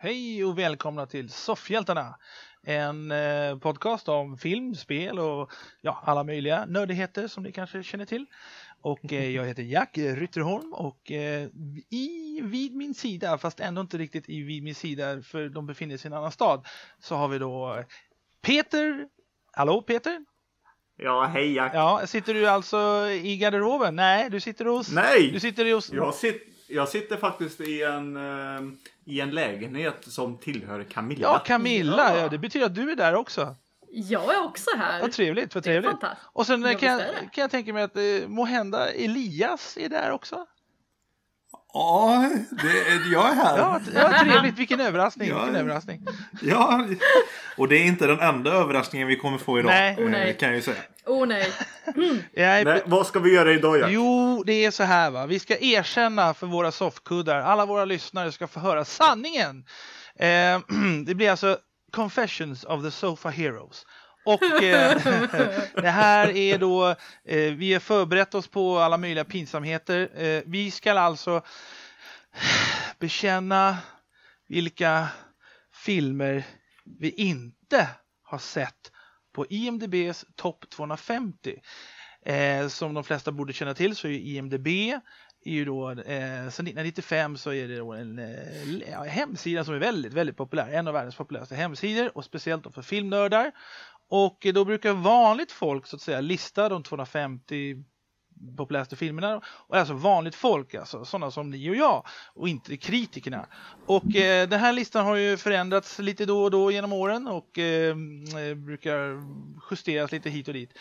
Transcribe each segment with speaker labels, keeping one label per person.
Speaker 1: Hej och välkomna till Soffhjältarna. En podcast om film, spel och alla möjliga nördigheter som ni kanske känner till. Och jag heter Jack Rytterholm och vid min sida, fast ändå inte riktigt vid min sida för de befinner sig i en annan stad, så har vi då Peter. Hallå Peter?
Speaker 2: Ja, hej Jack.
Speaker 1: Ja, sitter du alltså i garderoben? Nej, du sitter hos...
Speaker 2: Nej!
Speaker 1: Du sitter hos...
Speaker 2: Jag sitter faktiskt i en lägenhet som tillhör Camilla.
Speaker 1: Ja, Camilla. Ja, det betyder att du är där också.
Speaker 3: Jag är också här.
Speaker 1: Vad trevligt, vad trevligt. Och sen kan jag tänka mig att måhända Elias är där också.
Speaker 4: Ja, jag är här.
Speaker 1: Ja, trevligt. Vilken överraskning.
Speaker 4: Ja, och det är inte den enda överraskningen vi kommer få idag.
Speaker 1: Nej.
Speaker 4: Kan jag ju säga.
Speaker 3: Nej.
Speaker 2: Nej, vad ska vi göra idag, Jack?
Speaker 1: Jo, det är så här va. Vi ska erkänna för våra soffkuddar. Alla våra lyssnare ska få höra sanningen. Det blir alltså Confessions of the Sofa Heroes. Och det här är då, vi har förberett oss på alla möjliga pinsamheter. Vi ska alltså bekänna vilka filmer vi inte har sett på IMDb's topp 250. Som de flesta borde känna till så är IMDb är ju då, sedan 1995 så är det då en hemsida som är väldigt, väldigt populär. En av världens populäraste hemsidor och speciellt då för filmnördar. Och då brukar vanligt folk så att säga lista de 250 populäraste filmerna. Och alltså vanligt folk, alltså sådana som ni och jag och inte kritikerna. Och den här listan har ju förändrats lite då och då genom åren och brukar justeras lite hit och dit.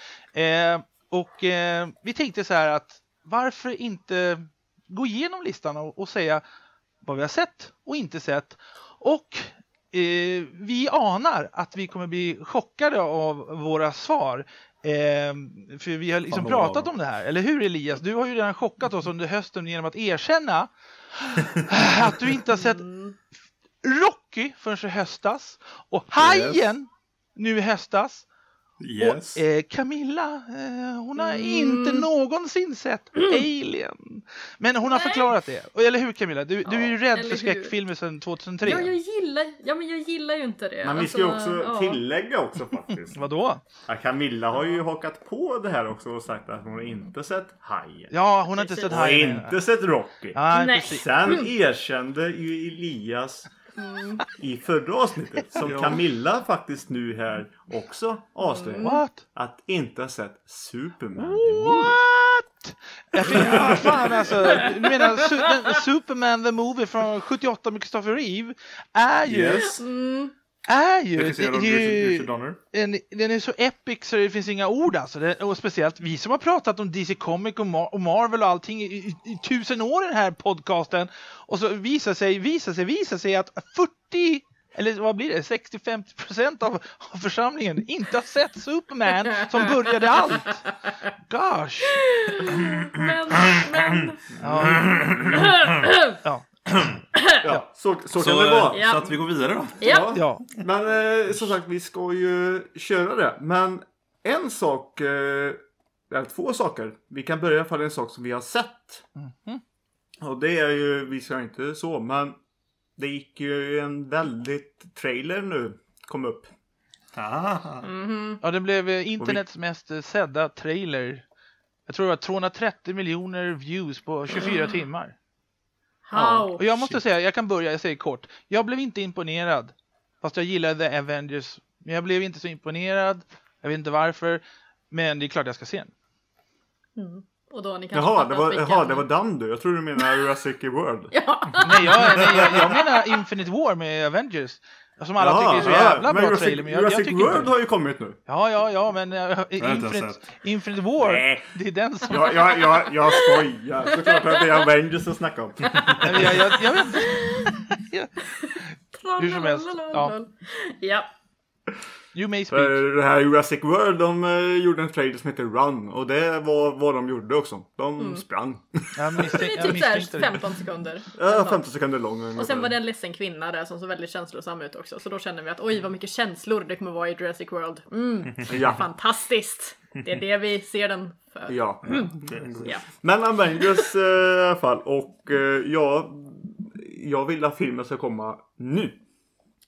Speaker 1: Vi tänkte så här att varför inte gå igenom listan och säga vad vi har sett och inte sett. Och vi anar att vi kommer bli chockade av våra svar. För vi har liksom pratat om det här. Eller hur Elias? Du har ju redan chockat oss under hösten genom att erkänna att du inte har sett Rocky förrän i höstas. Och Hajen nu i höstas.
Speaker 4: Yes.
Speaker 1: Och Camilla, hon har inte någonsin sett Alien. Men hon har förklarat det. Eller hur Camilla? Du är ju rädd för skräckfilmer sedan 2003.
Speaker 3: Ja, jag gillar ju inte det.
Speaker 2: Men vi ska också tillägga också faktiskt.
Speaker 1: Vadå?
Speaker 2: Ja, Camilla har ju hakat på det här också och sagt att hon har inte sett Hajen.
Speaker 1: Ja, hon har inte sett Hajen.
Speaker 2: Och inte sett Rocky.
Speaker 1: Ja,
Speaker 3: nej.
Speaker 2: Sen erkände ju Elias i förra avsnittet som Camilla faktiskt nu här också avslöjar att inte ha sett Superman.
Speaker 1: What? Fan alltså, du menar Superman the Movie från 78 med Christopher Reeve är ju...
Speaker 2: Yes.
Speaker 1: Den är så epic så det finns inga ord alltså. Och speciellt vi som har pratat om DC Comics och Marvel och allting i 1000 år i den här podcasten. Och så visar sig att 40 eller vad blir det? 60-50% av församlingen inte har sett Superman som började allt. Gosh.
Speaker 3: Men.
Speaker 2: Ja, så kan det vara.
Speaker 4: Så att vi går vidare då.
Speaker 2: Ja. Men som sagt, vi ska ju köra det. Men en sak, eller två saker. Vi kan börja för en sak som vi har sett. Och det är ju, vi ska inte så, men det gick ju en väldigt trailer nu, kom upp.
Speaker 1: Ja, det blev internets mest sedda trailer. Jag tror det var 230 miljoner views på 24 timmar. Och jag måste säga, jag säger kort. Jag blev inte imponerad. Fast jag gillade The Avengers. Men jag blev inte så imponerad. Jag vet inte varför. Men det är klart jag ska se den.
Speaker 3: Och då ni kanske
Speaker 2: det var den du. Jag tror du menar Jurassic World.
Speaker 1: Nej, jag menar Infinite War med Avengers. Som alla tycker är så jävla bra trailer. Men
Speaker 2: Jurassic
Speaker 1: jag tycker
Speaker 2: World
Speaker 1: inte.
Speaker 2: har ju kommit nu.
Speaker 1: Ja, men Infinite War, det är den som...
Speaker 2: Jag skojar. Såklart att det är Avengers att snacka om.
Speaker 1: jag vet inte. Hur som helst.
Speaker 3: Ja.
Speaker 1: You may speak.
Speaker 2: Det här Jurassic World, de gjorde en trailer som heter Run. Och det var vad de gjorde också. De sprang.
Speaker 3: Det är typ såhär 15 sekunder.
Speaker 2: Ja, 15 sekunder lång.
Speaker 3: Och sen var det en ledsen kvinna där som så väldigt känslosam ut också. Så då känner vi att oj vad mycket känslor det kommer vara i Jurassic World. Fantastiskt. Det är det vi ser den för.
Speaker 2: Ja. Men Avengers i alla fall. Och jag vill att filmen ska komma nu.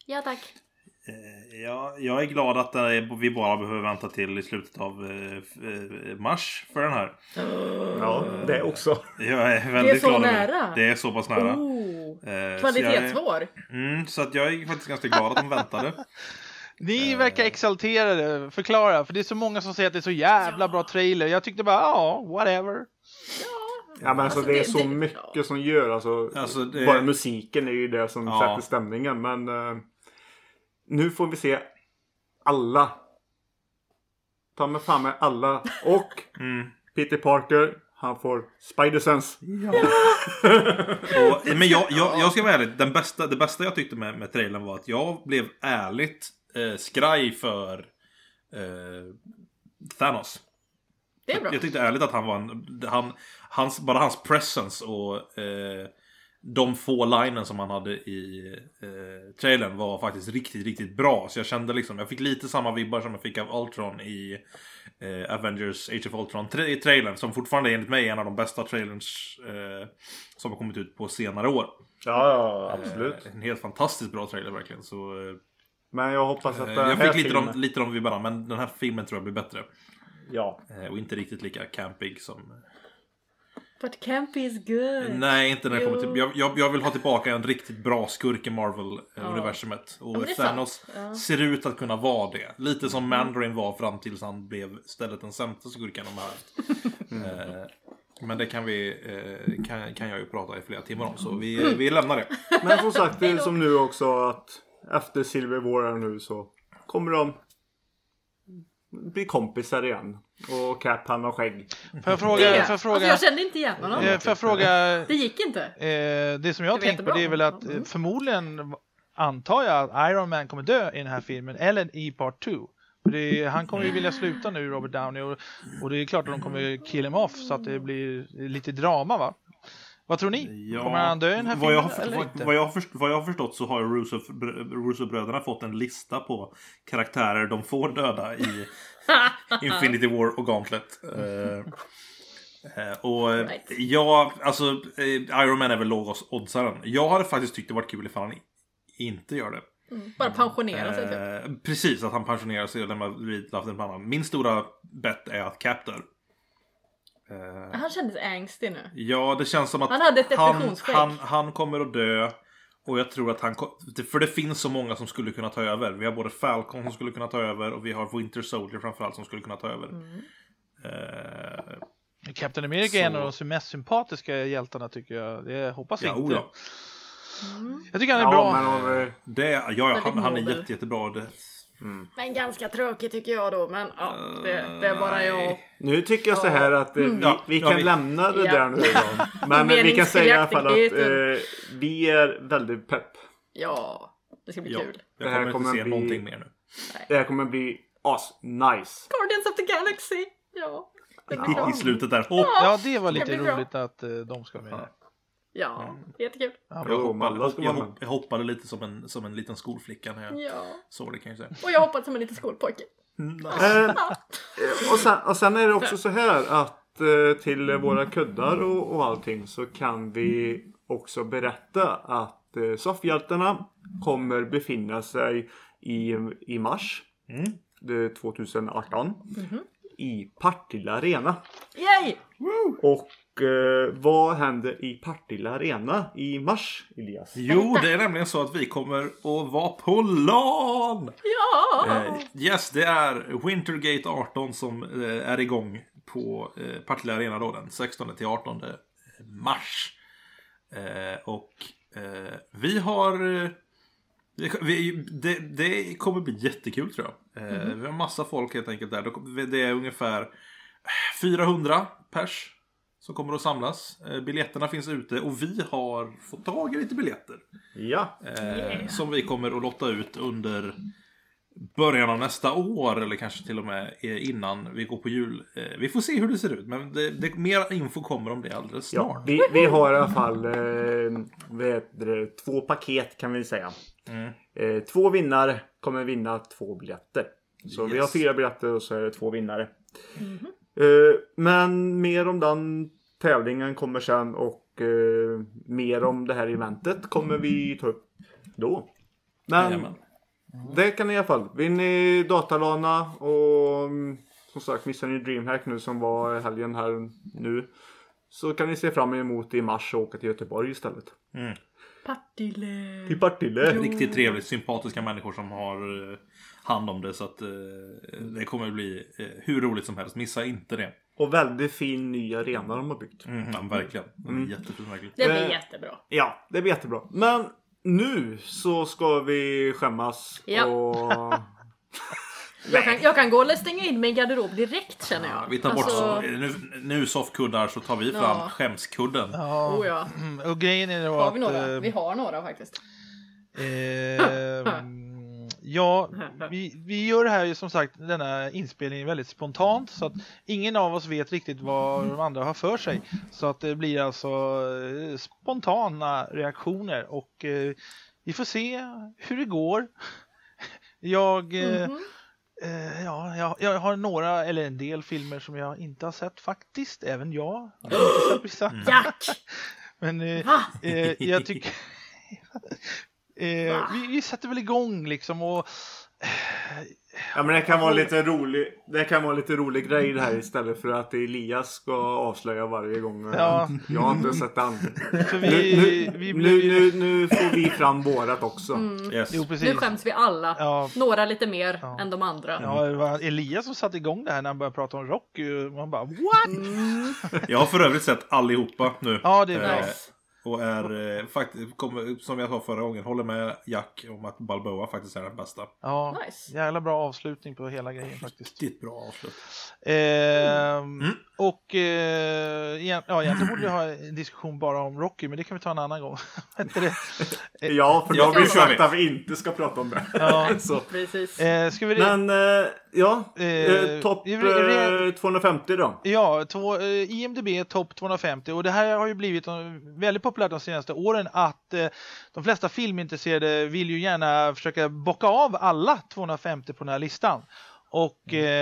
Speaker 3: Ja, tack.
Speaker 4: Ja, jag är glad att vi bara behöver vänta till i slutet av mars för den här.
Speaker 2: Ja, det också.
Speaker 4: Jag är väldigt
Speaker 3: så
Speaker 4: glad
Speaker 3: nära.
Speaker 4: Det är så pass nära.
Speaker 3: Kvalitetsvår.
Speaker 4: Så att jag är faktiskt ganska glad att de väntade.
Speaker 1: Ni verkar exalterade. Förklara, för det är så många som säger att det är så jävla bra trailer. Jag tyckte bara, whatever.
Speaker 2: Ja, men alltså det är så mycket som gör. Alltså bara musiken är ju det som sätter stämningen. Men nu får vi se alla. Ta med fan med alla. Och Peter Parker, han får Spider-Sense.
Speaker 4: Ja. Men jag ska vara ärlig. Det bästa jag tyckte med trailern var att jag blev ärligt skraj för Thanos.
Speaker 3: Det är bra.
Speaker 4: Jag tyckte ärligt att han var bara hans presence och de få linen som han hade i trailern var faktiskt riktigt, riktigt bra. Så jag kände liksom, jag fick lite samma vibbar som jag fick av Ultron i Avengers Age of Ultron trailern, som fortfarande enligt mig är en av de bästa trailers som har kommit ut på senare år.
Speaker 2: Ja, absolut.
Speaker 4: En helt fantastiskt bra trailer verkligen. Så,
Speaker 2: men jag hoppas att
Speaker 4: jag fick lite de vibbarna, men den här filmen tror jag blir bättre.
Speaker 2: Ja.
Speaker 4: Och inte riktigt lika campig som...
Speaker 3: But campy is good.
Speaker 4: Nej, inte när det kommer till... Jag vill ha tillbaka en riktigt bra skurk i Marvel-universumet. Och Thanos ser ut att kunna vara det. Lite som Mandarin var fram tills han blev istället den sämsta skurken de här. Men det kan jag ju prata i flera timmar om. Så vi lämnar det.
Speaker 2: Men som sagt, det är som nu också att efter Civil War nu så kommer de bli kompisar igen. Och Cap, han har skägg.
Speaker 1: Får jag fråga?
Speaker 3: Alltså, jag kände inte igen honom.
Speaker 1: Får jag fråga?
Speaker 3: Det gick inte.
Speaker 1: Det som jag tänkte på, det är väl att förmodligen antar jag att Iron Man kommer dö i den här filmen. Eller i part 2. Han kommer ju vilja sluta nu, Robert Downey. Och det är klart att de kommer kill him off. Så att det blir lite drama, va? Vad tror ni? Kommer han dö i den här filmen?
Speaker 4: Vad jag har förstått så har Russo-bröderna fått en lista på karaktärer de får döda i Infinity War och Gauntlet. Iron Man är väl lågoddsaren. Jag hade faktiskt tyckt det varit kul ifall han inte gör det.
Speaker 3: Bara pensionera sig typ.
Speaker 4: Precis, att han pensionerar sig och lämnar vidlaften på annan. Min stora bet är att Cap dör.
Speaker 3: Han kändes ängstig nu.
Speaker 4: Ja, det känns som att
Speaker 3: han hade ett depressionsskägg.
Speaker 4: Han kommer att dö. Och jag tror att för det finns så många som skulle kunna ta över. Vi har både Falcon som skulle kunna ta över. Och vi har Winter Soldier framförallt som skulle kunna ta över.
Speaker 1: Captain America är en av de mest sympatiska hjältarna, tycker jag. Det hoppas jag inte. Jag tycker han är bra.
Speaker 4: Men han är jättebra.
Speaker 3: Men ganska tråkigt tycker jag då. Men det är bara jag.
Speaker 2: Nu tycker jag så här att vi kan lämna det där nu då. Men vi kan säga i alla fall att vi är väldigt pepp.
Speaker 3: Ja, det ska bli kul.
Speaker 4: Jag kommer inte se någonting mer nu.
Speaker 2: Det här kommer bli nice.
Speaker 3: Guardians of the Galaxy. Ja.
Speaker 4: I slutet där.
Speaker 1: Ja, det var lite roligt att de ska med.
Speaker 3: Ja, jättekul.
Speaker 4: Jag hoppade lite som en liten skolflicka när jag såg det, kan jag säga.
Speaker 3: Och jag hoppade som en liten skolpojke.
Speaker 2: Och sen är det också så här att till våra kuddar och allting så kan vi också berätta att soffhjältarna kommer befinna sig i mars 2018 i Partille Arena.
Speaker 3: Yay!
Speaker 2: Och vad händer i Partille Arena i mars, Elias?
Speaker 4: Jo, det är nämligen så att vi kommer att vara på LAN!
Speaker 3: Ja!
Speaker 4: Yes, det är Wintergate 18 som är igång på Partille Arena då, den 16 till 18 mars. Och vi har... Det kommer bli jättekul, tror jag. Vi har massa folk helt enkelt där. Det är ungefär 400 pers som kommer att samlas. Biljetterna finns ute och vi har fått tag i lite biljetter.
Speaker 2: Ja.
Speaker 4: Som vi kommer att lotta ut under början av nästa år, eller kanske till och med innan vi går på jul. Vi får se hur det ser ut, men mer info kommer om det alldeles snart.
Speaker 2: Ja, vi har i alla fall 2 paket, kan vi säga. 2 vinnare kommer vinna 2 biljetter. Så vi har 4 biljetter och så är det 2 vinnare. Men mer om den tävlingen kommer sen, och mer om det här eventet kommer vi ta upp då. Men det kan ni i alla fall. Vinn i Datalana och som sagt missar ni Dreamhack nu som var helgen här nu. Så kan ni se fram emot i mars och åka till Göteborg istället.
Speaker 3: Partille.
Speaker 2: Till Partille.
Speaker 4: Riktigt trevligt, sympatiska människor som har hand om det. Så att det kommer att bli hur roligt som helst. Missa inte det.
Speaker 2: Och väldigt fin ny arena de har byggt.
Speaker 4: Ja, verkligen. Det blir jättefint, verkligen.
Speaker 3: Det blir jättebra.
Speaker 2: Ja, det blir jättebra. Men nu så ska vi skämmas.
Speaker 3: Ja.
Speaker 2: Och...
Speaker 3: Jag kan gå och stänga in mig i garderob direkt känner jag.
Speaker 4: Vi tar bort nu soffkuddar så tar vi fram skämskudden.
Speaker 1: Ja.
Speaker 3: Oh, ja.
Speaker 1: Och grejen är då
Speaker 3: Har vi
Speaker 1: att...
Speaker 3: några? Vi har några faktiskt.
Speaker 1: Ja, vi gör det här ju som sagt, denna inspelning väldigt spontant så att ingen av oss vet riktigt vad de andra har för sig. Så att det blir alltså spontana reaktioner och vi får se hur det går. Jag har några eller en del filmer som jag inte har sett faktiskt, även jag har inte sett vissa.
Speaker 3: Jack!
Speaker 1: Men jag tycker vi sätter väl igång liksom och
Speaker 2: Ja, men det kan vara lite rolig. Det kan vara lite rolig grej det här istället för att Elias ska avslöja varje gång.
Speaker 1: Ja.
Speaker 2: Jag har inte sett den.
Speaker 1: för
Speaker 2: Nu får vi fram vårat också.
Speaker 4: Yes.
Speaker 1: Jo, precis.
Speaker 3: Nu skäms vi alla.
Speaker 1: Ja.
Speaker 3: Några lite mer än de andra.
Speaker 1: Ja, det var Elias som satte igång det här när han började prata om Rocky. Man bara, what?
Speaker 4: Jag har för övrigt sett allihopa nu.
Speaker 1: Ja, det är bra.
Speaker 4: Och är faktiskt, som jag sa förra gången, håller med Jack om att Balboa faktiskt är den bästa.
Speaker 1: Ja,
Speaker 3: Nice.
Speaker 1: jävla bra avslutning på hela grejen faktiskt.
Speaker 4: Riktigt bra avslut.
Speaker 1: Och egentligen borde vi ha en diskussion bara om Rocky, men det kan vi ta en annan gång.
Speaker 2: Ja, för då har vi
Speaker 4: kör
Speaker 2: sagt
Speaker 4: vi.
Speaker 2: att vi inte ska prata om det.
Speaker 1: Ja.
Speaker 2: Så.
Speaker 3: Precis.
Speaker 1: Ska vi
Speaker 2: Men topp 250 då.
Speaker 1: Ja, IMDb topp 250 och det här har ju blivit väldigt populärt de senaste åren att de flesta filmintresserade vill ju gärna försöka bocka av alla 250 på den här listan. Och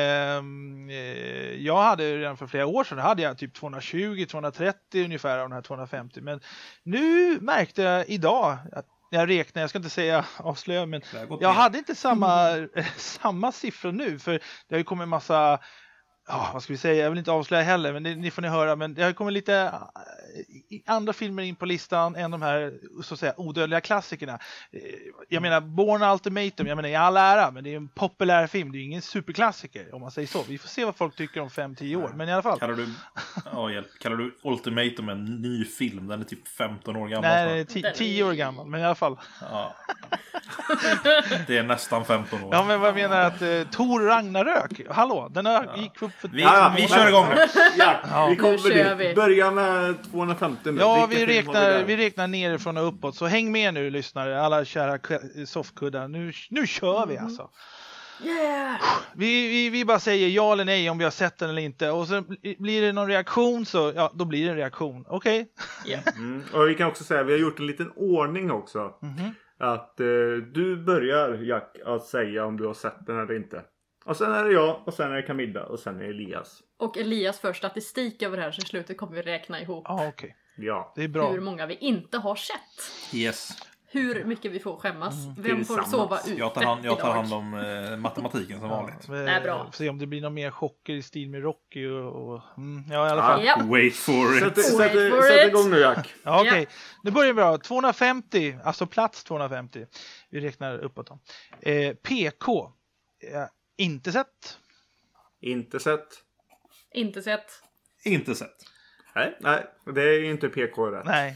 Speaker 1: jag hade redan för flera år sedan hade jag typ 220-230 ungefär av de här 250. Men nu märkte jag idag att jag ska inte säga avslöja, men jag hade inte samma siffror nu för det har ju kommit en massa, vad ska vi säga, jag vill inte avslöja heller, men ni får ni höra, men det har kommit lite andra filmer in på listan än de här så att säga odödliga klassikerna. Jag menar Bourne Ultimatum, jag menar i all ära, men det är en populär film, det är ingen superklassiker om man säger så. Vi får se vad folk tycker om 5-10 år, men i alla fall.
Speaker 4: Kallar du Ultimatum en ny film? Den är typ 15 år gammal.
Speaker 1: Nej, 10 år gammal, men i alla fall.
Speaker 4: Ja. Det är nästan 15 år.
Speaker 1: Ja, men vad menar att Thor Ragnarök, hallå, den gick upp för...
Speaker 4: Vi kör igång nu.
Speaker 2: Ja, vi
Speaker 3: Nu kör
Speaker 2: kommer
Speaker 3: vi.
Speaker 2: dit. Börja med 250 nu.
Speaker 1: Ja,
Speaker 2: Vilka
Speaker 1: vi
Speaker 2: filmer har där?
Speaker 1: räknar nerifrån och uppåt. Så häng med nu, lyssnare. Alla kära soffkuddar. Nu kör vi alltså.
Speaker 3: Yeah!
Speaker 1: Vi bara säger ja eller nej om vi har sett den eller inte. Och så blir det någon reaktion så, då blir det en reaktion. Okej?
Speaker 2: Och vi kan också säga, vi har gjort en liten ordning också. Att du börjar, Jack, att säga om du har sett den eller inte. Och sen är det jag, och sen är det Camilla, och sen är det Elias.
Speaker 3: Och Elias för statistik över det här, så i slutet kommer vi räkna ihop
Speaker 1: Ja, okej.
Speaker 2: Ja.
Speaker 1: Det är bra.
Speaker 3: hur många vi inte har sett.
Speaker 4: Yes.
Speaker 3: Hur mycket vi får skämmas. Vem får sova ute
Speaker 4: Jag tar hand om matematiken som vanligt.
Speaker 3: Det är bra.
Speaker 1: Se om det blir någon mer chocker i stil med Rocky i alla fall.
Speaker 3: Ja.
Speaker 4: Wait for it.
Speaker 2: Sätt igång nu, Jack.
Speaker 1: Ja, okej. Nu börjar vi bra. 250, alltså plats 250. Vi räknar uppåt då. PK. Inte sett.
Speaker 2: Inte sett.
Speaker 3: Inte sett.
Speaker 4: Inte sett.
Speaker 2: Nej, det är inte PK rätt.
Speaker 1: Nej.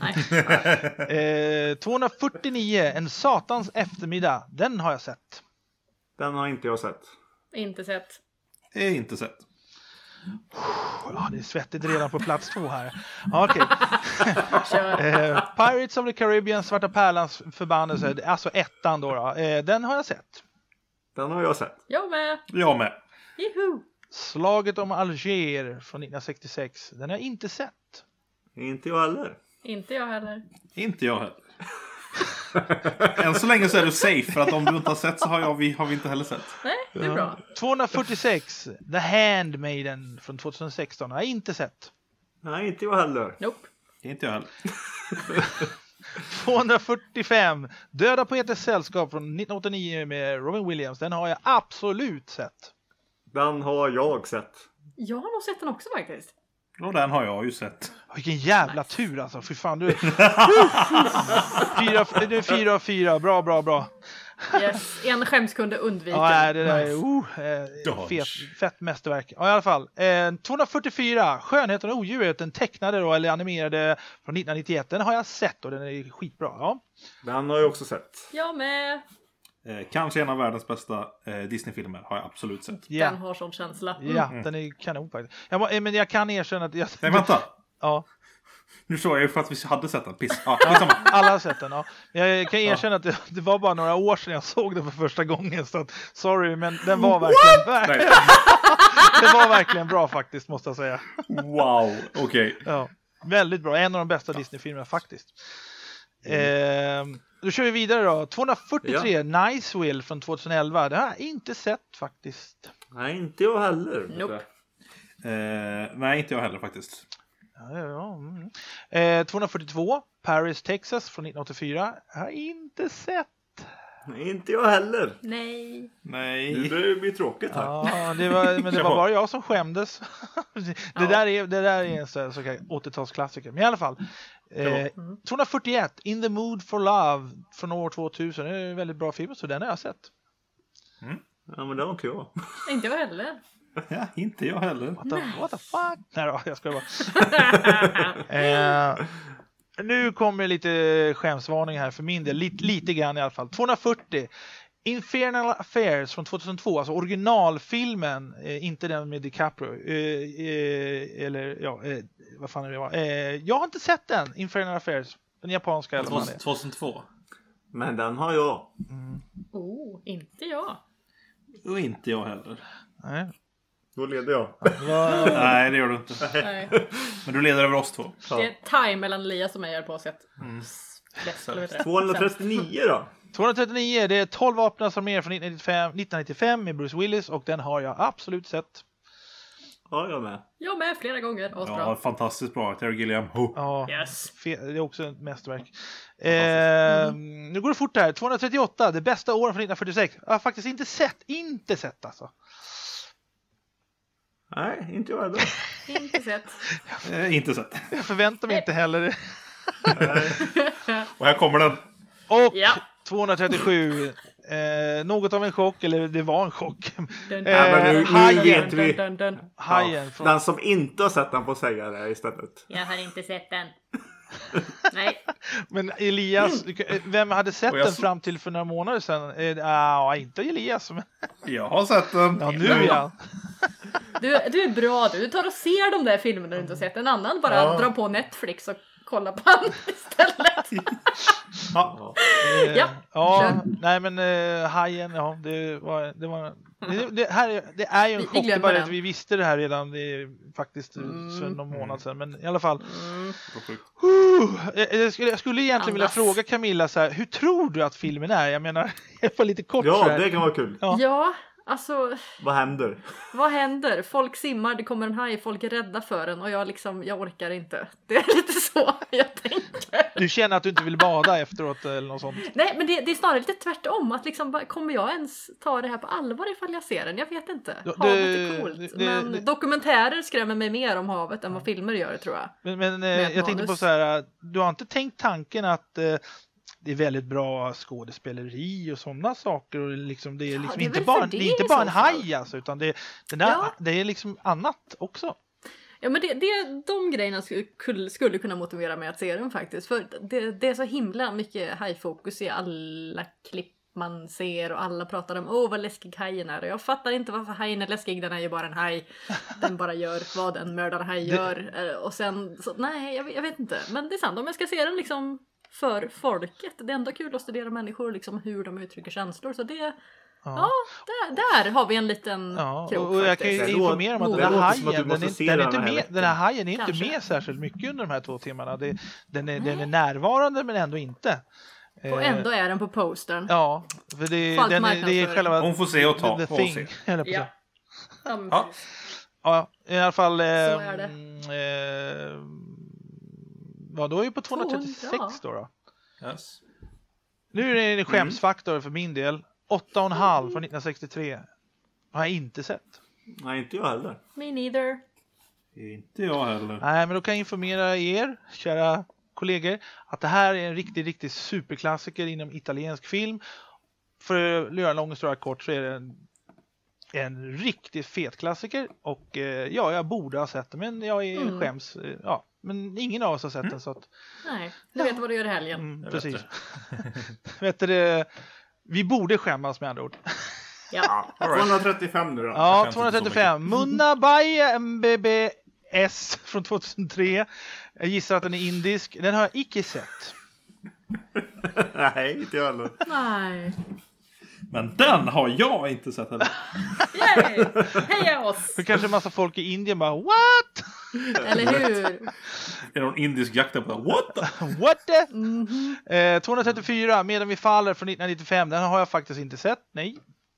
Speaker 1: 249, En satans eftermiddag. Den har jag sett.
Speaker 2: Den har inte jag sett.
Speaker 3: Inte sett.
Speaker 4: Inte sett.
Speaker 1: Ja, det är svettigt redan på plats 2 här. Ja, okej.
Speaker 3: Kör.
Speaker 1: Pirates of the Caribbean, Svarta Pärlans förbannelse. Alltså ettan då. Den har jag sett.
Speaker 2: Den har jag sett.
Speaker 3: Jag med.
Speaker 4: Jag med.
Speaker 3: Juhu.
Speaker 1: Slaget om Alger från 1966. Den har jag inte sett.
Speaker 2: Inte jag heller.
Speaker 3: Inte jag heller.
Speaker 4: Inte jag heller. Än så länge så är du safe, för att om du inte har sett så har vi inte heller sett.
Speaker 3: Nej, det är bra.
Speaker 1: 246, The Handmaiden från 2016. Har jag inte sett.
Speaker 2: Nej, inte jag heller.
Speaker 3: Nope.
Speaker 4: Inte jag heller.
Speaker 1: 245. Döda poeters sällskap från 1989 med Robin Williams. Den har jag absolut sett.
Speaker 2: Den har jag sett.
Speaker 3: Jag har nog sett den också faktiskt.
Speaker 4: Och den har jag ju sett.
Speaker 1: Vilken jävla tur alltså. Fy fan, du är 4 av 4. Bra.
Speaker 3: Yes, en skämskunde undviken.
Speaker 1: Ja, det där är fett mästerverk. Ja, i alla fall. 244. Skönheten och odjuret. Den tecknade då, eller animerade från 1991. Den har jag sett och den är skitbra. Ja.
Speaker 2: Den har jag också sett.
Speaker 3: Jag med.
Speaker 4: Kanske en av världens bästa Disney-filmer har jag absolut sett.
Speaker 1: Ja.
Speaker 3: Den har sån känsla.
Speaker 1: Ja, den är kanon faktiskt. Men jag kan erkänna att jag...
Speaker 4: Nej, vänta!
Speaker 1: Ja.
Speaker 4: Nu såg jag ju för att vi hade sett den. Piss. Ja,
Speaker 1: alla har sett den, ja. Jag kan erkänna att det var bara några år sedan jag såg den för första gången. Så att, sorry, men den var verkligen... Den var verkligen bra faktiskt, måste jag säga.
Speaker 4: Wow, okej.
Speaker 1: Ja, väldigt bra. En av de bästa Disney-filmerna faktiskt. Då kör vi vidare då. 243, Nicewill från 2011. Det har jag inte sett faktiskt.
Speaker 2: Nej, inte jag heller.
Speaker 3: Nope.
Speaker 4: Nej, inte jag heller faktiskt.
Speaker 1: 242, Paris, Texas från 1984. Jag har inte sett.
Speaker 2: Nej, inte jag heller.
Speaker 3: Nej.
Speaker 2: Nu börjar det bli tråkigt här.
Speaker 1: Ja, det var bara jag som skämdes. Det där är en så kallad 80-talsklassiker. Men i alla fall. 241, In the Mood for Love från år 2000. Det är en väldigt bra film, så den har jag sett.
Speaker 2: Ja, men det var inte jag.
Speaker 3: Inte jag heller.
Speaker 4: Ja, inte jag heller.
Speaker 1: What the fuck? Nej då, jag ska bara. Nu kommer lite skämsvarning här för min del. Lite grann i alla fall. 240. Infernal Affairs från 2002. Alltså originalfilmen. Inte den med DiCaprio. Vad fan är det var? Jag har inte sett den. Infernal Affairs. Den japanska.
Speaker 4: 2002.
Speaker 2: Men den har jag.
Speaker 3: Inte jag.
Speaker 4: Och inte jag heller.
Speaker 1: Nej.
Speaker 2: Då leder jag.
Speaker 4: Nej, det gör du inte.
Speaker 3: Nej.
Speaker 4: Men du leder över oss två.
Speaker 3: Det är time mellan Elias och mig på sätt.
Speaker 2: 239 då?
Speaker 1: 239, det är 12 vapnas arméer från 1995 med Bruce Willis, och den har jag absolut sett.
Speaker 2: Ja, jag med.
Speaker 3: Jag med flera gånger.
Speaker 4: Ja, fantastiskt bra. Terry Gilliam.
Speaker 1: Ja,
Speaker 3: yes.
Speaker 1: Det är också ett mästerverk. Nu går det fort här. 238, det bästa åren från 1946. Jag har faktiskt inte sett alltså.
Speaker 2: Nej, inte jag heller.
Speaker 3: Inte sett.
Speaker 4: Inte sett.
Speaker 1: Jag förväntar mig inte heller.
Speaker 4: Och här kommer den.
Speaker 1: Och 237. Något av en chock, eller det var en chock.
Speaker 2: Hajen.
Speaker 1: Hajen.
Speaker 2: Den som inte har sett den får säga det istället.
Speaker 3: Jag har inte sett den. Nej.
Speaker 1: Men Elias, vem hade sett den fram till för några månader sedan? Inte Elias. Men...
Speaker 4: Jag har sett den.
Speaker 1: Ja, nu ja.
Speaker 3: Du är bra, du tar och ser de där filmerna du inte har sett. En annan bara drar på Netflix och kollar på den istället.
Speaker 1: Nej men Hajen, det är ju en chock. Det bara att vi visste det här redan faktiskt för någon månad sedan, men i alla fall. Jag skulle egentligen vilja fråga Camilla så här, hur tror du att filmen är? Jag menar, jag får lite kort.
Speaker 2: Ja, det kan vara kul.
Speaker 3: Ja, alltså...
Speaker 2: Vad händer?
Speaker 3: Vad händer? Folk simmar, det kommer en haj, folk är rädda för den och jag orkar inte. Det är lite så jag tänker.
Speaker 1: Du känner att du inte vill bada efteråt eller något sånt?
Speaker 3: Nej, men det är snarare lite tvärtom. Att liksom, kommer jag ens ta det här på allvar ifall jag ser den? Jag vet inte. Havet är coolt. Men dokumentärer skrämmer mig mer om havet än vad filmer gör, tror jag.
Speaker 1: Men jag tänkte på så här, du har inte tänkt tanken att... det är väldigt bra skådespeleri och sådana saker, och liksom det är liksom
Speaker 3: det är
Speaker 1: inte bara en haj alltså, utan det är liksom annat också.
Speaker 3: Ja, men de grejerna skulle kunna motivera mig att se den faktiskt, för det är så himla mycket hajfokus i alla klipp man ser, och alla pratar om vad läskig hajen är, och jag fattar inte varför hajen är läskig. Den är ju bara en haj, den bara gör vad en mördarhaj gör, och sen så, nej, jag vet inte, men det är sant, om jag ska se den liksom för folket. Det är ändå kul att studera människor, liksom hur de uttrycker känslor. Så det, där har vi en liten krok.
Speaker 1: Och jag kan ju informera om att den här hajen är inte med särskilt mycket under de här 2 timmarna. Den är närvarande, men ändå inte.
Speaker 3: Och ändå är den på postern.
Speaker 1: Ja, för det är själva...
Speaker 4: Hon får se och ta.
Speaker 1: The thing.
Speaker 3: Ja,
Speaker 1: i alla fall...
Speaker 3: Så är det.
Speaker 1: Då är ju på 236 då.
Speaker 4: Yes.
Speaker 1: Nu är det en skämsfaktor för min del. 8,5 från 1963. Har jag inte sett.
Speaker 2: Nej, inte jag heller.
Speaker 3: Me neither.
Speaker 4: Inte jag heller.
Speaker 1: Nej, men då kan jag informera er, kära kollegor, att det här är en riktigt superklassiker inom italiensk film. För att göra en lång historia kort så är det en riktigt fet klassiker. Och ja, jag borde ha sett den, men jag är skäms. Ja, men ingen av oss har sett den så att...
Speaker 3: Nej, du vet vad du gör i helgen.
Speaker 1: Precis. Vet du, vi borde skämmas med andra ord.
Speaker 3: Ja.
Speaker 2: 235 nu då.
Speaker 1: Ja, 235. Munna Bai MBBS från 2003. Jag gissar att den är indisk. Den har jag icke sett.
Speaker 2: Nej, inte jag heller.
Speaker 3: Nej.
Speaker 4: Men den har jag inte sett heller.
Speaker 3: Yay! Heja oss!
Speaker 1: För kanske en massa folk i Indien bara, what?
Speaker 3: Eller hur?
Speaker 4: Är det någon indisk jakt på what the?
Speaker 1: What the? 234, Medan vi faller från 1995. Den har jag faktiskt inte sett. Nej.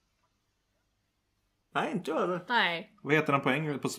Speaker 2: Nej, inte jag heller.
Speaker 3: Nej.
Speaker 4: Vad heter den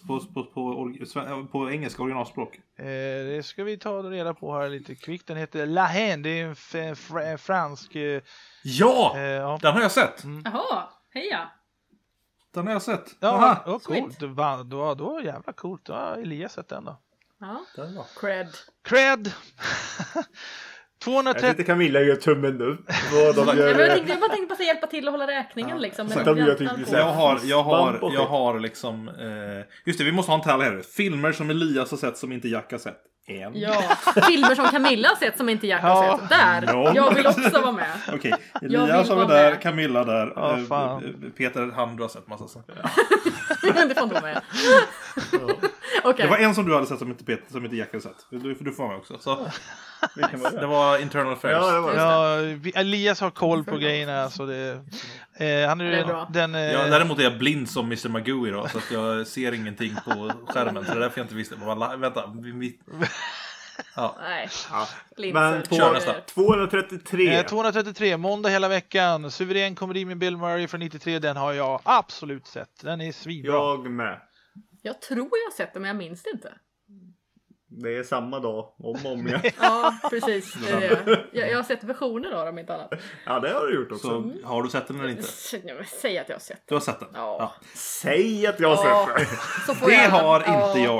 Speaker 4: på engelska originalspråk?
Speaker 1: Det ska vi ta reda på här lite kvickt. Den heter La Haine. Det är en fransk...
Speaker 4: Ja!
Speaker 1: ja.
Speaker 4: Den har jag sett.
Speaker 3: Jaha, heja.
Speaker 4: Den har jag sett.
Speaker 1: Ja, coolt.
Speaker 3: Sweet.
Speaker 1: Då jävla coolt. Då har Elias sett den då.
Speaker 3: Ja.
Speaker 4: Den var.
Speaker 1: Cred.
Speaker 2: Jag
Speaker 1: 230.
Speaker 2: tänkte Camilla gör tummen nu. Vad de
Speaker 3: Jag
Speaker 2: gör.
Speaker 3: bara tänkte på att hjälpa till att hålla räkningen liksom.
Speaker 2: Så de gör typ så här.
Speaker 4: Jag har liksom... just det, vi måste ha en tally här. Filmer som Elias har sett som inte Jack har sett.
Speaker 3: Ja, filmer som Camilla har sett som inte Jack har sett. Där, jag vill också vara med.
Speaker 4: Okej, Elias har vi där, Camilla där.
Speaker 1: Ja, fan.
Speaker 4: Peter, du har sett massa saker.
Speaker 3: Det får inte vara med. Okay.
Speaker 4: Det var en som du hade sett som inte Jack hade sett. Du får vara med också. Så. Det var Internal Affairs.
Speaker 2: Ja, det var det.
Speaker 1: Ja, Elias har koll på grejerna. Så det, han är
Speaker 3: bra.
Speaker 4: Däremot är jag blind som Mr. Magoo då, så att jag ser ingenting på skärmen. Så det är därför jag inte visste. Vänta, ja.
Speaker 3: Nej.
Speaker 2: Ja.
Speaker 3: Men
Speaker 2: på 233.
Speaker 1: 233, måndag hela veckan. Suverän komedi med Bill Murray från 93. Den har jag absolut sett. Den är svinbra.
Speaker 2: Jag med.
Speaker 3: Jag tror jag har sett det, men jag minns det inte.
Speaker 2: Det är samma dag, om igen.
Speaker 3: Ja, precis. Det är det. Jag har sett versioner av dem, inte annat.
Speaker 2: Ja, det har du gjort också.
Speaker 4: Så har du sett den eller inte?
Speaker 3: Säg att jag har sett
Speaker 4: Du har sett den?
Speaker 3: Ja.
Speaker 2: Säg att jag har sett det.
Speaker 3: Så får
Speaker 4: Det
Speaker 3: jag
Speaker 4: har inte jag.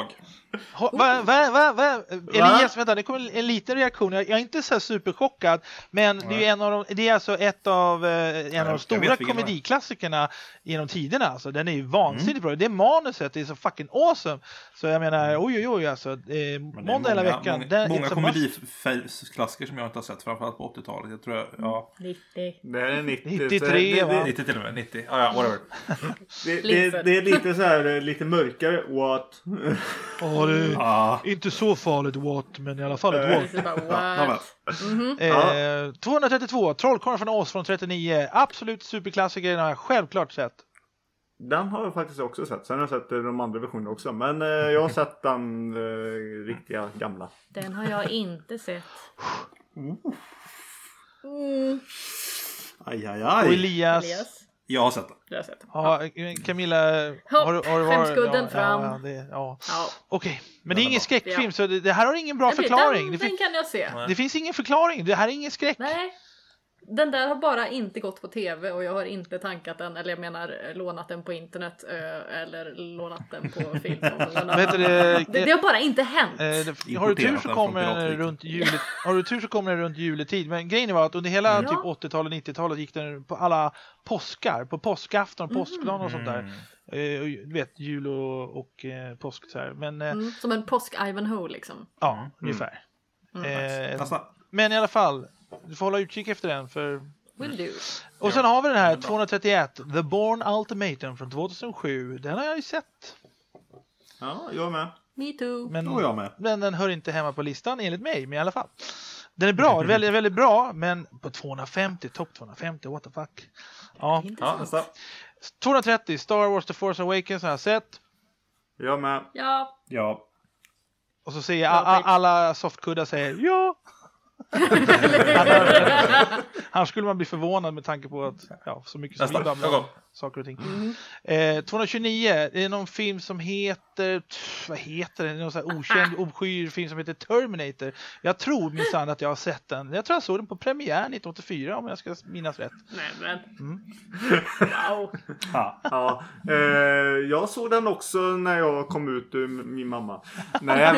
Speaker 1: Elias, vänta, det kommer en liten reaktion. Jag är inte så superchockad, men det är det är alltså en av de stora komediklassikerna genom tiderna. Alltså, den är ju vansinnigt bra. Det manuset är så fucking awesome. Så jag menar, oj alltså, måndag hela veckan.
Speaker 4: Många komediklassiker som jag inte har sett, framförallt på 80-talet. Jag tror
Speaker 3: 90.
Speaker 2: Det är
Speaker 1: 93, va?
Speaker 4: 90 till och med, 90. Ja, whatever.
Speaker 2: Det är lite så här, lite mörkare. What?
Speaker 1: Det är inte så farligt what, men i alla fall ett what. 232, Trollkarlen från Oz från 39. Absolut superklassiker, den har jag självklart sett.
Speaker 2: Den har jag faktiskt också sett. Sen har jag sett de andra versionerna också. Men jag har sett den riktiga gamla.
Speaker 3: Den har jag inte sett.
Speaker 4: Aj.
Speaker 1: Och Elias.
Speaker 4: Jag har sett den.
Speaker 3: Jag har sett den.
Speaker 1: Ja, Camilla,
Speaker 3: skämskudden fram.
Speaker 1: Ja.
Speaker 3: Ja.
Speaker 1: Okej, men det är ingen skräckfilm, så det här har ingen bra förklaring.
Speaker 3: Den kan jag se.
Speaker 1: Det finns ingen förklaring, det här är ingen skräck.
Speaker 3: Nej. Den där har bara inte gått på tv och jag har inte tankat den, eller jag menar lånat den på internet eller lånat den på film. Det har bara inte hänt.
Speaker 1: Har du tur så kommer den runt juletid. Men grejen var att under hela typ 80-talet, 90-talet gick den på alla påskar, på påskafton, påskdagen och sånt där. Du vet, jul och påsk så här. Men,
Speaker 3: som en påsk-Ivanhoe liksom.
Speaker 1: Ja, ungefär. Men i alla fall, du får hålla utkik efter den för...
Speaker 3: Will do.
Speaker 1: Och sen har vi den här 231, The Bourne Ultimatum från 2007. Den har jag ju sett.
Speaker 2: Ja, jag med.
Speaker 3: Me too.
Speaker 1: Men den hör inte hemma på listan enligt mig, men i alla fall. Den är bra, väldigt, väldigt bra, men på 250, topp 250, what the fuck. Ja,
Speaker 2: nästa.
Speaker 1: 230, Star Wars The Force Awakens har jag sett.
Speaker 2: Jag med.
Speaker 3: Ja.
Speaker 1: Och så säger alla softkuddar säger ja. Annars skulle man bli förvånad med tanke på att så mycket som vi babblar saker och ting. 229, det är någon film som heter, vad heter det? Någon sån här okänd, obskyr film som heter Terminator. Jag tror minsann att jag har sett den. Jag tror jag såg den på premiär 1984 om jag ska minnas rätt.
Speaker 3: Nej, men. Wow.
Speaker 2: Ja, jag såg den också när jag kom ut ur min mamma. Nej,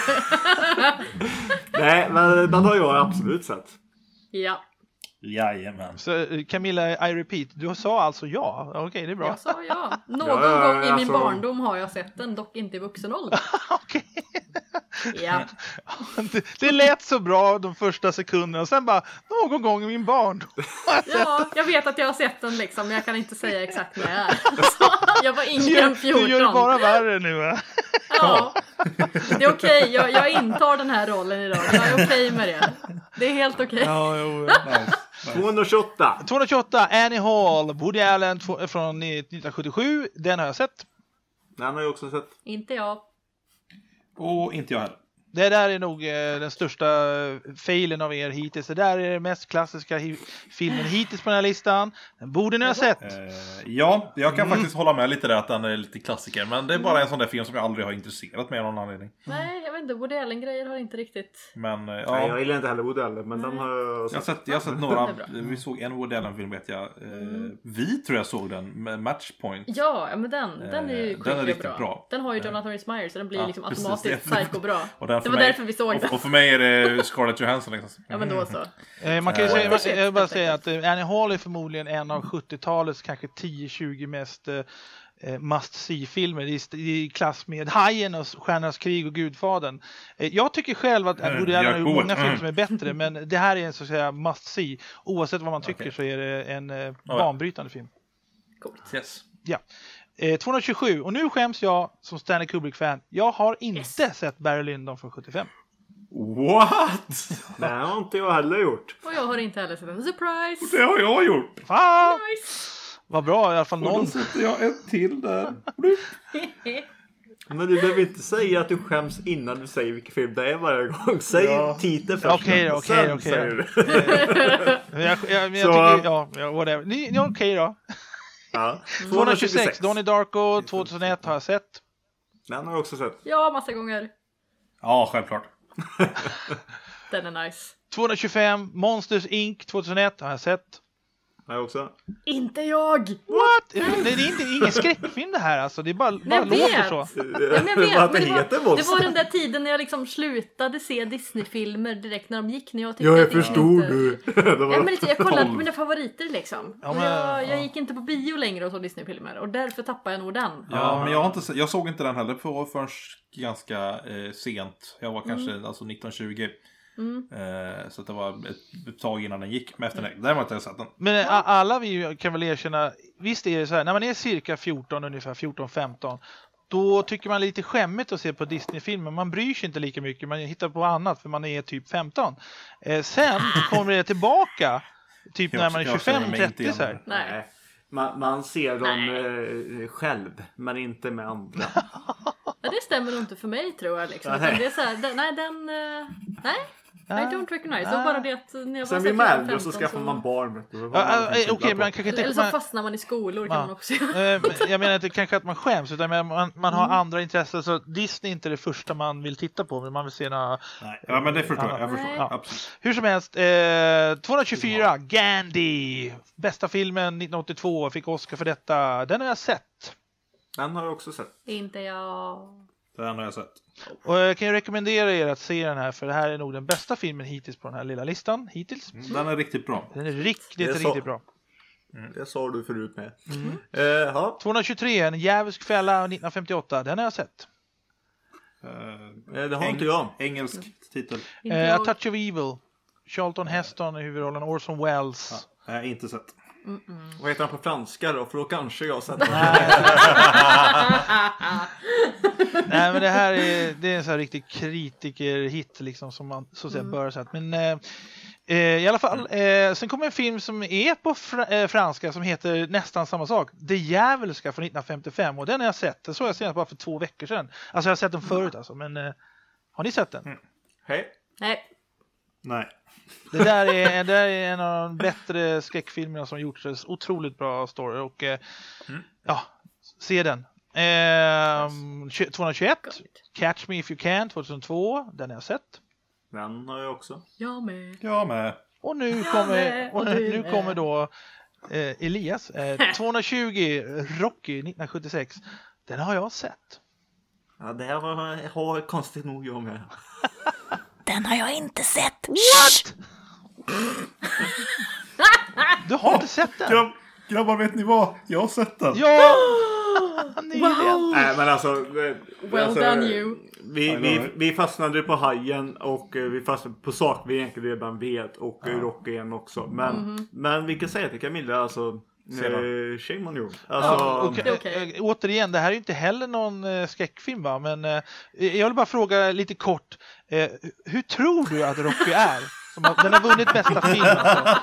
Speaker 2: men den har jag absolut sett.
Speaker 3: Ja.
Speaker 4: Jajamän.
Speaker 1: Så Camilla, I repeat, du sa alltså ja. Okej, det är bra.
Speaker 3: Jag sa ja. Någon gång i min barndom har jag sett den, dock inte i vuxen ålder.
Speaker 1: Okej.
Speaker 3: Ja.
Speaker 1: Det lät så bra de första sekunderna och sen bara någon gång i min barndom.
Speaker 3: Ja, jag vet att jag har sett den liksom, men jag kan inte säga exakt när jag är. Så, jag var yngre än 14.
Speaker 1: Du gör det bara värre nu, va?
Speaker 3: Ja, det är okej. Jag intar den här rollen idag. Jag är okej med det. Det är helt okej.
Speaker 1: Ja, jo.
Speaker 4: Nice.
Speaker 2: 228.
Speaker 1: Annie Hall, Woody Allen från 1977. Den har jag sett.
Speaker 2: Den har jag också sett.
Speaker 3: Inte jag.
Speaker 4: Och inte jag heller.
Speaker 1: Det där är nog den största failen av er hittills. Det där är den mest klassiska filmen hittills på den här listan. Den borde ni ha sett.
Speaker 4: Ja, jag kan faktiskt hålla med lite där att den är lite klassiker. Men det är bara en sån där film som jag aldrig har intresserat mig av någon anledning.
Speaker 3: Nej, jag vet inte. Woody Allen-grejer har inte riktigt...
Speaker 4: Men
Speaker 2: Nej, jag gillar inte heller Woody Allen, men den har jag sett.
Speaker 4: Jag har sett några. Vi såg en Woody Allen-film, vet jag. Vi tror jag såg den med Matchpoint.
Speaker 3: Ja, men den är ju
Speaker 4: den är riktigt bra.
Speaker 3: Den har ju Jonathan Rhys Meyers, så den blir liksom
Speaker 4: precis,
Speaker 3: automatiskt psycho-bra.
Speaker 4: Och
Speaker 3: det var därför vi såg den.
Speaker 4: Och för mig är det Scarlett Johansson liksom.
Speaker 3: Ja, men då så.
Speaker 1: Man kan ju säga, jag vill bara säga att Annie Hall är förmodligen en av 70-talets kanske 10-20 mest must-see-filmer i klass med Hajen och Stjärnornas krig och Gudfadern. Jag tycker själv att Woody Allen har gjort många filmer som är bättre, men det här är en så att säga must-see. Oavsett vad man tycker så är det en banbrytande film.
Speaker 3: Coolt.
Speaker 4: Yes.
Speaker 1: Ja. 227. Och nu skäms jag som Stanley Kubrick-fan. Jag har inte sett Barry Lyndon från 75.
Speaker 2: What? Det har inte jag heller gjort.
Speaker 3: Och jag har inte heller sett en surprise.
Speaker 4: Det har jag gjort.
Speaker 1: Fan!
Speaker 3: Nice.
Speaker 1: Vad bra, i alla fall
Speaker 4: Och
Speaker 1: någon.
Speaker 4: då sätter jag en till där.
Speaker 2: Men du behöver inte säga att du skäms innan du säger vilken film det är varje gång. Säg titeln först.
Speaker 1: Okej.
Speaker 2: Säger du.
Speaker 1: Jag tycker, whatever. Okej då.
Speaker 2: Ja.
Speaker 1: 226. Donnie Darko, 2001 har jag sett.
Speaker 2: Den har jag också sett.
Speaker 3: Ja, massa gånger.
Speaker 4: Ja, självklart.
Speaker 3: Den är nice.
Speaker 1: 225. Monsters Inc. 2001 har jag sett.
Speaker 2: Den har jag också.
Speaker 3: Inte jag!
Speaker 1: What? Det är ingen skräckfilm det här alltså. Det är bara låter så.
Speaker 3: Ja, men jag vet.
Speaker 2: Att det
Speaker 3: Men
Speaker 2: heter
Speaker 3: det
Speaker 2: Monster.
Speaker 3: var den där tiden när jag liksom slutade se Disney-filmer direkt när de gick. När jag tyckte
Speaker 2: Ja, jag
Speaker 3: att det
Speaker 2: förstod
Speaker 3: inte...
Speaker 2: du.
Speaker 3: Ja, men lite, jag kollade på mina favoriter liksom.
Speaker 1: Ja,
Speaker 3: Och
Speaker 1: men-
Speaker 3: jag gick inte på bio längre och så Disney-filmer. Och därför tappade jag nog den.
Speaker 4: Ja, men jag såg inte den heller förrän ganska sent. Jag var kanske 1920. Så att det var ett tag innan den gick. Men efter det, däremot har jag sett den.
Speaker 1: Men alla vi kan väl erkänna, visst är det så här, när man är cirka 14, ungefär 14-15, då tycker man lite skämmigt att se på Disney-filmer. Man bryr sig inte lika mycket, man hittar på annat för man är typ 15. Sen kommer det tillbaka, typ när man är 25-30 så här.
Speaker 3: Nej.
Speaker 2: Man ser dem själv, men inte med andra.
Speaker 3: Ja, det stämmer nog inte för mig tror jag liksom.
Speaker 2: Nej.
Speaker 3: Det är så här, nej. I don't recognize. Det var bara det att när jag
Speaker 2: Sen
Speaker 3: var
Speaker 2: blir man äldre
Speaker 3: 15
Speaker 2: så skaffar man barn.
Speaker 1: Okej, men kanske
Speaker 3: Eller
Speaker 1: inte...
Speaker 3: så fastnar man i skolor kan man också göra.
Speaker 1: Jag menar inte kanske att man skäms, utan man har andra intressen. Så Disney är inte det första man vill titta på, men man vill se några...
Speaker 4: Nej. Ja, men det förstår jag.
Speaker 3: Nej.
Speaker 1: Ja.
Speaker 4: Absolut.
Speaker 1: Hur som helst, 224, Gandhi. Bästa filmen 1982, fick Oscar för detta. Den har jag sett.
Speaker 2: Den har jag också sett.
Speaker 3: Inte jag.
Speaker 4: Den har jag sett.
Speaker 1: Och jag kan ju rekommendera er att se den här, för det här är nog den bästa filmen hittills på den här lilla listan. Hittills.
Speaker 4: Den är riktigt bra.
Speaker 1: Den är
Speaker 2: Det är
Speaker 1: riktigt
Speaker 2: så.
Speaker 1: bra.
Speaker 2: Det sa du förut med.
Speaker 1: 223, En djävulsk fälla 1958. Den har jag sett.
Speaker 2: Det har inte jag.
Speaker 4: Engelsk titel.
Speaker 3: Inte
Speaker 1: A
Speaker 3: jag.
Speaker 1: Touch of Evil. Charlton Heston i huvudrollen, Orson Welles.
Speaker 4: Nej, inte sett.
Speaker 2: Vad heter han på franska då? För då kanske jag har sett den.
Speaker 1: Nej, men det här är en sån här riktig kritikerhit liksom, som man så att säga bör ha sett. Men i alla fall, sen kommer en film som är på franska som heter nästan samma sak. Det djävulska från 1955, och den har jag sett. Den såg jag senast bara för 2 veckor sedan. Alltså jag har sett den förut alltså, men har ni sett den?
Speaker 2: Hej.
Speaker 3: Nej.
Speaker 4: Nej.
Speaker 1: Det där är en av de bättre skräckfilmerna som gjorts. Otroligt bra story och ja, se den. 221, Catch Me If You Can 2002, den har jag sett.
Speaker 2: Den har jag också.
Speaker 3: Jag med.
Speaker 4: Jag med.
Speaker 1: Och nu kommer då Elias 220, Rocky 1976. Den har jag sett.
Speaker 2: Ja, det här har konstigt nog jag med.
Speaker 3: Den har jag inte sett.
Speaker 1: What? Du har inte sett den?
Speaker 4: Grabbar, vet ni vad? Jag har sett den.
Speaker 1: Ja!
Speaker 3: Wow.
Speaker 2: Nej, men alltså...
Speaker 3: Well done you.
Speaker 2: Vi fastnade på Hajen och vi fastnade på saker vi egentligen redan vet och Rocky igen också. Men vi kan säga till Camilla, alltså... shame on you. Alltså,
Speaker 1: Återigen, det här är ju inte heller någon skräckfilm, va? Men jag vill bara fråga lite kort. Hur tror du att Rocky är? Den har vunnit bästa film, alltså.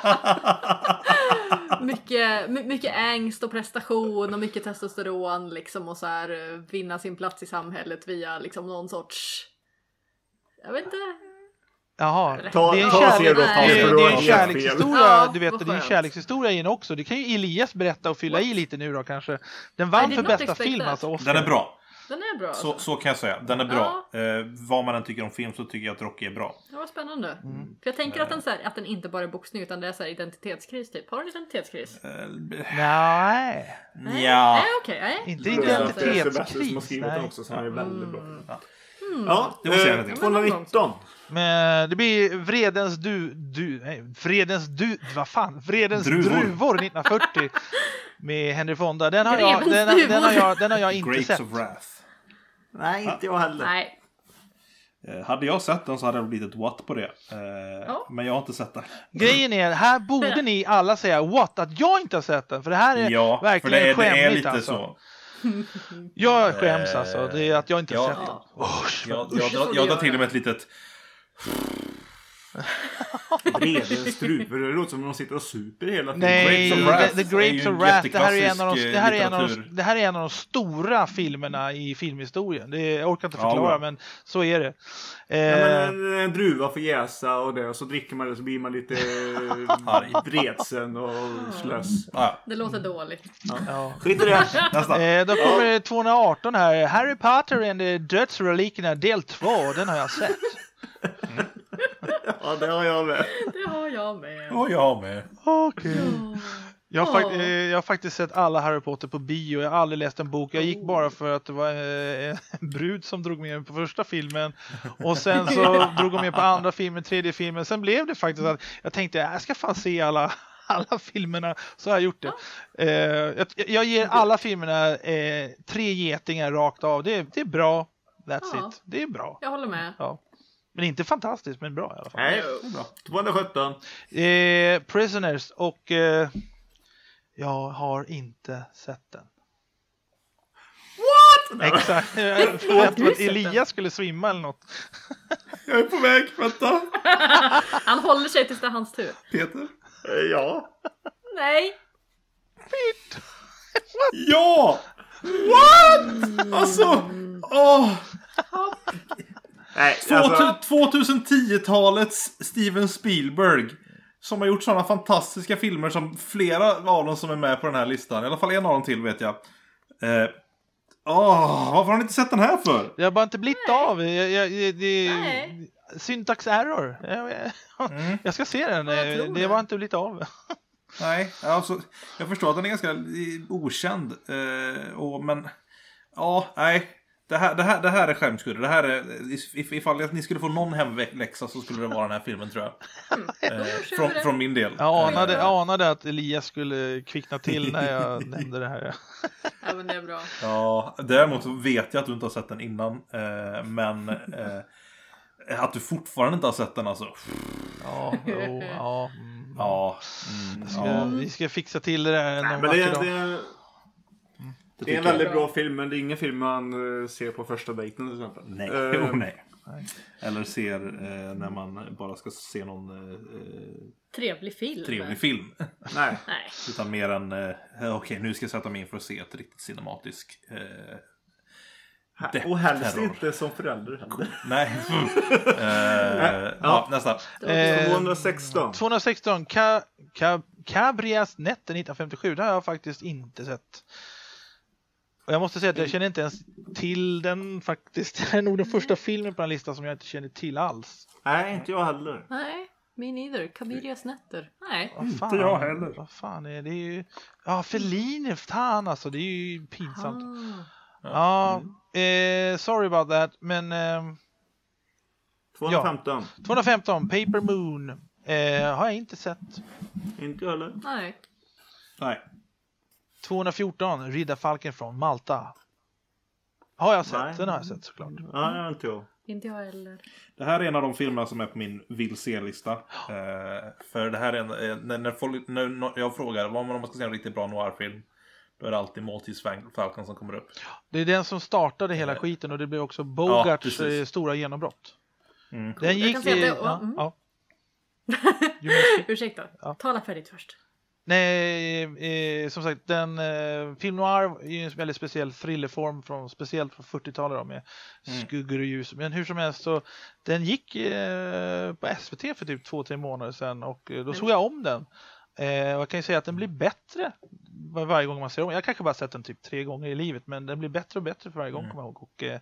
Speaker 3: Mycket ängst och prestation och mycket testosteron liksom, och så här vinna sin plats i samhället via liksom någon sorts, jag vet inte.
Speaker 1: Jaha, det
Speaker 2: Ta
Speaker 1: är en kärlekshistoria.
Speaker 3: Ja,
Speaker 1: du vet, det är en kärlekshistoria igen också. Det kan ju Elias berätta och fylla i lite nu då kanske. Den vann för bästa film, alltså Oscar.
Speaker 4: Den är bra.
Speaker 3: Den är bra.
Speaker 4: Så kan jag säga. Den är bra. Vad man än tycker om film så tycker jag att Rocky är bra.
Speaker 3: Det var spännande. För jag tänker att den inte bara är boxning utan det är så här identitetskris typ. Har du en identitetskris?
Speaker 1: Nej.
Speaker 4: Ja.
Speaker 3: Nej, okej.
Speaker 1: Inte
Speaker 2: som har
Speaker 1: identitetskris.
Speaker 2: skrivit den
Speaker 1: Nej.
Speaker 2: också, så han är väldigt bra.
Speaker 4: Ja, det var senare.
Speaker 2: 219.
Speaker 1: Men det blir Vredens druvor 1940 med Henry Fonda. Den har jag inte
Speaker 4: Grapes
Speaker 1: sett.
Speaker 4: of Wrath.
Speaker 2: Nej, inte jag heller.
Speaker 3: Nej.
Speaker 4: Hade jag sett den så hade det blivit ett what på det. Men jag har inte sett den.
Speaker 1: Grejen är, här borde ni alla säga what, att jag inte har sett den. För det här är verkligen
Speaker 4: för det är
Speaker 1: skämmigt,
Speaker 4: lite
Speaker 1: alltså.
Speaker 4: Så.
Speaker 1: Jag skäms alltså, det är att jag inte har sett den.
Speaker 4: Jag drar till med ett litet...
Speaker 2: Vredens druvor, det låter som att de sitter och super hela tiden.
Speaker 1: Nej,
Speaker 4: Grapes of Wrath
Speaker 1: The Grapes of Wrath, det här är en av de stora filmerna i filmhistorien. Jag orkar inte förklara, men så är det.
Speaker 2: En druva får jäsa och det, och så dricker man det, så blir man lite vredsen och slös.
Speaker 3: Det låter dåligt.
Speaker 1: Ja.
Speaker 2: Skit i det.
Speaker 1: Då kommer 218 här. Harry Potter and the Dödsrelikerna del 2. Den har jag sett.
Speaker 2: Ja, det har jag med.
Speaker 3: Det har jag med.
Speaker 4: Och jag med.
Speaker 1: Okej. Jag har faktiskt sett alla Harry Potter på bio. Jag har aldrig läst en bok. Jag gick bara för att det var en brud som drog med mig på första filmen. Och sen så drog hon med på andra filmen, tredje filmen. Sen blev det faktiskt att jag tänkte jag ska fan se alla filmerna. Så har jag gjort det. Jag ger alla filmerna 3 getingar rakt av. Det är bra. That's it. Det är bra.
Speaker 3: Jag håller med.
Speaker 1: Ja. Men inte fantastiskt, men bra i alla fall.
Speaker 2: Nej, bra. 217.
Speaker 1: Prisoners, och jag har inte sett den. What? Exakt. Jag förväntade att Elias skulle svimma eller något.
Speaker 4: Jag är på väg, vänta.
Speaker 3: Han håller sig tills det är hans tur.
Speaker 4: Peter?
Speaker 2: Ja.
Speaker 3: Nej.
Speaker 4: Ja! What? Alltså,
Speaker 2: Nej,
Speaker 4: 2010-talets Steven Spielberg, som har gjort sådana fantastiska filmer som flera av dem som är med på den här listan. I alla fall en av dem till, vet jag. Varför har ni inte sett den här för?
Speaker 1: Jag har bara inte blivit av. Syntax error. Jag ska se den. Det var inte blivit av.
Speaker 4: Nej, alltså, jag förstår att den är ganska okänd. Men, nej. Det här är skämskudde. Det här är, ifall ni skulle få någon hemläxa så skulle det vara den här filmen, tror jag. Från min del.
Speaker 1: Jag anade att Elias skulle kvickna till när jag nämnde det här.
Speaker 3: Ja, men det är bra.
Speaker 4: Ja, däremot så vet jag att du inte har sett den innan. Men att du fortfarande inte har sett den, alltså.
Speaker 1: Vi ska fixa till det där.
Speaker 2: Men det är en väldigt bra film, men det är ingen film man ser på första dejten till exempel.
Speaker 4: Nej. Eller ser när man bara ska se någon
Speaker 3: trevlig film.
Speaker 2: Nej.
Speaker 4: Utan mer än okej, nu ska jag sätta mig in för att se ett riktigt cinematisk
Speaker 2: Och helst inte som förälder heller.
Speaker 4: Nej. Nästa.
Speaker 2: 216.
Speaker 1: 216. Cabrias nätter 1957. Det har jag faktiskt inte sett. Och jag måste säga att jag känner inte ens till den faktiskt. Det är nog den första filmen på den listan som jag inte känner till alls.
Speaker 2: Nej, inte jag heller.
Speaker 3: Nej, me neither. Cabrias nätter. Nej.
Speaker 1: Inte jag heller. Vad fan är det? Det är ju... Ja, Fellini. Fan alltså. Det är ju pinsamt. Sorry about that. Men...
Speaker 2: 215.
Speaker 1: 215. Paper Moon. Har jag inte sett.
Speaker 2: Inte jag heller.
Speaker 3: Nej.
Speaker 1: 214. Riddarfalken från Malta. Har jag sett?
Speaker 2: Nej.
Speaker 1: Den har jag sett såklart.
Speaker 2: Ja, det har inte jag.
Speaker 3: Inte jag heller.
Speaker 4: Det här är en av de filmerna som är på min vill se-lista. För det här är när jag frågar vad man ska se en riktigt bra noir-film, då är det alltid Maltese-Falcon som kommer upp.
Speaker 1: Det är den som startade hela skiten och det blev också Bogarts stora genombrott. Den gick...
Speaker 3: Jag kan säga att Ursäkta, tala färdigt först.
Speaker 1: Nej, som sagt, den film noir är ju en väldigt speciell thrillerform speciellt från 40-talet då, med skuggor och ljus. Men hur som helst så den gick på SVT för typ 2-3 månader sedan och då såg jag om den. Och jag kan ju säga att den blir bättre varje gång man ser om. Jag kanske bara sett den typ 3 gånger i livet, men den blir bättre och bättre för varje gång kommer jag ihåg. Och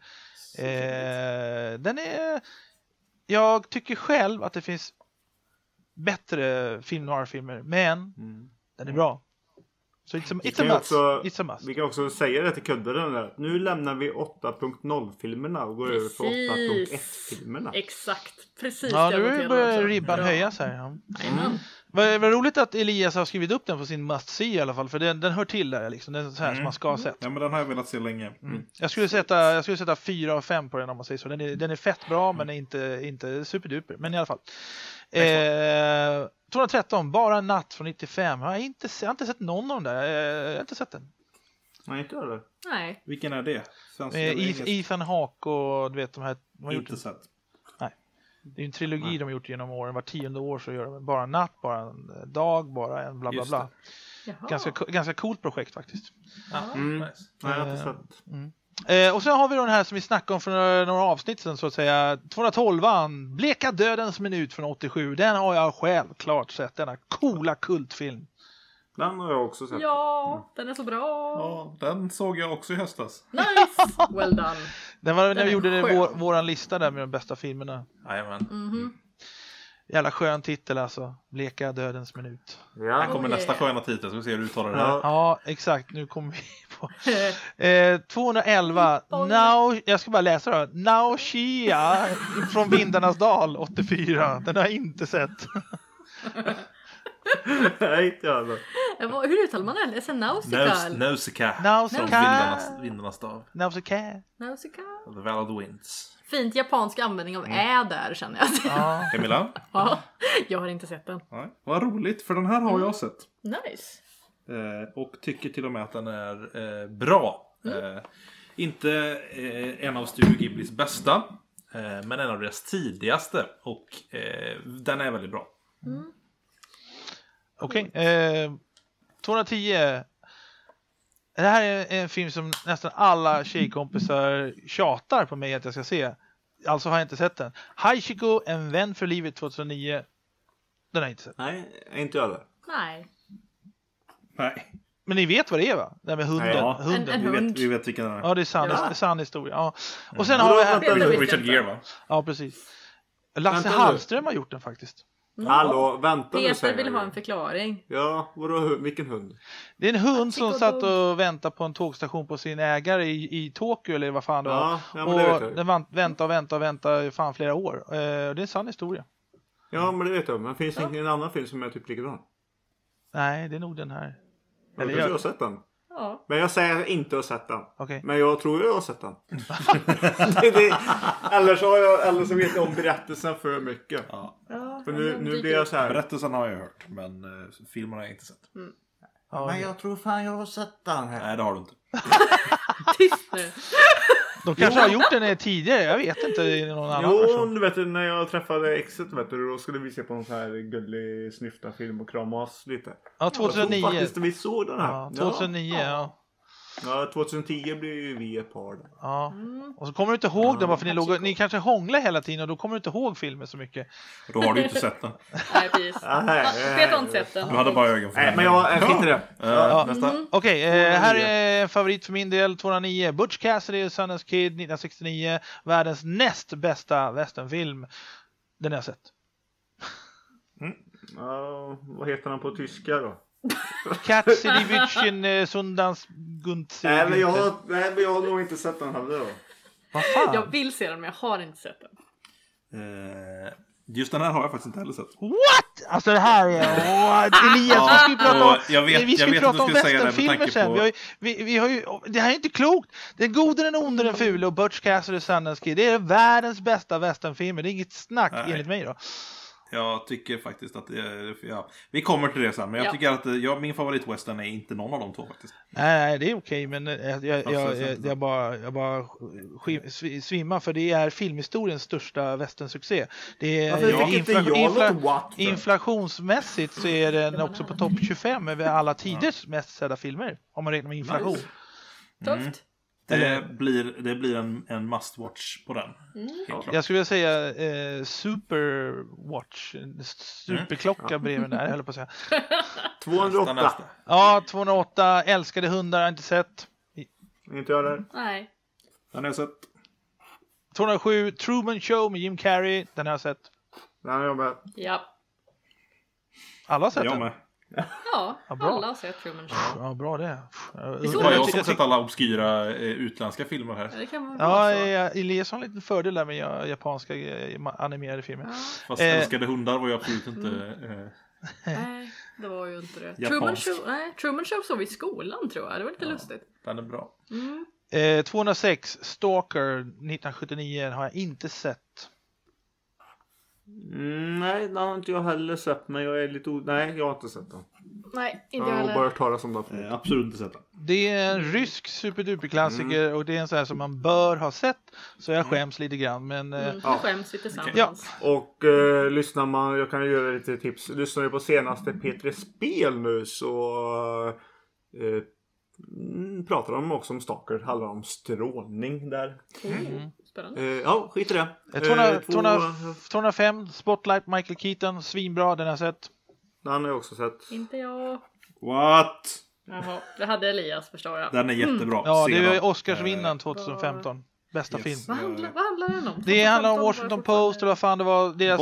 Speaker 1: den är... Jag tycker själv att det finns bättre film noir-filmer, men den är bra. Så it's a must.
Speaker 2: Vi kan också säga det till kunderna. Nu lämnar vi 8.0-filmerna och går över på 8.1-filmerna.
Speaker 3: Exakt, precis.
Speaker 1: Ja, nu börjar ribban höjas här. Ja. Vad roligt att Elias har skrivit upp den på sin must see i alla fall, för den hör till där liksom. Den är så här som man ska ha sett.
Speaker 4: Ja, men den har jag velat se länge.
Speaker 1: Jag skulle sätta 4 av 5 på den om man säger så. Den är fett bra, men är inte superduper, men i alla fall. 213, bara en natt från 95. Jag har inte sett någon av dem där. Jag har inte sett den.
Speaker 2: Nej, inte det.
Speaker 3: Nej.
Speaker 4: Vilken är det?
Speaker 1: Ethan Hawke och du vet de här. De har
Speaker 4: inte sett.
Speaker 1: Nej. Det är en trilogi de har gjort genom åren. Var 10:e år så gör de bara en natt, bara en dag, bara en bla bla bla. Ganska coolt projekt faktiskt.
Speaker 2: Nej, jag har inte sett.
Speaker 1: Och sen har vi den här som vi snackade om för några avsnitt sedan så att säga. 212an, Bleka dödens minut från 87. Den har jag självklart sett. Denna coola kultfilm.
Speaker 2: Den har jag också sett.
Speaker 3: Ja, den är så bra.
Speaker 4: Ja, den såg jag också i höstas.
Speaker 3: Nice, well done.
Speaker 1: Den var när vi gjorde våran lista där med de bästa filmerna.
Speaker 4: Jajamän.
Speaker 1: Jävla skön titel alltså. Bleka dödens minut.
Speaker 2: Ja.
Speaker 4: Här kommer nästa sköna titel, så vi ser hur du uttalar det här.
Speaker 1: Ja, exakt. Nu kommer vi på 211. Jag ska bara läsa då. Naoshia från Vindarnas dal 84. Den har jag inte sett.
Speaker 2: Nej, inte jag.
Speaker 3: Hur uttalar man det? Är det
Speaker 4: Nausicaa. Från Vindarnas dal.
Speaker 3: Nausicaa.
Speaker 4: The Valley of the Winds.
Speaker 3: Fint japansk användning av där känner jag.
Speaker 4: Camilla?
Speaker 3: Ja, jag har inte sett den.
Speaker 4: Nej. Vad roligt, för den här har jag sett.
Speaker 3: Nice.
Speaker 4: Och tycker till och med att den är bra. Inte en av Studio Ghiblis bästa, men en av deras tidigaste. Och den är väldigt bra.
Speaker 1: Okej. 210. Det här är en film som nästan alla tjejkompisar tjatar på mig att jag ska se. Alltså har jag inte sett den. Hachiko, en vän för livet 2009. Den har jag inte sett.
Speaker 2: Nej, inte jag det.
Speaker 3: Nej.
Speaker 1: Men ni vet vad det är va? Det med hunden.
Speaker 4: Ja,
Speaker 1: hunden.
Speaker 3: En hund.
Speaker 4: Vi vet vilken den är.
Speaker 1: Ja, det är sann historia. Ja. Och sen har vi här...
Speaker 4: Richard Gere va?
Speaker 1: Ja, precis. Lasse Hallström har gjort den faktiskt.
Speaker 2: Hallå, vänta nu.
Speaker 3: Peter vill ha en förklaring.
Speaker 2: Ja, vadå, vilken hund?
Speaker 1: Det är en hund som satt och väntade på en tågstation på sin ägare i Tokyo eller vad fan det var.
Speaker 2: Ja, men det vet jag.
Speaker 1: Den väntade fan flera år. Det är en sann historia.
Speaker 2: Ja, men det vet jag. Men finns det ingen annan film som är typ likadan?
Speaker 1: Nej, det är nog den här.
Speaker 2: Eller jag har sett den.
Speaker 3: Ja.
Speaker 2: Men jag säger att jag inte har sett den.
Speaker 1: Okay.
Speaker 2: Men jag tror jag har sett den. Eller så vet jag om berättelsen för mycket.
Speaker 4: Ja.
Speaker 2: För nu blir jag så här.
Speaker 4: Berättelsen har jag hört, men filmen har jag inte sett.
Speaker 2: Ja, men jag tror fan jag har sett den här.
Speaker 4: Nej, det har du inte.
Speaker 3: Tyst nu.
Speaker 1: De kanske har gjort den tidigare, jag vet inte någon annan
Speaker 2: Jo,
Speaker 1: version.
Speaker 2: du vet när jag träffade exet vet du, då skulle vi se på någon så här gullig snyfta film och kramas lite.
Speaker 1: Ja, 2009.
Speaker 2: Jag tror faktiskt vi såg den här.
Speaker 1: Ja, 2009, ja.
Speaker 2: Ja, 2010 blir ju vi ett par där.
Speaker 1: Ja. Och så kommer du inte ihåg den, för ni kanske hånglar hela tiden och då kommer du inte ihåg filmen så mycket.
Speaker 4: Och då har du ju inte sett den.
Speaker 3: Nej, precis. Peter har inte sett den.
Speaker 4: Du hade bara ögon för
Speaker 2: Nej,
Speaker 4: den.
Speaker 2: men jag skiter i det.
Speaker 4: Nästa.
Speaker 1: Okej, här är en favorit för min del, 209. Butch Cassidy och Sundance Kid 1969. Världens näst bästa westernfilm. Den har jag sett.
Speaker 2: Ja, vad heter han på tyska då?
Speaker 1: Cassidy Witchen Sundance Guntze.
Speaker 2: Nej, men jag har nog inte sett den heller då.
Speaker 1: Vad fan?
Speaker 3: Jag vill se den men jag har inte sett den.
Speaker 4: Just den här har jag faktiskt inte heller sett.
Speaker 1: What? Alltså det här är... Elias, vi ska ju prata om...
Speaker 4: jag vet att du skulle säga det med tanke
Speaker 1: sen.
Speaker 4: på...
Speaker 1: Vi har ju... Det här är inte klokt. Den gode, den onde, den fule och Butch Cassidy och Sundance Kid. Det är världens bästa westernfilmer. Det är inget snack enligt mig då.
Speaker 4: Jag tycker faktiskt att vi kommer till det sen. Men jag tycker att min favoritwestern är inte någon av de två faktiskt.
Speaker 1: Nej, det är okej, men jag bara svimmar, för det är filmhistoriens största westernsuccé. Det är inflationsmässigt så är den också på topp 25 över alla tiders mest sedda filmer, om man räknar med inflation.
Speaker 3: Tufft.
Speaker 4: Det blir en must-watch på den.
Speaker 1: Jag skulle vilja säga Superwatch, superklocka bredvid där, jag höll på att säga.
Speaker 2: 208.
Speaker 1: Ja, 208, älskade hundar, har inte sett.
Speaker 2: Inte jag där.
Speaker 3: Nej.
Speaker 4: Den har jag sett.
Speaker 1: 207, Truman Show med Jim Carrey, den har jag sett.
Speaker 2: Den har jag med.
Speaker 3: Ja.
Speaker 1: Alla har sett
Speaker 4: Jag
Speaker 1: den?
Speaker 4: med.
Speaker 3: Ja,
Speaker 1: bra.
Speaker 3: alla har sett Truman Show.
Speaker 1: Ja, bra det.
Speaker 4: Det var jag som har sett alla obskyra utländska filmer här.
Speaker 3: Det kan vara så.
Speaker 1: Elias har en liten fördel där med japanska animerade filmer.
Speaker 3: Ja.
Speaker 4: Fast älskade hundar var ju absolut inte...
Speaker 3: Nej, det var ju inte det.
Speaker 4: Japansk.
Speaker 3: Truman Show såg vi i skolan, tror jag. Det var lite lustigt.
Speaker 4: Den är bra.
Speaker 1: 206, Stalker 1979 har jag inte sett.
Speaker 2: Nej, den har inte jag heller sett. Men jag är lite nej, jag har inte sett den.
Speaker 3: Nej, inte
Speaker 2: Jag
Speaker 3: jag
Speaker 2: har
Speaker 3: heller.
Speaker 2: bara hört talas om den.
Speaker 4: Absolut inte sett den.
Speaker 1: Det är en rysk superduperklassiker och det är en sån här som man bör ha sett, så jag skäms lite grann, men
Speaker 3: Nu skäms vi tillsammans.
Speaker 2: Och lyssnar man, jag kan göra lite tips. Lyssnar du på senaste P3 Spel nu så pratar de också om Stalker. Handlar om strålning där.
Speaker 3: Spännande.
Speaker 2: Ja, skit i det.
Speaker 1: 205, Spotlight, Michael Keaton, svinbra, den har jag sett.
Speaker 2: Den har jag också sett.
Speaker 3: Inte jag.
Speaker 4: What?
Speaker 3: Jaha, det hade Elias, förstår jag.
Speaker 4: Den är jättebra.
Speaker 1: Ja, det
Speaker 4: Sedan.
Speaker 1: är Oscarsvinnaren 2015. Bästa
Speaker 4: Yes.
Speaker 1: film.
Speaker 3: Vad handlar den om?
Speaker 1: Det handlar om Washington Post, eller vad fan det var. Deras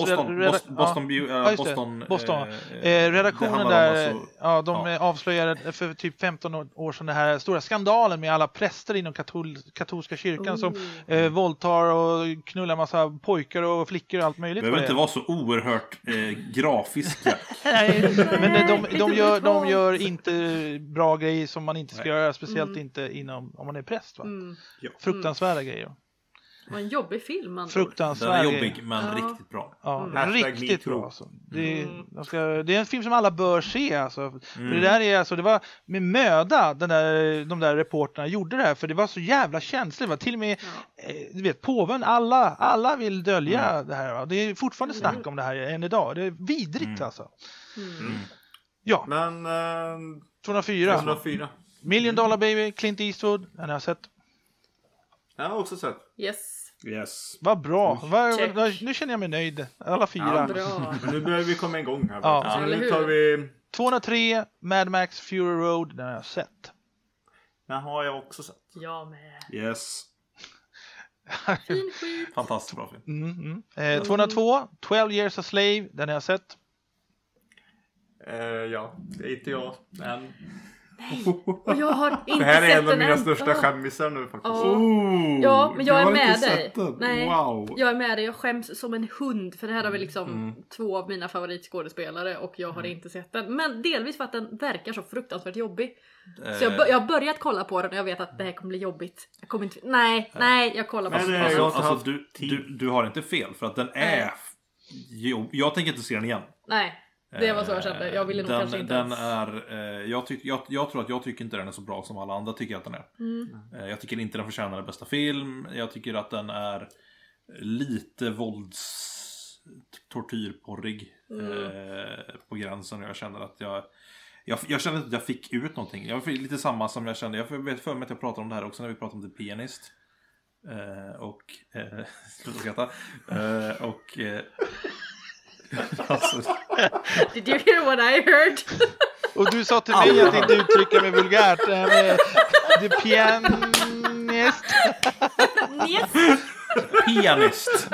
Speaker 1: Boston. Redaktionen där, de avslöjade för typ 15 år sedan den här stora skandalen med alla präster inom katolska kyrkan som våldtar och knullar massa pojkar och flickor och allt möjligt.
Speaker 4: Det behöver inte vara så oerhört grafiska.
Speaker 1: Nej, men de gör inte bra grejer som man inte ska göra, speciellt inte om man är präst, va? Fruktansvärda grejer.
Speaker 3: Det var en jobbig film.
Speaker 4: Den
Speaker 1: Fruktansvärd
Speaker 4: är
Speaker 1: grejer.
Speaker 4: jobbig, men riktigt bra.
Speaker 1: Ja, riktigt
Speaker 2: MeToo.
Speaker 1: bra alltså. Det är en film som alla bör se alltså. För det där är alltså, det var med möda de där reporterna gjorde det här, för det var så jävla känsligt, va? Till och med du vet, påven, alla vill dölja det här, va? Det är fortfarande snack om det här än idag. Det är vidrigt alltså. Ja,
Speaker 2: Men
Speaker 1: 204.
Speaker 2: 204.
Speaker 1: Million Dollar Baby, Clint Eastwood, den har jag sett.
Speaker 2: Jag har också sett.
Speaker 4: Yes.
Speaker 1: Vad bra. Nu känner jag mig nöjd. Alla 4.
Speaker 3: Bra.
Speaker 2: Nu börjar vi komma igång här.
Speaker 1: Ja.
Speaker 2: Så
Speaker 3: Eller
Speaker 2: nu
Speaker 3: hur?
Speaker 2: tar vi...
Speaker 1: 203, Mad Max Fury Road, den har jag sett.
Speaker 2: Den har jag också sett.
Speaker 3: Jag med.
Speaker 4: Yes.
Speaker 3: Fin skit.
Speaker 4: Fantastiskt bra film.
Speaker 1: 202, 12 Years a Slave, den har jag sett.
Speaker 2: Ja, det är inte jag. Men...
Speaker 3: Och jag har inte
Speaker 2: Det här är
Speaker 3: sett
Speaker 2: en av
Speaker 3: den
Speaker 2: mina
Speaker 3: än.
Speaker 2: största skämmisar nu faktiskt.
Speaker 3: Ja, men jag är
Speaker 4: du har
Speaker 3: med
Speaker 4: inte
Speaker 3: dig.
Speaker 4: sett den?
Speaker 3: Nej,
Speaker 4: Wow.
Speaker 3: jag är med dig. Jag skäms som en hund. För det här har vi liksom två av mina favoritskådespelare och jag har inte sett den. Men delvis för att den verkar så fruktansvärt jobbig. Så jag har börjat kolla på den och jag vet att det här kommer bli jobbigt. Jag kommer inte... Nej, jag kollar på
Speaker 2: Men
Speaker 3: den.
Speaker 2: det är jag-
Speaker 4: Alltså, du har inte fel, för att den är... Jag tänker inte se den igen.
Speaker 3: Nej, det var så jag kände. Jag ville nog kanske inte
Speaker 4: den
Speaker 3: ens...
Speaker 4: är, jag tror att jag tycker inte den är så bra som alla andra tycker att den är. Jag tycker inte den förtjänar bästa film. Jag tycker att den är lite tortyrporrig på gränsen. Jag känner att Jag kände inte att jag fick ut någonting. Jag fick lite samma som jag kände. Jag vet för mig att jag pratade om det här också när vi pratade om The Pianist. Sluta skratta. Alltså.
Speaker 3: Did you hear what I heard?
Speaker 1: Och du sa till mig att inte uttrycka mig vulgärt. The Pianist.
Speaker 3: Yes.
Speaker 4: Pianist.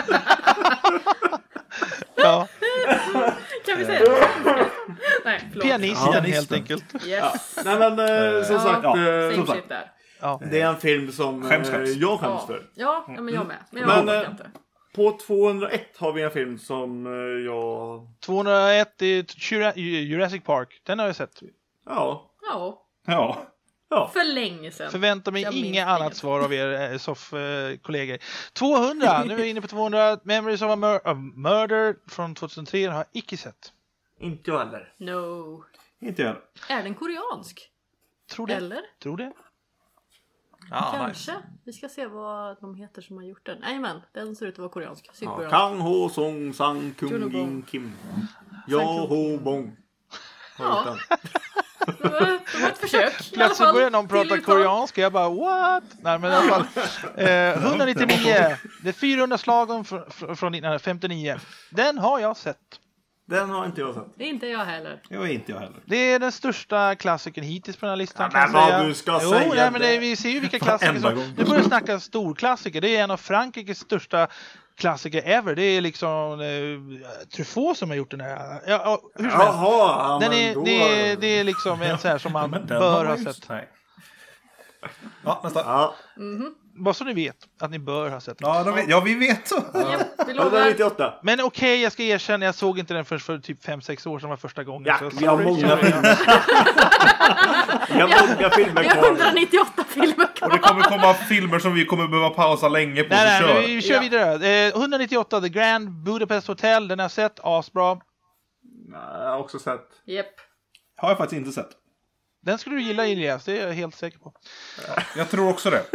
Speaker 1: Ja,
Speaker 3: Kan vi säga det? Nej, förlåt.
Speaker 1: pianisten helt enkelt.
Speaker 3: Yes.
Speaker 2: Nej men som sagt,
Speaker 3: Same shit där.
Speaker 1: Ja.
Speaker 2: det är en film som
Speaker 4: Skäms.
Speaker 2: jag skäms för.
Speaker 3: Ja, men jag med. Men
Speaker 2: Men,
Speaker 3: jag orkar inte.
Speaker 2: På 201 har vi en film som jag...
Speaker 1: 201 i Jurassic Park. Den har jag sett.
Speaker 2: Ja.
Speaker 3: Ja,
Speaker 4: Ja.
Speaker 3: för länge sedan.
Speaker 1: Förväntar mig
Speaker 3: Jag minns
Speaker 1: inget annat
Speaker 3: inget.
Speaker 1: svar av er SOF-kollegor. 200. Nu är vi inne på 200. Memories of a Murder från 2003. Den har jag icke sett.
Speaker 2: Inte jag heller.
Speaker 3: No.
Speaker 4: Inte jag.
Speaker 3: Är den koreansk?
Speaker 1: Tror det.
Speaker 3: Eller?
Speaker 1: Tror det.
Speaker 3: Kanske. Vi ska se vad de heter som har gjort den. Jajamän, den ser ut att vara koreansk.
Speaker 2: Ja, Kang Ho Song Sang Kung
Speaker 3: Junho
Speaker 2: Jin
Speaker 3: Bong.
Speaker 2: Kim. Yo Ho Bong.
Speaker 3: Ja. Det var ett försök. i alla
Speaker 1: Plötsligt
Speaker 3: fall,
Speaker 1: börjar någon
Speaker 3: till
Speaker 1: prata
Speaker 3: uttal.
Speaker 1: koreanska. Jag bara, what? Nej, men i alla fall. 199. Det är 400 slagen från 1959. Den har jag sett.
Speaker 2: Den har inte jag sett.
Speaker 3: Det är inte jag heller.
Speaker 4: Jag är inte jag heller.
Speaker 1: Det är den största klassikern hittills på den här listan,
Speaker 2: Ja,
Speaker 1: kan
Speaker 2: men
Speaker 1: jag säga.
Speaker 2: vad du ska
Speaker 1: Jo,
Speaker 2: säga
Speaker 1: nej, men
Speaker 2: det.
Speaker 1: vi ser ju vilka klassiker
Speaker 4: Varenda
Speaker 1: som...
Speaker 4: gång.
Speaker 1: Nu börjar vi snacka storklassiker. Det är en av Frankrikes största klassiker ever. Det är liksom Truffaut som har gjort den här. Ja, hur som helst.
Speaker 2: Jaha,
Speaker 1: Den
Speaker 2: men
Speaker 1: är,
Speaker 2: då...
Speaker 1: det är liksom en så här som man
Speaker 4: Men den
Speaker 1: bör
Speaker 4: har
Speaker 1: ha
Speaker 4: man ju-
Speaker 1: sett.
Speaker 4: Nej. Ja, nästa.
Speaker 2: Ja,
Speaker 1: Bara så ni vet att ni bör ha sett den.
Speaker 4: Ja, vi vet så.
Speaker 3: Ja, vi lovar.
Speaker 2: 198.
Speaker 1: Men okej, jag ska erkänna, jag såg inte den för typ 5-6 år sedan var första gången.
Speaker 2: Ja,
Speaker 1: så
Speaker 2: vi har
Speaker 1: sorry,
Speaker 2: många
Speaker 1: sorry.
Speaker 2: filmer. Vi har många filmer
Speaker 3: Vi har
Speaker 2: kvar.
Speaker 3: 198 filmer
Speaker 4: Och det
Speaker 3: kvar.
Speaker 4: kommer komma filmer som vi kommer behöva pausa länge på.
Speaker 1: Nej,
Speaker 4: Så
Speaker 1: nej,
Speaker 4: kör.
Speaker 1: men vi kör
Speaker 3: Ja.
Speaker 1: vidare. 198, The Grand Budapest Hotel. Den har jag sett, asbra.
Speaker 2: Nej, jag har också sett.
Speaker 3: Japp.
Speaker 4: Har jag faktiskt inte sett.
Speaker 1: Den skulle du gilla, Elias, det är jag helt säker på.
Speaker 4: Jag tror också det.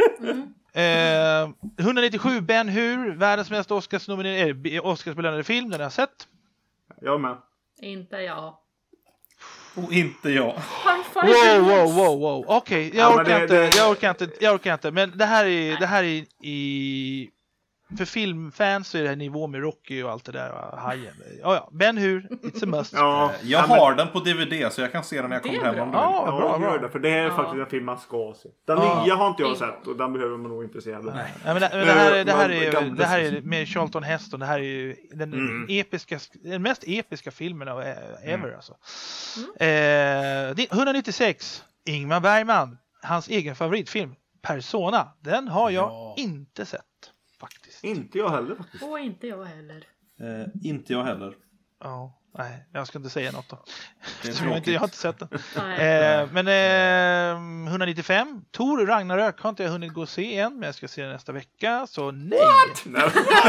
Speaker 1: 197, Ben Hur, världens mest Oscarsbelönade film. Den har jag sett.
Speaker 2: Jag med.
Speaker 3: Inte jag.
Speaker 4: Och inte jag.
Speaker 3: High five.
Speaker 1: Wow. Okej,
Speaker 2: Ja, men
Speaker 1: jag orkar inte. Men det här är i... För filmfans så är det här nivå med Rocky och allt det där. Hajen. Ja. Ben Hur, it's a must.
Speaker 2: Ja,
Speaker 4: Jag har den på DVD så jag kan se den när jag
Speaker 3: Det
Speaker 4: kommer
Speaker 3: är
Speaker 4: hem om
Speaker 3: bra.
Speaker 4: du vill.
Speaker 1: Ja,
Speaker 2: ja,
Speaker 1: bra.
Speaker 2: gör det. För det är
Speaker 3: Ja.
Speaker 2: faktiskt en film man ska se. Den
Speaker 1: Ja.
Speaker 2: nya har inte jag sett och den behöver man nog inte se heller.
Speaker 1: Nej, men det här är med Charlton Heston. Det här är ju den mest episka filmen av ever alltså. 196, Ingmar Bergman, hans egen favoritfilm Persona. Den har jag inte sett faktiskt.
Speaker 2: Inte jag heller faktiskt.
Speaker 3: Och inte jag heller.
Speaker 4: Inte jag heller.
Speaker 1: Ja, nej, jag ska inte säga något då.
Speaker 4: Det är
Speaker 1: Jag har inte sett den.
Speaker 3: Nej.
Speaker 1: Men 195, Thor Ragnarök har inte jag hunnit gå och se än, men jag ska se den nästa vecka, så nej.
Speaker 2: Nej.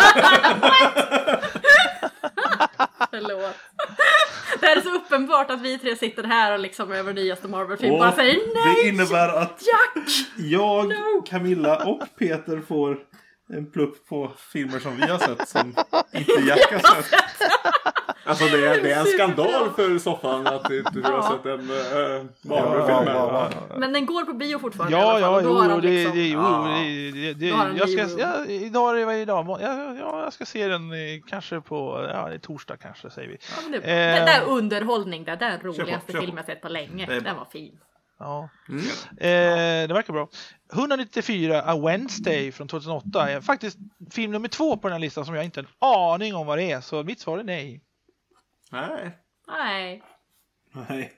Speaker 3: Förlåt. Det här är så uppenbart att vi tre sitter här och liksom över nyaste Marvel-film
Speaker 4: Och
Speaker 3: bara säger nej.
Speaker 4: det innebär att
Speaker 3: Jack!
Speaker 4: jag, Camilla och Peter får en plupp på filmer som vi har sett som inte Jack har sett.
Speaker 2: Alltså det är en skandal för soffan att inte du har sett en Marvel-film.
Speaker 1: Ja.
Speaker 3: Men den går på bio fortfarande i alla fall.
Speaker 1: Ja,
Speaker 3: Och då har han
Speaker 1: det,
Speaker 3: liksom...
Speaker 1: det,
Speaker 3: Då har han
Speaker 1: jag ska,
Speaker 3: bio.
Speaker 1: idag är det varje dag. Jag ska se den kanske på, det är torsdag kanske säger vi.
Speaker 3: Ja, men det är underhållning där. Det är den roligaste
Speaker 4: Kör på.
Speaker 3: filmen jag sett på länge.
Speaker 4: Det är bra.
Speaker 3: Den var fin.
Speaker 1: Ja. Det verkar bra. 194, A Wednesday från 2008 är faktiskt film nummer 2 på den här listan som jag inte har en aning om vad det är. Så mitt svar är nej.
Speaker 2: Nej.
Speaker 3: Nej.
Speaker 4: Nej.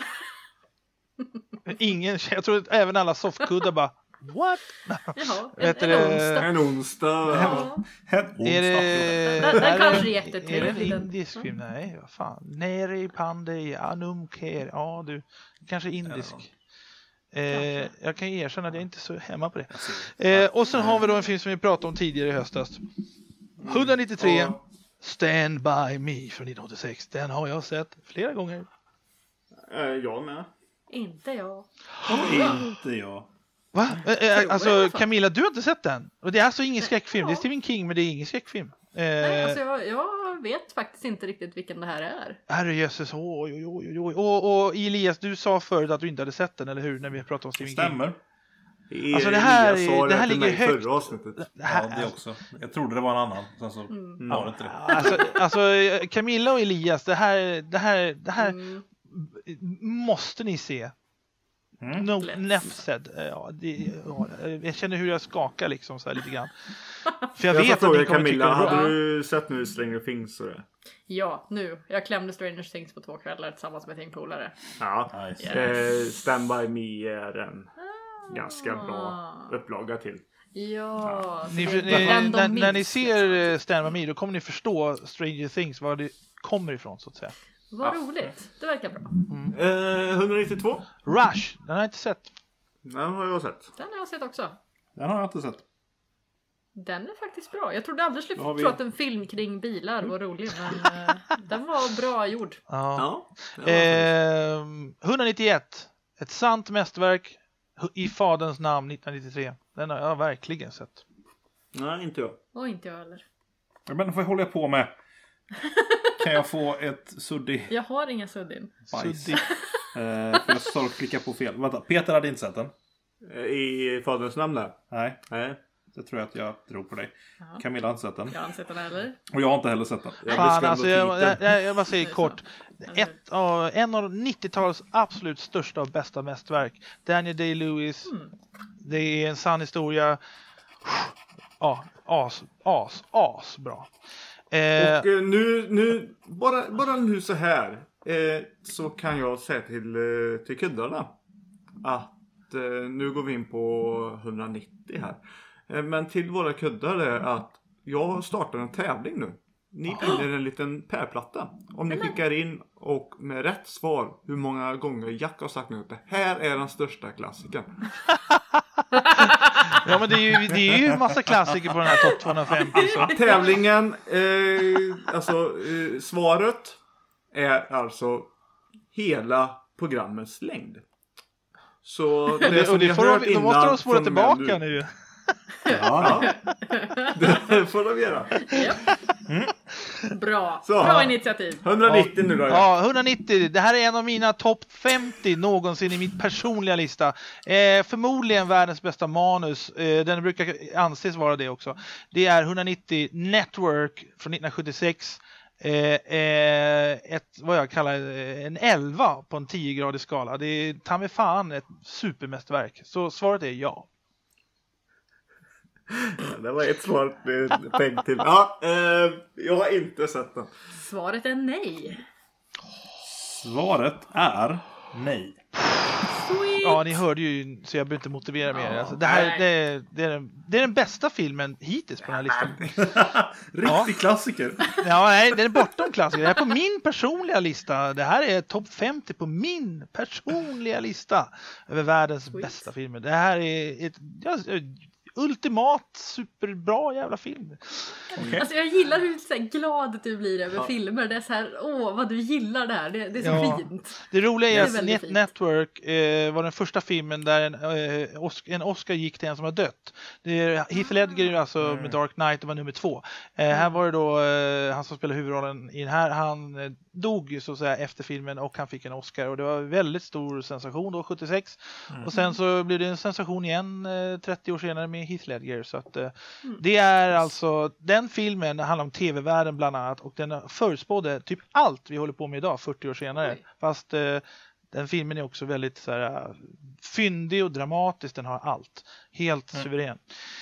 Speaker 1: Jag tror att även alla softkuddar bara what?
Speaker 3: Jaha,
Speaker 1: Vet
Speaker 3: en
Speaker 1: du-
Speaker 3: onsdag.
Speaker 2: En onsdag.
Speaker 3: Ja.
Speaker 1: Är det...
Speaker 3: Den
Speaker 1: är
Speaker 3: kanske
Speaker 1: det-
Speaker 3: är jättetrevlig,
Speaker 1: Är det en
Speaker 3: den.
Speaker 1: indisk film? Nej, vad fan. Nere i Pandey, Anumker. Ja, du. Kanske indisk. Jag kan erkänna att jag inte är så hemma på det. Och sen har vi då en film som vi pratade om tidigare i höstas. 193. Stand By Me från 1986. Den har jag sett flera gånger.
Speaker 2: Jag med.
Speaker 3: Inte jag.
Speaker 4: Inte jag.
Speaker 1: Va?
Speaker 3: jag i alla
Speaker 1: Alltså
Speaker 3: fall.
Speaker 1: Camilla, du har inte sett den? Och det är alltså ingen skräckfilm. Det är Stephen King, men det är ingen skräckfilm.
Speaker 3: Nej, alltså jag Jag vet faktiskt inte riktigt vilken det här är.
Speaker 1: Herrejösses, oj. Och Elias, du sa förut att du inte hade sett den, eller hur? När vi pratade om Stephen King.
Speaker 4: Stämmer.
Speaker 1: Alltså det här
Speaker 2: till
Speaker 1: ligger
Speaker 2: mig
Speaker 1: högt.
Speaker 2: förra avsnittet.
Speaker 4: Ja, det också. Jag trodde det var en annan. Sen så var det inte det.
Speaker 1: Alltså Camilla och Elias, det här måste ni se. No, Nefsed. Jag känner hur jag skakar liksom så här lite grann. För jag vet att ni kommer
Speaker 2: Camilla,
Speaker 1: tycka det är bra.
Speaker 2: hade du sett nu Stranger Things?
Speaker 3: Ja, nu. Jag klämde Stranger Things på 2 kvällar tillsammans med ett gäng polare.
Speaker 2: Ja.
Speaker 4: Nice.
Speaker 2: Stand By Me är en ganska bra upplaga till.
Speaker 3: Ja.
Speaker 1: När ni ser Stand By Me, då kommer ni förstå Stranger Things, var det kommer ifrån så att säga.
Speaker 3: Vad roligt. Det verkar bra.
Speaker 2: 192.
Speaker 1: Rush, den har jag inte sett.
Speaker 2: Den har jag sett.
Speaker 3: Den har jag sett också.
Speaker 4: Den har jag inte sett.
Speaker 3: Den är faktiskt bra. Jag trodde aldrig skulle
Speaker 4: Då har vi-
Speaker 3: tro att en film kring bilar var rolig, men den var bra gjord.
Speaker 1: Ja.
Speaker 2: Ja.
Speaker 1: 191. Ett sant mästerverk i faderns namn 1993. Den har jag verkligen sett.
Speaker 2: Nej, inte jag.
Speaker 3: Och inte jag heller.
Speaker 4: Men vad håller jag på med? Kan jag få ett suddig
Speaker 3: Jag har inga suddin.
Speaker 4: bajs?
Speaker 1: Suddig.
Speaker 4: För jag sa att klicka på fel. Vänta, Peter hade inte sett den.
Speaker 2: I faderns namn där?
Speaker 4: Nej,
Speaker 2: Nej.
Speaker 4: det tror jag att jag drog på dig.
Speaker 3: Ja.
Speaker 4: Camilla har inte sett den.
Speaker 3: Jag har inte sett den heller.
Speaker 4: Och jag har inte heller sett den.
Speaker 1: Fan, alltså,
Speaker 2: titeln.
Speaker 1: jag bara säger
Speaker 3: Det är
Speaker 1: kort.
Speaker 3: så.
Speaker 1: En av 90-talets absolut största och bästa mästerverk. Daniel Day-Lewis. Det är en sann historia. Ja, as bra.
Speaker 2: Och nu bara nu så här så kan jag säga till kuddarna att nu går vi in på 190 här. Men till våra kuddar är att jag startar en tävling nu. Ni vinner en liten pärplatta. Om ni skickar in och med rätt svar hur många gånger Jack har sagt nu att det här är den största klassikern.
Speaker 1: Ja, men det är ju en massa klassiker på den här topp 250. Så.
Speaker 2: Tävlingen, svaret är alltså hela programmets längd. Så det som
Speaker 1: Och det
Speaker 2: ni
Speaker 1: får
Speaker 2: hört
Speaker 1: de måste de spåra
Speaker 2: från och med
Speaker 1: tillbaka nu.
Speaker 2: Ja, det får de göra.
Speaker 3: Bra.
Speaker 2: Så.
Speaker 3: Bra initiativ.
Speaker 2: 190 nu då.
Speaker 1: Ja, 190. Det här är en av mina topp 50 någonsin i min personliga lista. Förmodligen världens bästa manus. Den brukar anses vara det också. Det är 190 Network från 1976. Vad jag kallar en 11 på en 10-gradig skala. Det är ta mig fan ett supermästerverk. Så svaret är ja.
Speaker 2: Det var ett svar tänkt till. Ja, jag har inte sett den.
Speaker 3: Svaret är nej.
Speaker 4: Svaret är nej.
Speaker 3: Sweet.
Speaker 1: Ja, ni hörde ju, så jag behöver inte motivera mer.
Speaker 3: Ja,
Speaker 1: Alltså, det här
Speaker 3: nej.
Speaker 1: det är den bästa filmen hittills på den här listan.
Speaker 4: Riktig klassiker.
Speaker 1: Ja, nej, den är bortom klassiker. Det här är på min personliga lista. Det här är topp 50 på min personliga lista över världens bästa filmer. Det här är ett ultimat superbra jävla film.
Speaker 4: Okay.
Speaker 3: Alltså jag gillar hur så här glad du blir över filmer. Det är så här, vad du gillar det här. Det är så fint.
Speaker 1: Det roliga är
Speaker 3: Det är
Speaker 1: att
Speaker 3: väldigt fint.
Speaker 1: Network var den första filmen där en Oscar gick till en som har dött. Heath Ledger alltså med Dark Knight var nummer 2. Här var det då han som spelar huvudrollen i den här. Han dog så att säga efter filmen och han fick en Oscar. Och det var en väldigt stor sensation då, 76. Och sen så blev det en sensation igen 30 år senare med Heath Ledger. Så att det är alltså, den filmen handlar om tv-världen bland annat. Och den förutspådde typ allt vi håller på med idag 40 år senare.
Speaker 3: Oj.
Speaker 1: Fast den filmen är också väldigt så här, fyndig och dramatisk. Den har allt. Helt suverän.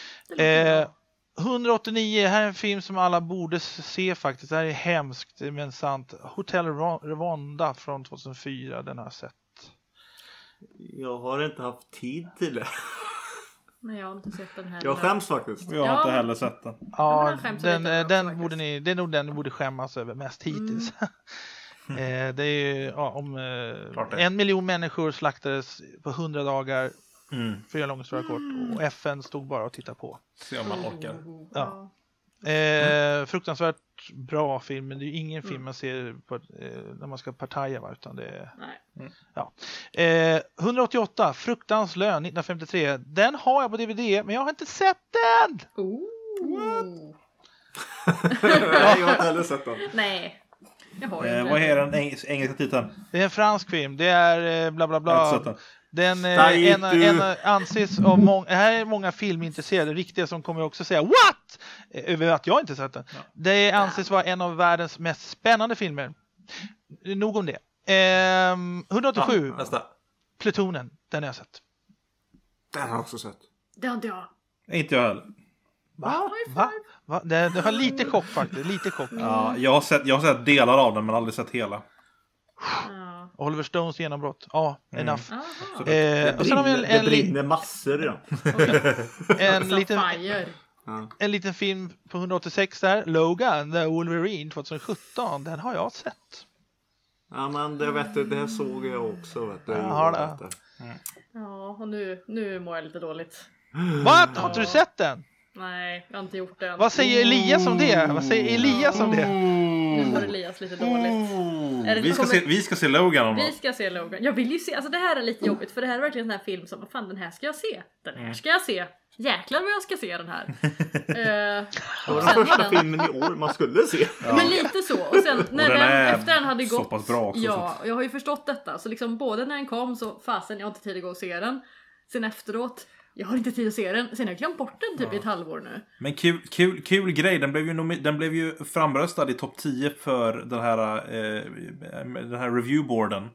Speaker 1: 189, här är en film som alla borde se faktiskt. Det här är hemskt men sant. Hotel Rwanda från 2004, den har jag sett.
Speaker 2: Jag har inte haft tid till det.
Speaker 3: Nej, jag har inte sett den här.
Speaker 2: Jag skäms faktiskt.
Speaker 4: Jag har inte heller sett den.
Speaker 1: Ja,
Speaker 3: den skäms lite över också,
Speaker 1: den
Speaker 3: faktiskt.
Speaker 1: borde det är nog den ni borde skämmas över mest hittills. Det är ju om 1 miljon människor slaktades på 100 dagar för en lång historia kort och FN stod bara och tittade på.
Speaker 4: Se om man orkar.
Speaker 1: Ja. Fruktansvärt bra film, men det är ju ingen film man ser på, när man ska partaja, va, utan det är...
Speaker 3: Nej.
Speaker 1: Ja. 188, Fruktans lön 1953. Den har jag på DVD, men jag har inte sett den!
Speaker 2: Nej, jag har inte heller sett den.
Speaker 3: Nej, jag har inte.
Speaker 4: Vad är den engelska titeln?
Speaker 1: Det är en fransk film. Det är bla bla
Speaker 4: Jag har inte
Speaker 1: bla.
Speaker 4: sett
Speaker 1: Den anses av här är många filmintresserade riktiga som kommer också säga what? Över att jag inte sett den.
Speaker 4: Ja.
Speaker 1: Det anses vara en av världens mest spännande filmer. Nog om det. 187.
Speaker 4: Nästa.
Speaker 1: Plutonen. Den har jag sett.
Speaker 2: Den har jag också sett.
Speaker 3: Det har inte jag.
Speaker 4: Inte jag heller.
Speaker 1: Va? Det var lite chock faktiskt. Lite chock.
Speaker 4: Ja, jag har sett delar av den men aldrig sett hela.
Speaker 3: Ja.
Speaker 1: Oliver Stones genombrott. Ja, enough.
Speaker 3: Aha.
Speaker 1: Och sen har vi
Speaker 2: Det brinner massor redan.
Speaker 1: en liten film på 186 där. Logan, The Wolverine 2017. Den har jag sett.
Speaker 2: Ja, men det såg jag också. Vet du.
Speaker 1: Jaha, det.
Speaker 3: Ja, och nu mår jag lite dåligt.
Speaker 1: Vad? Har inte du sett den?
Speaker 3: Nej, jag har inte gjort det.
Speaker 1: Vad säger Elias om det? Vad säger Elias om det?
Speaker 3: Nu mår Elias lite dåligt.
Speaker 4: Vi ska se Logan om
Speaker 3: Vi
Speaker 4: något.
Speaker 3: ska se Logan. Jag vill ju se, alltså det här är lite jobbigt för det här är verkligen en sån här film som, vad fan, den här ska jag se. Den här ska jag se. Jäklar vad jag ska se den här.
Speaker 2: Det var den första filmen i år man skulle se.
Speaker 3: Men lite så. Och sen när
Speaker 4: den är
Speaker 3: efter den hade
Speaker 4: så
Speaker 3: gått.
Speaker 4: pass bra också,
Speaker 3: Ja, och jag har ju förstått detta. Så liksom både när den kom så fasen, jag har inte tid att gå och se den. Sen efteråt, jag har inte tid att se den. Sen har jag glömt bort den typ i ett halvår nu.
Speaker 4: Men kul grej. Den blev ju framröstad i topp 10 för den här reviewboarden.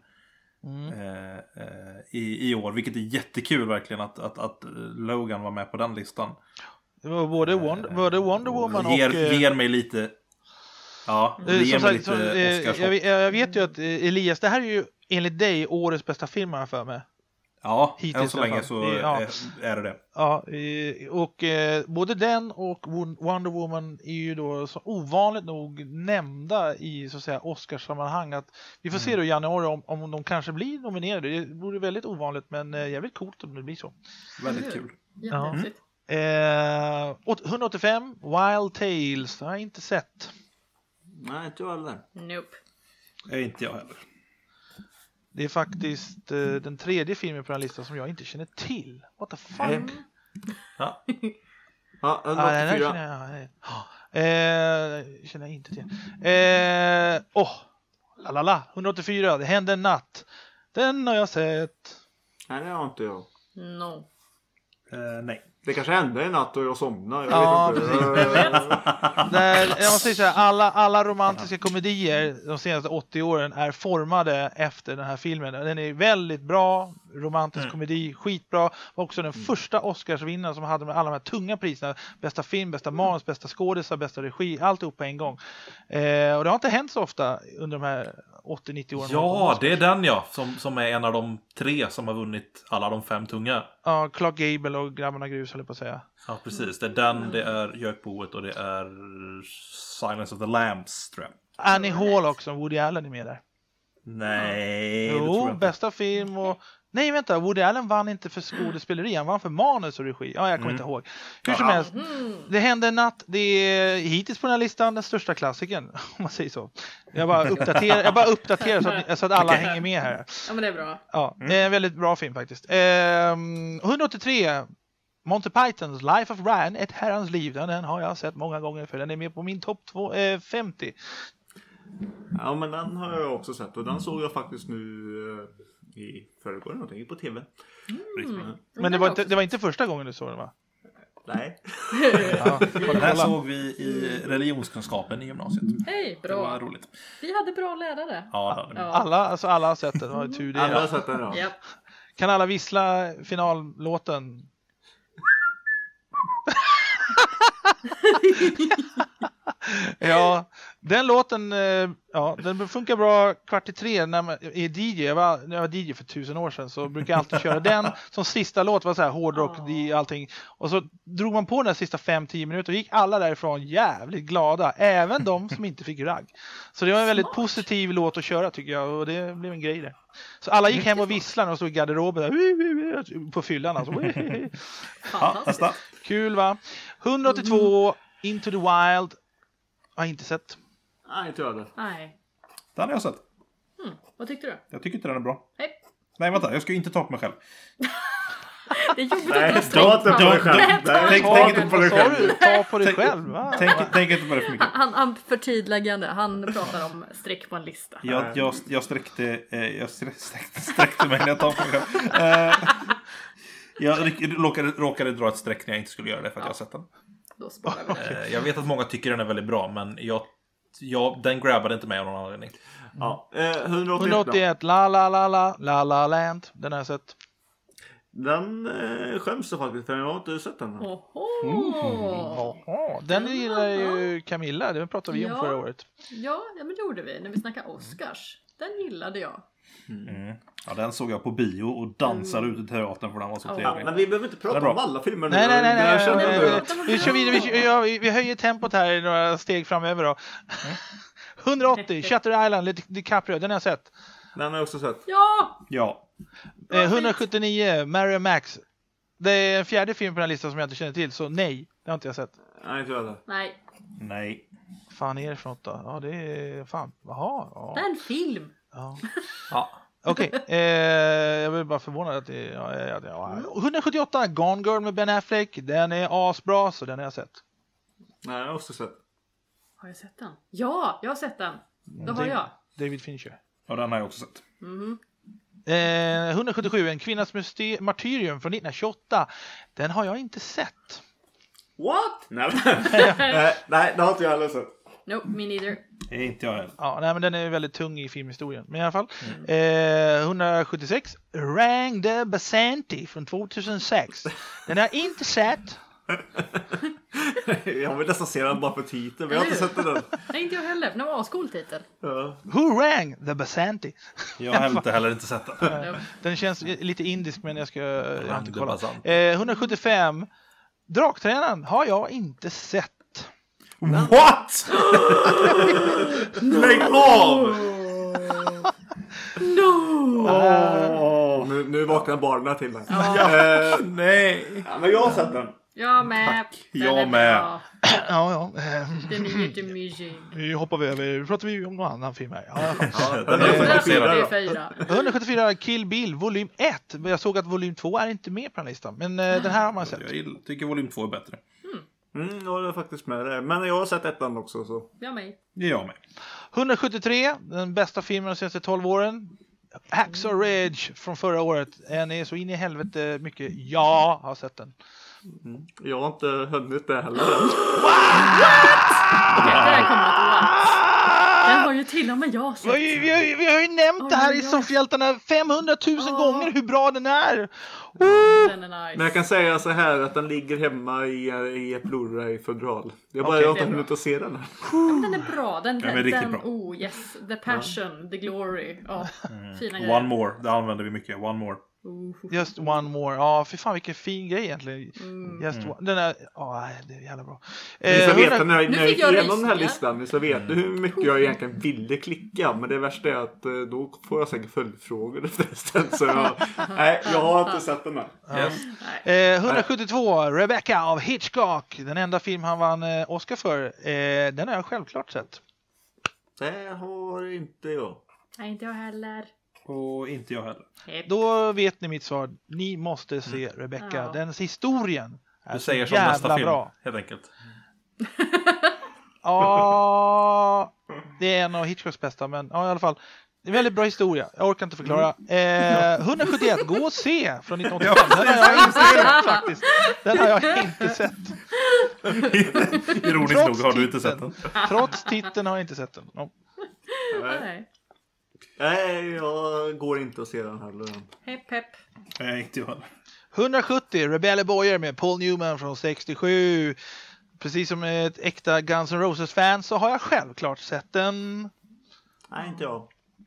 Speaker 4: I år, vilket är jättekul verkligen att Logan var med på den listan.
Speaker 1: Det var både Wonder Woman och...
Speaker 4: Ger mig lite... Ja, det ger mig lite Oscarshopp.
Speaker 1: Jag vet ju att Elias, det här är ju enligt dig årets bästa film här för mig.
Speaker 4: Ja,
Speaker 1: hittills
Speaker 4: än så länge så är det.
Speaker 1: Ja, och både den och Wonder Woman är ju då så ovanligt nog nämnda i så att säga Oscarssammanhang att vi får se då i januari om de kanske blir nominerade. Det vore väldigt ovanligt men jävligt coolt om det blir så.
Speaker 4: Väldigt kul.
Speaker 3: Jättehäftigt.
Speaker 1: 185 Wild Tales har jag inte sett.
Speaker 2: Nej, inte jag heller.
Speaker 3: Nope.
Speaker 4: Inte jag heller.
Speaker 1: Det är faktiskt den tredje filmen på den listan som jag inte känner till. What the fuck?
Speaker 4: Ja.
Speaker 2: Ja,
Speaker 1: Den här
Speaker 2: 184.
Speaker 1: känner jag inte till. 184. Det hände en natt. Den har jag sett.
Speaker 2: Nej, det har inte jag.
Speaker 3: No.
Speaker 4: Nej.
Speaker 2: Det kanske hände en natt och jag somnade.
Speaker 1: Ja,
Speaker 2: vet inte.
Speaker 1: Jag måste säga så här, alla romantiska komedier de senaste 80 åren är formade efter den här filmen. Den är väldigt bra, romantisk komedi, skitbra. Var också den första Oscarsvinnaren som hade med alla de här tunga priserna. Bästa film, bästa manus, bästa skådespelare, bästa regi, alltihop på en gång. Och det har inte hänt så ofta under de här 80-90 åren.
Speaker 4: Ja, det är den som är en av de 3 som har vunnit alla de 5 tunga.
Speaker 1: Ja, Clark Gable och Grabbarna Grus höll på att säga.
Speaker 4: Ja, precis. Det är den, det är Gökboet och det är Silence of the Lambs, tror jag.
Speaker 1: Annie Hall också, Woody Allen är med där.
Speaker 4: Nej, det tror jag
Speaker 1: Jo,
Speaker 4: inte.
Speaker 1: bästa film och... Nej, vänta, Woody Allen vann inte för skådespeleri, han vann för manus och regi. Ja, jag kommer inte ihåg. Hur som helst, det hände en natt. Det är hittills på den här listan den största klassikern, om man säger så. Jag bara uppdaterar så att alla hänger med här.
Speaker 3: Ja, men det är bra.
Speaker 1: Ja, det är en väldigt bra film faktiskt. 183, Monty Pythons Life of Brian, ett herrans liv. Den har jag sett många gånger för den är med på min topp 50.
Speaker 2: Ja, men den har jag också sett. Och den såg jag faktiskt nu i förrgår någonting på tv.
Speaker 1: Men det var inte första gången du såg den, va?
Speaker 2: Nej.
Speaker 1: Ja,
Speaker 4: Den här såg vi i religionskunskapen i gymnasiet.
Speaker 3: Hej,
Speaker 4: Det var
Speaker 3: bra.
Speaker 4: roligt.
Speaker 3: Vi hade bra lärare.
Speaker 4: Ja, det var
Speaker 1: alla har sett den. Det var ju tur det.
Speaker 2: Alla har sett den, ja.
Speaker 3: Japp.
Speaker 1: Kan alla vissla finallåten? Ja, den låten den funkar bra 2:45 när man är DJ. När jag var DJ för 1000 år sedan så brukar jag alltid köra den som sista låt, var så här hårdrock och allting. Och så drog man på den här sista 5-10 minuter och gick alla därifrån jävligt glada, även de som inte fick ragg. Så det var en väldigt positiv låt att köra tycker jag, och det blev en grej där. Så alla gick hem och visslade och stod i garderoben där, på fyllan alltså.
Speaker 3: Fantastiskt.
Speaker 1: Kul, va? 182 Into the Wild. Jag har inte sett.
Speaker 2: Nej, inte jag det.
Speaker 3: Nej.
Speaker 4: Den har jag sett.
Speaker 3: Vad tyckte du?
Speaker 4: Jag tycker inte den är bra.
Speaker 3: Hej.
Speaker 4: Nej, vänta. Jag ska ju inte ta på mig själv.
Speaker 3: Det är jobbigt
Speaker 2: Nej,
Speaker 3: att
Speaker 2: ta inte på dig själv.
Speaker 4: Tänk inte på dig
Speaker 1: Vad sa
Speaker 4: själv.
Speaker 1: du? Ta på dig själv. Va?
Speaker 4: Tänk inte på det för mycket.
Speaker 3: Han förtydligande. Han pratar om streck på en lista.
Speaker 4: Jag sträckte mig när jag tar på mig själv. Jag råkade dra ett streck när jag inte skulle göra det för att jag har sett den.
Speaker 3: Då sparar vi det.
Speaker 4: Jag vet att många tycker den är väldigt bra, men den grabbade inte mig av någon anledning.
Speaker 2: Ja, 181.
Speaker 1: 181, La Land. Den har jag sett.
Speaker 2: Den skäms jag faktiskt för jag har inte sett den.
Speaker 3: Oho.
Speaker 1: Den gillar ju Camilla, det pratade vi om förra året.
Speaker 3: Ja, men det gjorde vi när vi snackade Oscars. Den gillade jag.
Speaker 4: Ja, den såg jag på bio och dansade ut i teatern för den var så trevlig.
Speaker 2: Men vi behöver inte prata om alla filmer nu.
Speaker 1: Nej. Vi kör vidare, vi höjer tempot här i några steg framöver då. 180, Shutter Island, DiCaprio, den har jag sett.
Speaker 2: Den har jag också sett.
Speaker 4: Ja.
Speaker 1: 179, Mary och Max. Det är en fjärde film på den här listan som jag inte känner till, så nej, det har inte jag sett.
Speaker 2: Nej, inte jag.
Speaker 3: Nej.
Speaker 1: Fan är det för något då? Ja, det är fan. Jaha. Ja.
Speaker 3: Det är en film.
Speaker 1: Ja. Okej, jag blir bara förvånad att det är 178, Gone Girl med Ben Affleck. Den är asbra, så den har jag sett.
Speaker 2: Nej, jag har också sett.
Speaker 3: Har jag sett den? Ja, jag har sett den. Det har jag.
Speaker 1: David Fincher.
Speaker 4: Ja, den har jag också sett.
Speaker 1: 177, En kvinnas martyrium från 1928. Den har jag inte sett.
Speaker 2: What? Nej, det har inte jag heller sett.
Speaker 3: Nope, me neither.
Speaker 4: Det är inte jag heller.
Speaker 1: Ja, nej, men den är väldigt tung i filmhistorien. Men i alla fall. 176, Rang the Basanti från 2006. Den har jag inte sett.
Speaker 2: Jag vill nästan se den bara på titeln, men jag har inte sett den.
Speaker 3: Nej, inte jag heller. Det var en skoltitel.
Speaker 1: Who rang the Basanti?
Speaker 4: Jag har heller inte sett den.
Speaker 1: Den känns lite indisk, men jag har inte kollat. 175, Draktränaren har jag inte sett.
Speaker 4: What?
Speaker 2: Lägg av!
Speaker 3: No!
Speaker 2: Nu vaknar barnen till mig.
Speaker 4: Nej.
Speaker 2: Ja, men jag har sett den.
Speaker 3: Jag med.
Speaker 4: Jag med.
Speaker 1: Ja.
Speaker 3: Den är jättemysig.
Speaker 1: Nu hoppar vi över. Nu pratar vi om någon annan film här.
Speaker 2: Den är
Speaker 3: 174.
Speaker 1: 174, Kill Bill, volym 1. Jag såg att volym 2 är inte med på den listan. Men den här har man sett.
Speaker 4: Jag tycker volym 2 är bättre.
Speaker 2: Jag är faktiskt med det. Men jag har sett ettan också. Så.
Speaker 3: Jag med.
Speaker 4: Det är jag med.
Speaker 1: 173, den bästa filmen de senaste 12 åren. Hacksaw Ridge från förra året. Den är så in i helvete mycket. Jag har sett den.
Speaker 2: Jag har inte hunnit det heller.
Speaker 3: Okej, det här kommer att what? Den har ju till och med jag sett.
Speaker 1: Vi har ju nämnt det här i Soffhjältarna 500 000 gånger hur bra den är.
Speaker 3: Den är nice.
Speaker 2: Men jag kan säga så här att den ligger hemma i ett Blu-ray-fodral. Jag har inte hunnit att se den.
Speaker 3: Den är bra. Den
Speaker 4: är riktigt bra.
Speaker 3: Oh yes, the passion, the glory. Fina grejer.
Speaker 4: One more, det använder vi mycket. One more.
Speaker 1: Just one more. Ja, för fan vilken fin grej egentligen. Just one. Den är det är jävla bra.
Speaker 2: Ni ska veta när jag
Speaker 3: fick jag
Speaker 2: gick igenom den här
Speaker 3: rysningar.
Speaker 2: listan. Ni ska veta hur mycket jag egentligen ville klicka. Men det värsta är att då får jag säkert följdfrågor förresten. Så jag har inte sett den här.
Speaker 4: Yes.
Speaker 1: 172, Rebecca av Hitchcock. Den enda film han vann Oscar för. Den har jag självklart sett.
Speaker 2: Det har inte jag.
Speaker 3: Nej, inte jag heller.
Speaker 4: Och inte jag heller.
Speaker 1: Då vet ni mitt svar. Ni måste se Rebecca.
Speaker 3: Ja.
Speaker 1: Dens historien är
Speaker 4: Du säger
Speaker 1: så
Speaker 4: som nästa
Speaker 1: jävla
Speaker 4: film,
Speaker 1: bra.
Speaker 4: helt enkelt.
Speaker 1: Ja, det är en av Hitchcocks bästa, men ja, i alla fall. Det är en väldigt bra historia. Jag orkar inte förklara. 171, gå och se från 1985. Den har jag inte sett faktiskt. Den har jag inte sett.
Speaker 4: Ironiskt nog har du inte sett den.
Speaker 1: Trots titeln har jag inte sett den. No.
Speaker 3: Nej.
Speaker 2: Jag går inte att se den heller.
Speaker 3: Hepp hepp.
Speaker 4: Nej, inte jag heller.
Speaker 1: 170, Rebel Boyer med Paul Newman från 67. Precis som ett äkta Guns N' Roses-fan så har jag självklart sett den.
Speaker 2: Nej, inte jag.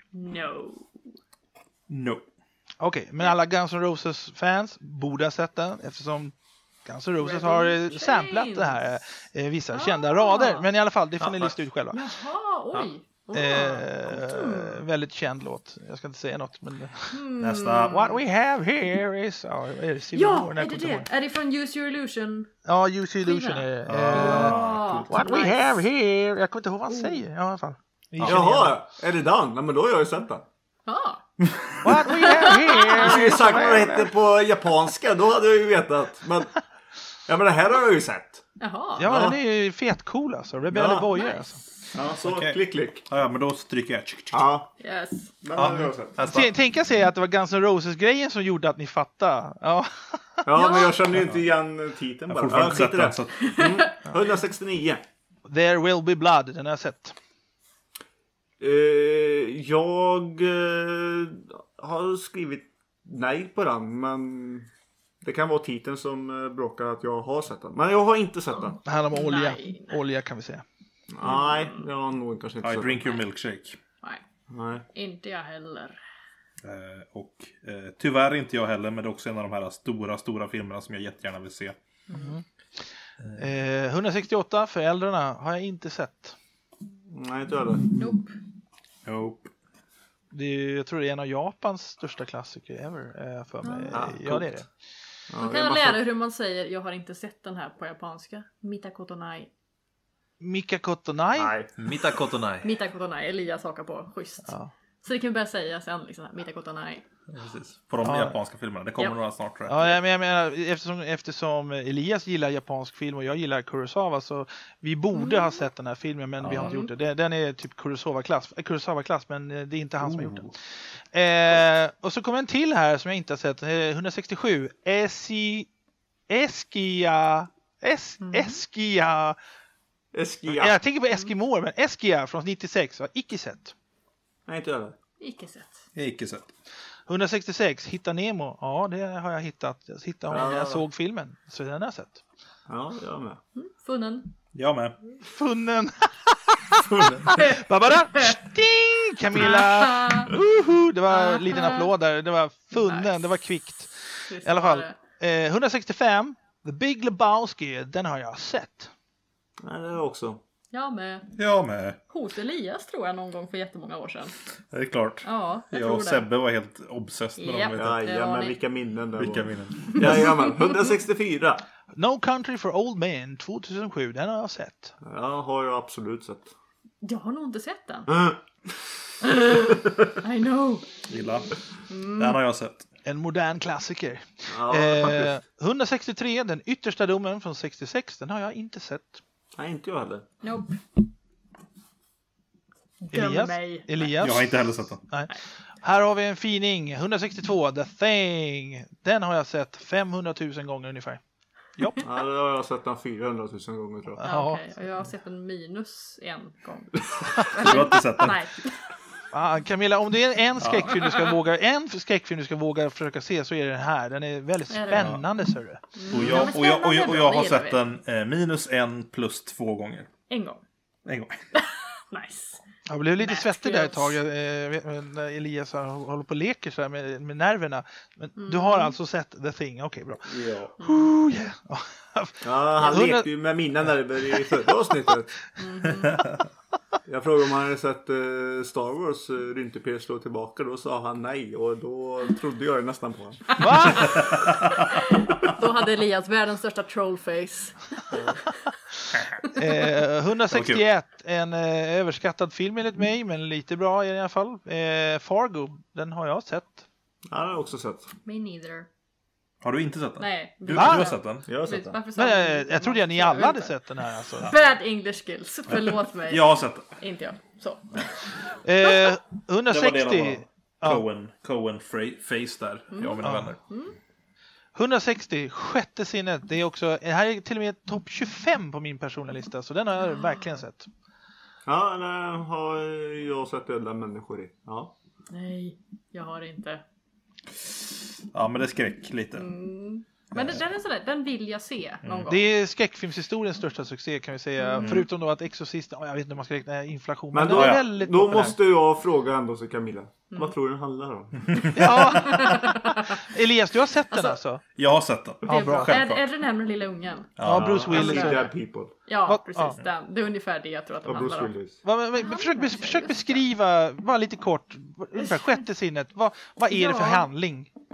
Speaker 4: No.
Speaker 1: Okej, men alla Guns N' Roses-fans borde ha sett den eftersom Guns N' Roses har samplat det här vissa kända rader. Men i alla fall, det får ni lista ut själva.
Speaker 3: Jaha, oj.
Speaker 1: Väldigt känd låt. Jag ska inte säga något, men
Speaker 4: Nästa.
Speaker 1: What we have here is är det Civil
Speaker 3: Ja,
Speaker 1: War?
Speaker 3: är det det? Är det från Use Your Illusion?
Speaker 1: Ja, Use Your Illusion är det. What we have here. Jag kommer inte ihåg vad han säger i alla fall.
Speaker 2: Jaha, är det den? Nej, men då har jag ju sett den.
Speaker 3: Ja.
Speaker 1: What we have
Speaker 2: Du skulle ju sagt vad det hette på japanska. Då hade jag ju vetat. Men ja, men det här har jag ju sett.
Speaker 3: Jaha.
Speaker 1: Ja, den är ju fetcool alltså. Rebel Boyer
Speaker 3: nice.
Speaker 1: alltså.
Speaker 2: Ja, så
Speaker 4: Okej.
Speaker 2: klick.
Speaker 4: Ja, men då stryker jag.
Speaker 2: Ja,
Speaker 3: Yes.
Speaker 2: den har jag sett.
Speaker 4: Nästa.
Speaker 1: Tänka sig att det var Guns N' Roses-grejen som gjorde att ni fattade. Ja.
Speaker 2: Ja, men jag känner ju inte igen titeln
Speaker 4: Jag har
Speaker 2: bara.
Speaker 4: fortfarande
Speaker 2: Ja,
Speaker 4: inte sett
Speaker 2: skit i
Speaker 4: den.
Speaker 2: det.
Speaker 4: Så.
Speaker 2: 169.
Speaker 1: There Will Be Blood, den har jag sett.
Speaker 2: Jag har skrivit nej på den, men det kan vara titeln som bråkar att jag har sett den. Men jag har inte sett den.
Speaker 1: Det handlar om olja.
Speaker 3: Nej.
Speaker 1: Olja kan vi säga.
Speaker 2: Nej, jag har nog kanske inte
Speaker 4: I
Speaker 2: sett
Speaker 4: drink your milkshake.
Speaker 3: Nej,
Speaker 2: den. Nej.
Speaker 3: inte jag heller.
Speaker 4: Och tyvärr inte jag heller, men det är också en av de här stora filmerna som jag jättegärna vill se.
Speaker 1: 168, Föräldrarna, har jag inte sett.
Speaker 2: Nej, inte jag det.
Speaker 3: Nope.
Speaker 4: Nope.
Speaker 1: Jag tror det är en av Japans största klassiker ever för mig. Ja, det är det.
Speaker 2: Ja,
Speaker 3: Då kan jag lära hur man säger jag har inte sett den här på japanska. Mitakotonai.
Speaker 1: Mikakotonai.
Speaker 2: Nej.
Speaker 5: Mitakotonai.
Speaker 3: Mitakotonai, Elias hakar på. Schysst.
Speaker 1: Ja.
Speaker 3: Så det kan vi börja säga sen liksom. Mitakotonai.
Speaker 4: Precis. På de japanska filmerna. Det kommer
Speaker 3: Ja.
Speaker 4: några snart tror jag.
Speaker 1: Ja, men jag menar, eftersom Elias gillar japansk film och jag gillar Kurosawa, så vi borde ha sett den här filmen, men vi har inte gjort det. Den är typ Kurosawa-klass, men det är inte han som har gjort den. Och så kommer en till här som jag inte har sett. 167. Eskia.
Speaker 2: Eskia.
Speaker 1: Jag tänker på Eskimoer, men Eskia från 96 har icke sett.
Speaker 2: Nej, inte jag det.
Speaker 3: Icke sett.
Speaker 4: Jag har icke sett.
Speaker 1: 166. Hitta Nemo. Ja, det har jag hittat. Jag hittade honom när jag såg filmen. Så den har jag sett.
Speaker 2: Ja, jag med.
Speaker 3: Funnen.
Speaker 4: Jag med.
Speaker 1: Funnen. Babada. Sting! Camilla. Det var en liten applåd där. Det var funnen.
Speaker 3: Nice.
Speaker 1: Det var kvickt.
Speaker 3: Visst
Speaker 1: I alla
Speaker 3: var
Speaker 1: fall.
Speaker 3: det.
Speaker 1: 165. The Big Lebowski. Den har jag sett.
Speaker 2: Nej, det är jag också.
Speaker 3: Jag med.
Speaker 4: Jag med.
Speaker 3: Hos Elias tror jag någon gång för jättemånga år sedan.
Speaker 4: Det är klart.
Speaker 3: Ja, jag
Speaker 4: Jag
Speaker 3: tror
Speaker 4: och
Speaker 3: det.
Speaker 4: Sebbe var helt obsessed med
Speaker 3: Japp.
Speaker 4: dem.
Speaker 3: Ja.
Speaker 2: Ja, men
Speaker 3: ni.
Speaker 2: vilka minnen det
Speaker 4: Vilka
Speaker 2: var.
Speaker 4: minnen.
Speaker 2: Jajamän, 164.
Speaker 1: No Country for Old Men 2007. Den har jag sett.
Speaker 2: Ja, har jag absolut sett.
Speaker 3: Jag har nog inte sett den.
Speaker 2: Mm.
Speaker 3: I know.
Speaker 4: Gilla. Den har jag sett.
Speaker 1: En modern klassiker.
Speaker 2: Ja, faktiskt.
Speaker 1: 163. Den yttersta domen från 66. Den har jag inte sett.
Speaker 2: Nej, inte jag heller.
Speaker 3: Nope. Döm mig.
Speaker 1: Elias.
Speaker 4: Jag har inte heller sett den.
Speaker 1: Nej. Här har vi en fining. 162. The Thing. Den har jag sett 500 000 gånger ungefär.
Speaker 2: Ja, det har jag sett den 400 000 gånger tror jag.
Speaker 3: Ja, okej. Och jag har sett en minus en gång.
Speaker 4: Du har inte sett den?
Speaker 3: Nej.
Speaker 1: Camilla, om det är en skräckfilm du ska våga försöka se, så är det den här. Den är väldigt
Speaker 3: Är det?
Speaker 1: spännande, ser du.
Speaker 4: Och jag har sett den -1 plus 2 gånger.
Speaker 3: En gång.
Speaker 4: En gång.
Speaker 3: Nice.
Speaker 1: Jag blev lite
Speaker 3: Matt
Speaker 1: svettig där ett
Speaker 3: Grills.
Speaker 1: tag. Jag vet, när Elias håller på och leker så här med nerverna. Men du har alltså sett The Thing. Okej, bra.
Speaker 2: Ja.
Speaker 1: Yeah.
Speaker 2: Ja, han
Speaker 1: 100
Speaker 2: lekte ju med mina nerver i förra avsnittet. Jag frågade om han hade sett Star Wars Rymdpel slå tillbaka. Då sa han nej. Och då trodde jag nästan på honom.
Speaker 1: Va?
Speaker 3: Då hade Elias världens största trollface.
Speaker 1: 161. En överskattad film enligt mig, men lite bra i alla fall. Fargo. Den har jag sett.
Speaker 2: Ja, det har jag också sett.
Speaker 3: Me neither.
Speaker 4: Har du inte sett den?
Speaker 3: Nej.
Speaker 4: Du
Speaker 1: Va?
Speaker 4: har sett den?
Speaker 2: Jag har sett den.
Speaker 3: Varför sa
Speaker 1: Men
Speaker 3: du-
Speaker 1: jag trodde att ni alla hade sett den här. Alltså.
Speaker 3: Bad English skills. Förlåt mig.
Speaker 4: Jag har sett den.
Speaker 3: Inte jag. Så.
Speaker 1: 160.
Speaker 4: Coen face där. Jag och mina vänner.
Speaker 1: 160. Sjätte sinnet. Det är också, det här är till och med topp 25 på min personliga lista. Så den har jag verkligen sett.
Speaker 2: Ja, det har jag sett alla människor i. Ja.
Speaker 3: Nej, jag har inte.
Speaker 4: Ja, men det är skräck lite.
Speaker 3: Men den är sådär, den vill jag se någon gång.
Speaker 1: Det är skräckfilmshistoriens största succé kan vi säga. Förutom då att Exorcisten, jag vet inte om man ska räkna inflation. Men
Speaker 2: Men
Speaker 1: den
Speaker 2: då,
Speaker 1: är väldigt
Speaker 2: då
Speaker 1: populär.
Speaker 2: måste jag fråga ändå så Camilla. Vad tror du den handlar om?
Speaker 1: Ja. Elias, du har sett den alltså?
Speaker 4: Jag har sett den.
Speaker 3: Det är
Speaker 1: Ja, bra.
Speaker 3: bra.
Speaker 4: Självklart.
Speaker 3: Är det den här med lilla ungen?
Speaker 1: Ja, Bruce Willis.
Speaker 2: See
Speaker 3: Ja.
Speaker 2: Dead People.
Speaker 3: Ja,
Speaker 1: Vad-
Speaker 3: precis.
Speaker 1: ja.
Speaker 3: Den. Det är ungefär det jag tror att den
Speaker 2: Av Bruce
Speaker 3: handlar om.
Speaker 2: Willis.
Speaker 1: Försök beskriva, bara lite kort, ungefär sjätte sinnet. Vad är det för
Speaker 3: Ja.
Speaker 1: handling?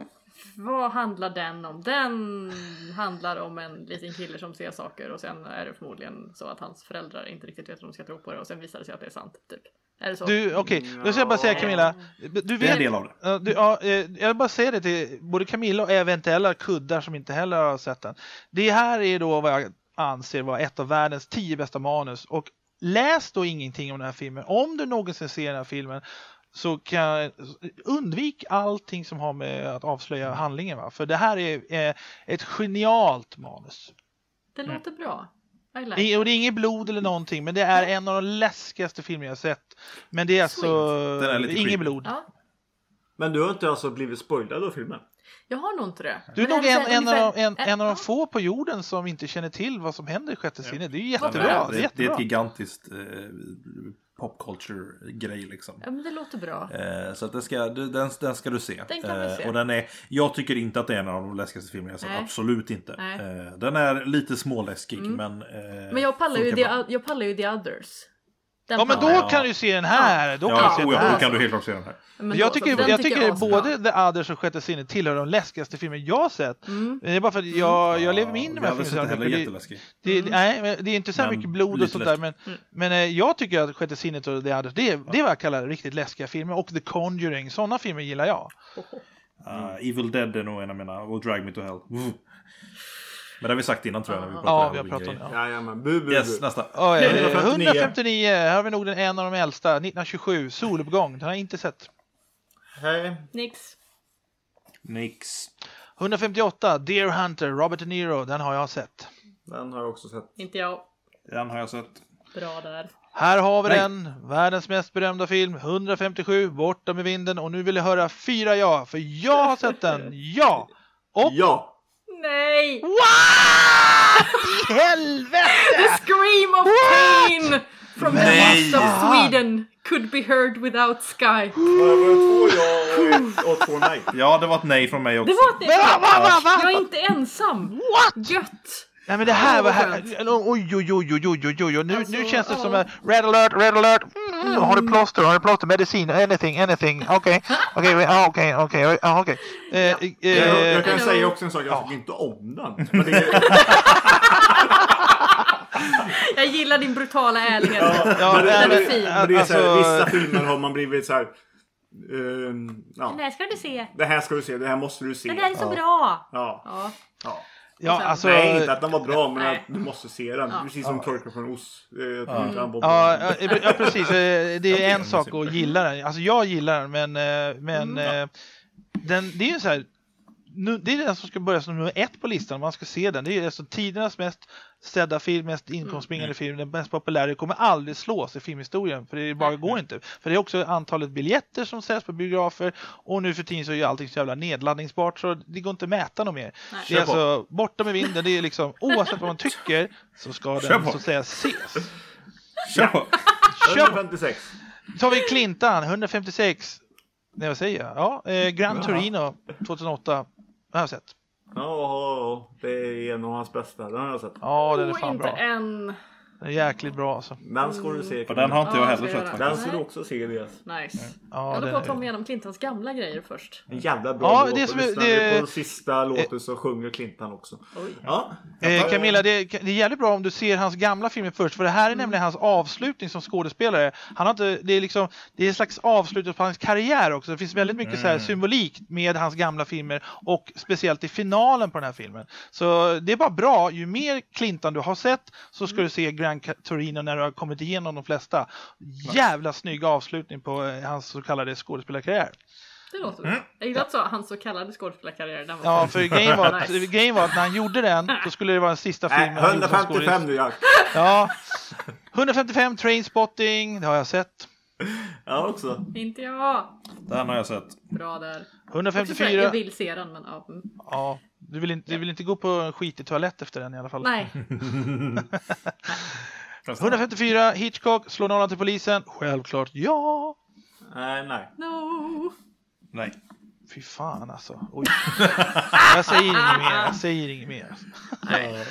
Speaker 3: vad handlar den om? Den handlar om en liten kille som ser saker och sen är det förmodligen så att hans föräldrar inte riktigt vet om de ska tro på det och sen visar det sig att det är sant, typ. Är det så?
Speaker 1: Okej, då ska jag bara säga Camilla. Du
Speaker 4: Det är en
Speaker 1: vet,
Speaker 4: del av det.
Speaker 1: jag vill bara säga det till både Camilla och eventuella kuddar som inte heller har sett den. Det här är då vad jag anser vara ett av världens 10 bästa manus. Och läs då ingenting om den här filmen. Om du någonsin ser den här filmen så kan undvik allting som har med att avslöja handlingen. Va? För det här är ett genialt manus.
Speaker 3: Det låter bra. Och det
Speaker 1: är inget blod eller någonting, men det är en av de läskigaste filmer jag har sett. Men det är alltså inget blod.
Speaker 3: Ja.
Speaker 2: Men du har inte alltså blivit spoilad av filmen?
Speaker 3: Jag har nog inte det.
Speaker 1: Du är nog en av de få på jorden som inte känner till vad som händer i sjätte sinnet. Det är ju jättebra.
Speaker 4: Det är ett gigantiskt popculture-grej liksom.
Speaker 3: Ja, men det låter bra.
Speaker 4: Så att den ska du se.
Speaker 3: Den kan vi se.
Speaker 4: Och jag tycker inte att det är en av de läskigaste filmerna jag sett. Absolut inte. Den är lite småläskig, men
Speaker 3: jag pallar ju The Others.
Speaker 1: Ja, men då kan du se den här. Då
Speaker 4: kan du helt klart se den här.
Speaker 1: Men jag tycker både The Others och Sjätte sinnet tillhör de läskigaste filmer jag har sett. Det är bara för att jag lever mig in i de här filmerna. Det är inte så mycket blod och sånt där. Men jag tycker att Sjätte sinnet och The Others, det är vad jag kallar riktigt läskiga filmer. Och The Conjuring, sådana filmer gillar jag.
Speaker 4: Evil Dead är nog en av mina. Och Drag Me to Hell. Men det har vi sagt innan, tror jag. När vi
Speaker 1: vi har pratat om det.
Speaker 2: Ja, men
Speaker 4: Yes, nästa.
Speaker 1: 159, här har vi nog en av de äldsta. 1927, Soluppgång. Den har jag inte sett.
Speaker 2: Hej.
Speaker 3: Nix.
Speaker 1: 158, Deer Hunter, Robert De Niro. Den har jag sett.
Speaker 2: Den har jag också sett.
Speaker 3: Inte jag.
Speaker 4: Den har jag sett.
Speaker 3: Bra där.
Speaker 1: Här har vi den, världens mest berömda film, 157, Borta med vinden. Och nu vill jag höra 4 ja, för jag har sett den. Ja! Och...
Speaker 2: Ja!
Speaker 3: Nej!
Speaker 1: What? I helvete!
Speaker 3: The scream of pain from the west of Sweden could be heard without sky.
Speaker 2: Var det 2 ja och 2 nej?
Speaker 4: Ja, det var ett nej från mig också.
Speaker 3: Det var ett nej.
Speaker 1: Va?
Speaker 3: Jag är inte ensam.
Speaker 1: What?
Speaker 3: Gött.
Speaker 1: Nej, men det här var här. Oj. Nu känns det som en red alert. Har du plåster, medicin, anything. Okej.
Speaker 2: Jag kan säga också en sak, jag tycker inte om den. Men det
Speaker 3: jag gillar din brutala ärlighet.
Speaker 2: Men det är så här, vissa filmer har man blivit så här.
Speaker 3: Den här ska du se.
Speaker 2: Det här ska du se, det här måste du se.
Speaker 3: Den är så bra.
Speaker 2: Ja,
Speaker 1: alltså,
Speaker 2: nej, inte att den var bra, men att du måste se den. Precis som Torka från Oz.
Speaker 1: Ja, precis. Det är en sak att gilla den. Alltså jag gillar den, men den, det är ju så här. Det är den som ska börja som nummer 1 på listan om man ska se den. Det är alltså tidernas mest sedda film, mest inkomstbringande film, den mest populära. Det kommer aldrig slås i filmhistorien, för det bara går inte. För det är också antalet biljetter som säljs på biografer, och nu för tiden så är allting så jävla nedladdningsbart, så det går inte att mäta något mer. Nej. Det är alltså Borta med vinden, det är liksom oavsett vad man tycker så ska den så att säga ses.
Speaker 4: Kör på.
Speaker 2: 156.
Speaker 1: Så har vi Clintan, 156. Nej, vad säger jag? Ja, Gran Torino 2008. Jag har sett.
Speaker 2: Ja, det är en av hans bästa. Den har jag sett.
Speaker 1: Ja, den är fan
Speaker 3: inte
Speaker 1: bra.
Speaker 3: En.
Speaker 1: Den är jäkligt bra alltså.
Speaker 2: Den ska du se.
Speaker 4: Och den har inte jag heller sett.
Speaker 2: Den ska du också se, Elias.
Speaker 3: Nice. Jag håller på att ta med igenom Clintons gamla grejer först.
Speaker 2: En jävla bra låt.
Speaker 1: Det som
Speaker 2: på sista låten så sjunger Clinton också. Ja.
Speaker 1: Camilla, det är jävligt bra om du ser hans gamla filmer först. För det här är nämligen hans avslutning som skådespelare. Han har inte, det är en slags avslutning på hans karriär också. Det finns väldigt mycket så här symbolik med hans gamla filmer. Och speciellt i finalen på den här filmen. Så det är bara bra. Ju mer Clinton du har sett så ska du se Gran Torino när du har kommit igenom de flesta. Jävla snygg avslutning på hans så kallade skådespelarkarriär.
Speaker 3: Det låter bra. Jag gillar att hans så kallade skådespelarkarriär.
Speaker 1: Ja, för grejen var att när han gjorde den så skulle det vara den sista filmen.
Speaker 2: 155 du gör.
Speaker 1: Ja. 155 Trainspotting, det har jag sett.
Speaker 2: Ja, också.
Speaker 3: Inte jag.
Speaker 4: Den har jag sett.
Speaker 3: Bra där.
Speaker 1: 154.
Speaker 3: Jag vill se den, men
Speaker 1: ja. Du vill inte gå på en skitig toalett efter den i alla fall.
Speaker 3: Nej.
Speaker 1: 154 Hitchcock, slå nollan till polisen. Självklart ja.
Speaker 2: Nej.
Speaker 3: No.
Speaker 4: Nej.
Speaker 1: Fy fan alltså. Oj. Jag säger inget mer.
Speaker 3: Nej.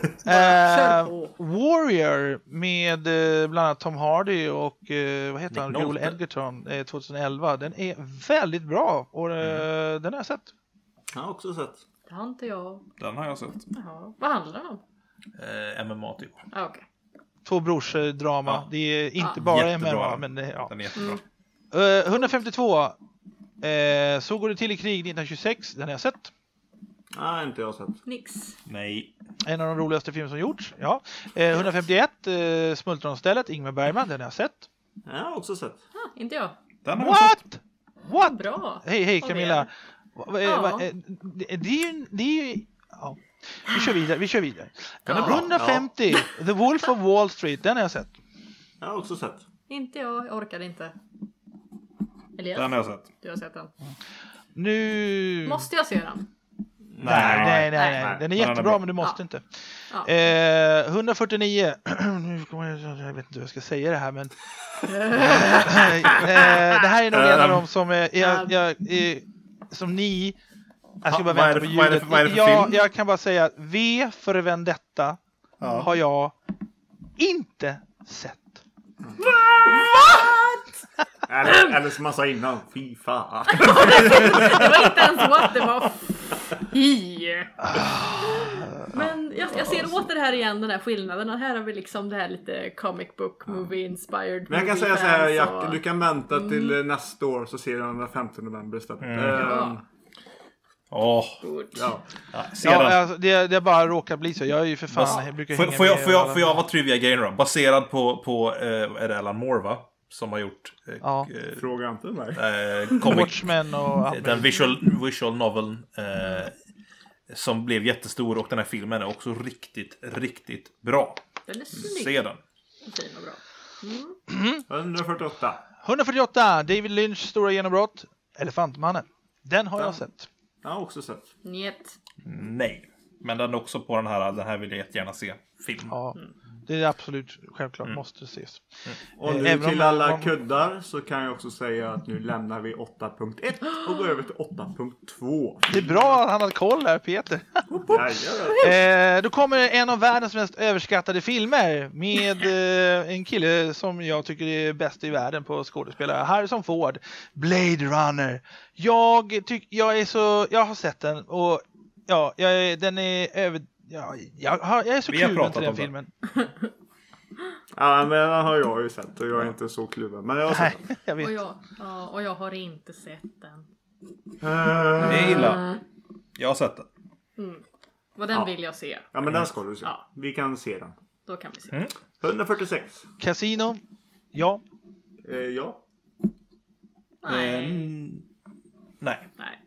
Speaker 1: Warrior med bland annat Tom Hardy och vad heter han? Joel Edgerton 2011. Den är väldigt bra och den har jag sett.
Speaker 2: Jag har också sett.
Speaker 3: Det har inte jag.
Speaker 4: Den har jag sett.
Speaker 3: Jaha. Vad handlar den om?
Speaker 4: MMA typ.
Speaker 3: Okej.
Speaker 1: Två brors drama.
Speaker 4: Ja.
Speaker 1: Det är inte bara
Speaker 4: Jättebra.
Speaker 1: MMA, men det, ja.
Speaker 4: Den är jättebra.
Speaker 1: 152. Så går det till i krig 1926. Den har jag sett.
Speaker 2: Nej, inte jag sett.
Speaker 3: Nix.
Speaker 4: Nej.
Speaker 1: En av de roligaste filmer som gjorts. Ja. 151. Smultronstället. Ingmar Bergman. Den har jag sett.
Speaker 2: Jag har också sett.
Speaker 3: Inte jag.
Speaker 4: Den har jag sett.
Speaker 1: What?
Speaker 3: Bra.
Speaker 1: Hej
Speaker 3: Och
Speaker 1: Camilla.
Speaker 3: Ja.
Speaker 1: Det är ju... Ja. Vi kör vidare.
Speaker 4: Den är bra.
Speaker 1: 150. The Wolf of Wall Street. Den har jag sett.
Speaker 2: Jag har också sett.
Speaker 3: Inte jag. Jag orkade inte. Elias?
Speaker 4: Den har jag sett.
Speaker 3: Du har sett den.
Speaker 1: Nu...
Speaker 3: Måste jag se den?
Speaker 1: Nej.
Speaker 2: Nej.
Speaker 1: Den är jättebra,
Speaker 4: bra.
Speaker 1: men du måste
Speaker 3: Ja.
Speaker 1: inte.
Speaker 3: Ja.
Speaker 1: 149. Nu kommer jag vet inte hur jag ska säga det här, men... det här är nog en av dem som som ni... Jag ska bara
Speaker 4: Vad är
Speaker 1: vänta
Speaker 4: det-
Speaker 1: på
Speaker 4: vad är det
Speaker 1: ljudet.
Speaker 4: för- vad är det för film?
Speaker 1: Jag kan bara säga att V för Vendetta har jag inte sett.
Speaker 2: Eller som man sa innan. Fy fan.
Speaker 3: Det var inte ens what, det var fy. Men jag ser åter det här igen, den här skillnaden. Och här har vi liksom det här lite comic book movie inspired.
Speaker 2: Men jag kan
Speaker 3: movie
Speaker 2: säga så här,
Speaker 3: fans
Speaker 2: Jack.
Speaker 3: och-
Speaker 2: Du kan vänta till nästa år så ser du den 15 november istället.
Speaker 3: Ja.
Speaker 4: Åh.
Speaker 2: Ja.
Speaker 4: Se
Speaker 1: Ja,
Speaker 4: den.
Speaker 1: alltså, det bara råkar bli så. Jag är ju för fan... Jag brukar hänga
Speaker 4: Får
Speaker 1: med alla-
Speaker 4: jag vara trivia gain då? Baserad på är det Alan Moore, va? Som har gjort
Speaker 1: Ja.
Speaker 2: Fråga inte mig.
Speaker 4: comic,
Speaker 1: Watchmen och...
Speaker 4: den visual noveln som blev jättestor, och den här filmen är också riktigt bra.
Speaker 3: Den är snygg.
Speaker 4: Se den.
Speaker 3: Fin och bra.
Speaker 2: 148.
Speaker 1: 148. David Lynchs stora genombrott. Elefantmannen. Den har jag sett.
Speaker 2: Jag har också sett.
Speaker 3: Njet.
Speaker 4: Nej. Men den är också på den här vill jag jättegärna se. Film.
Speaker 1: Ja, det är absolut självklart måste ses.
Speaker 2: Och nu
Speaker 1: Även om
Speaker 2: till
Speaker 1: man-
Speaker 2: alla kuddar så kan jag också säga att nu lämnar vi 8.1 och går över till 8.2.
Speaker 1: Det är bra att han har koll här, Peter.
Speaker 2: Jajamän.
Speaker 1: Då kommer en av världens mest överskattade filmer med en kille som jag tycker är bäst i världen på skådespelare, Harrison Ford, Blade Runner. Jag har sett den och ja, den är över. Ja, jag är så
Speaker 4: Vi har
Speaker 1: kluven
Speaker 4: pratat
Speaker 1: till den
Speaker 4: om den.
Speaker 1: filmen.
Speaker 2: Ja, men den har jag ju sett och jag är inte så kluven. Men jag har sett
Speaker 1: Nej, jag vet.
Speaker 3: Och jag har inte sett den.
Speaker 4: Det är illa. Jag har sett den.
Speaker 3: Och den vill jag se.
Speaker 2: Ja, men den ska du se.
Speaker 3: Ja.
Speaker 2: Vi kan se den.
Speaker 3: Då kan vi se.
Speaker 2: 146.
Speaker 1: Casino. Ja.
Speaker 2: Ja.
Speaker 3: Nej.
Speaker 4: Nej.
Speaker 3: Nej.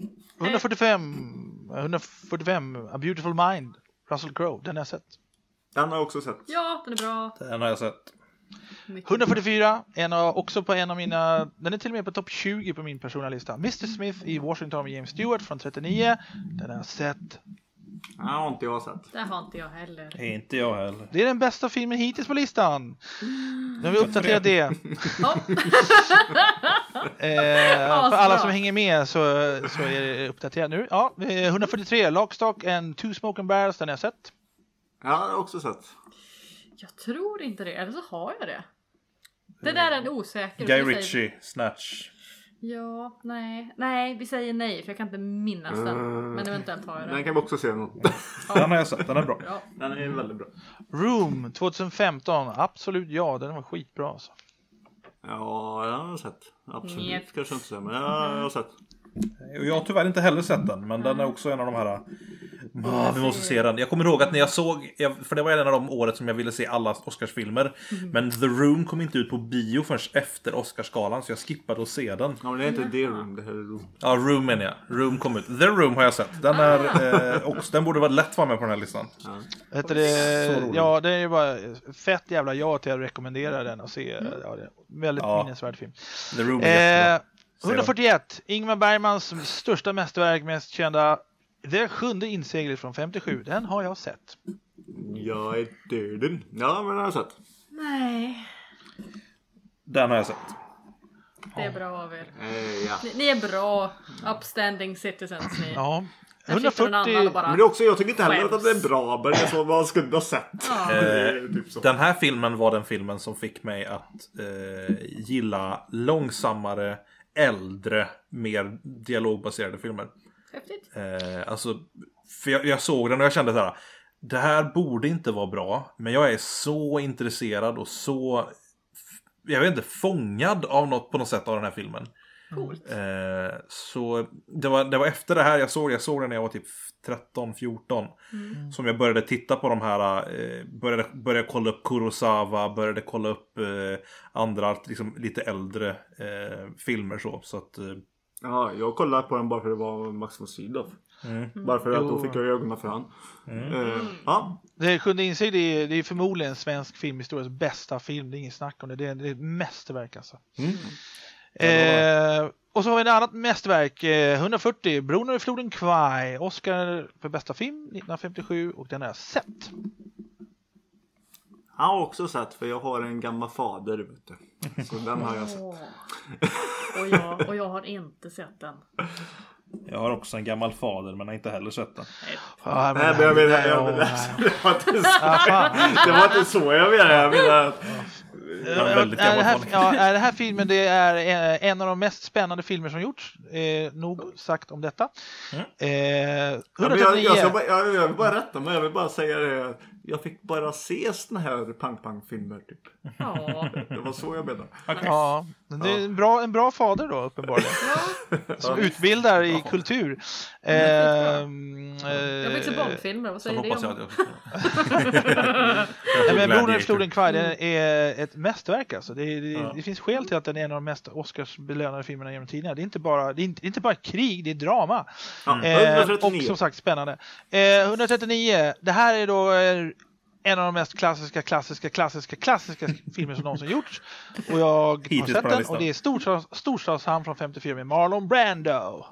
Speaker 1: 145. A Beautiful Mind. Russell Crowe. Den har jag sett.
Speaker 2: Den har jag också sett.
Speaker 3: Ja, den är bra.
Speaker 4: Den har jag sett.
Speaker 3: Mycket
Speaker 1: 144, också på en av mina, den är till och med på topp 20 på min personliga lista. Mr. Smith i Washington med James Stewart från 39. Den har jag sett.
Speaker 2: Ja, har inte jag sett.
Speaker 3: Det har inte jag heller.
Speaker 4: Inte jag heller.
Speaker 1: Det är den bästa filmen hittills på listan. Nu har vi uppdaterat det.
Speaker 3: Ja.
Speaker 1: För alla som hänger med så är det uppdaterat nu. Ja, 143, Lockstock and Two Smoking Barrels, den har jag sett.
Speaker 2: Ja, jag har också sett.
Speaker 3: Jag tror inte det. Eller så har jag det. Det där är en osäker.
Speaker 4: Guy
Speaker 3: Vi säger-
Speaker 4: Ritchie, Snatch.
Speaker 3: Ja, nej. Nej, vi säger nej. För jag kan inte minnas den. Men eventuellt har jag
Speaker 2: Den
Speaker 3: den.
Speaker 2: kan vi också se något.
Speaker 4: Den har jag sett, den är bra.
Speaker 3: Ja.
Speaker 2: Den är väldigt bra.
Speaker 1: Room 2015, absolut ja, den var skitbra alltså.
Speaker 2: Ja, jag har sett. Absolut.
Speaker 3: Njet.
Speaker 2: Kanske inte säga, men jag har sett.
Speaker 4: Och jag har tyvärr inte heller sett den, men den är också en av de här... vi måste se den. Jag kommer ihåg att när jag såg... För det var en av de året som jag ville se alla Oscarsfilmer. Men The Room kom inte ut på bio förrän efter Oscarsgalan, så jag skippade att se den.
Speaker 2: Ja, men det är inte det Room, det här är Room.
Speaker 4: Ja, Room menar jag. Room kom ut. The Room har jag sett. Den är också... Den borde vara lätt vara med på den här listan.
Speaker 1: Heter det,
Speaker 4: Så roligt.
Speaker 1: ja, det är ju bara fett jävla ja till att rekommendera den och se. Ja, det är en väldigt minnesvärd film.
Speaker 4: The Room är jättebra.
Speaker 1: 141, Ingmar Bergmans största mästerverk, mest kända, Det sjunde inseglet från 57. Den har jag sett.
Speaker 2: Jag är döden. Ja, men den har jag sett.
Speaker 3: Nej.
Speaker 4: Den har jag sett.
Speaker 3: Det är bra av er.
Speaker 2: Ja.
Speaker 3: Ni är bra. Upstanding citizens ni.
Speaker 1: Ja.
Speaker 3: Där sitter någon annan och
Speaker 1: 140.
Speaker 3: bara...
Speaker 2: Men det är också, jag tycker inte heller
Speaker 3: Skäms.
Speaker 2: att det är bra, men det är så man skulle ha sett.
Speaker 3: Ja.
Speaker 2: Det är typ så.
Speaker 4: Den här filmen var den filmen som fick mig att gilla långsammare, äldre, mer dialogbaserade filmer.
Speaker 3: Häftigt.
Speaker 4: Alltså, för jag såg den och jag kände så här. Det här borde inte vara bra. Men jag är så intresserad och så, jag vet inte, fångad av något på något sätt av den här filmen.
Speaker 3: Coolt.
Speaker 4: Så det var efter det här jag såg den när jag var typ 13-14 som jag började titta på de här, började kolla upp Kurosawa, började kolla upp andra liksom, lite äldre filmer så att
Speaker 2: Ja, jag kollade på den bara för det var Max von Sydow. Bara för att då fick jag ögonen för han. Ja.
Speaker 1: Det Sjunde insikt det är förmodligen svensk filmhistorias bästa film. Det är ingen snack om det. Det är ett mästerverk alltså. Och så har vi ett annat mästerverk, 140, Bron över floden Kwai, Oscar för bästa film 1957 och den har jag sett.
Speaker 2: Jag har också sett, för jag har en gammal fader, vet du. Så den har jag sett.
Speaker 3: Och jag har inte sett den.
Speaker 4: jag har också en gammal fader men har inte heller sett den.
Speaker 2: Det var inte så jag menade.
Speaker 1: Det här filmen det är en av de mest spännande filmer som gjorts. Nog sagt om detta. 139.
Speaker 2: Jag vill bara rätta mig. Jag vill bara säga det. Jag fick bara se såna här pang-pang-filmer typ.
Speaker 3: Ja.
Speaker 2: Det var så jag menade.
Speaker 1: Ja, det är en bra fader då uppenbarligen. Som utbildar i kultur.
Speaker 3: Jag fick se Bondfilmer, vad säger det om?
Speaker 1: Men Bron över floden Kwai är ett mästerverk alltså. Det finns skäl till att den är en av de mest Oscarsbelönade filmerna genom tiderna. Det är inte bara krig, det är drama. Och som sagt spännande. 139, det här är då en av de mest klassiska filmer som någonsin gjorts. Och jag har sett den och det är Storstadshamn från 54 med Marlon Brando.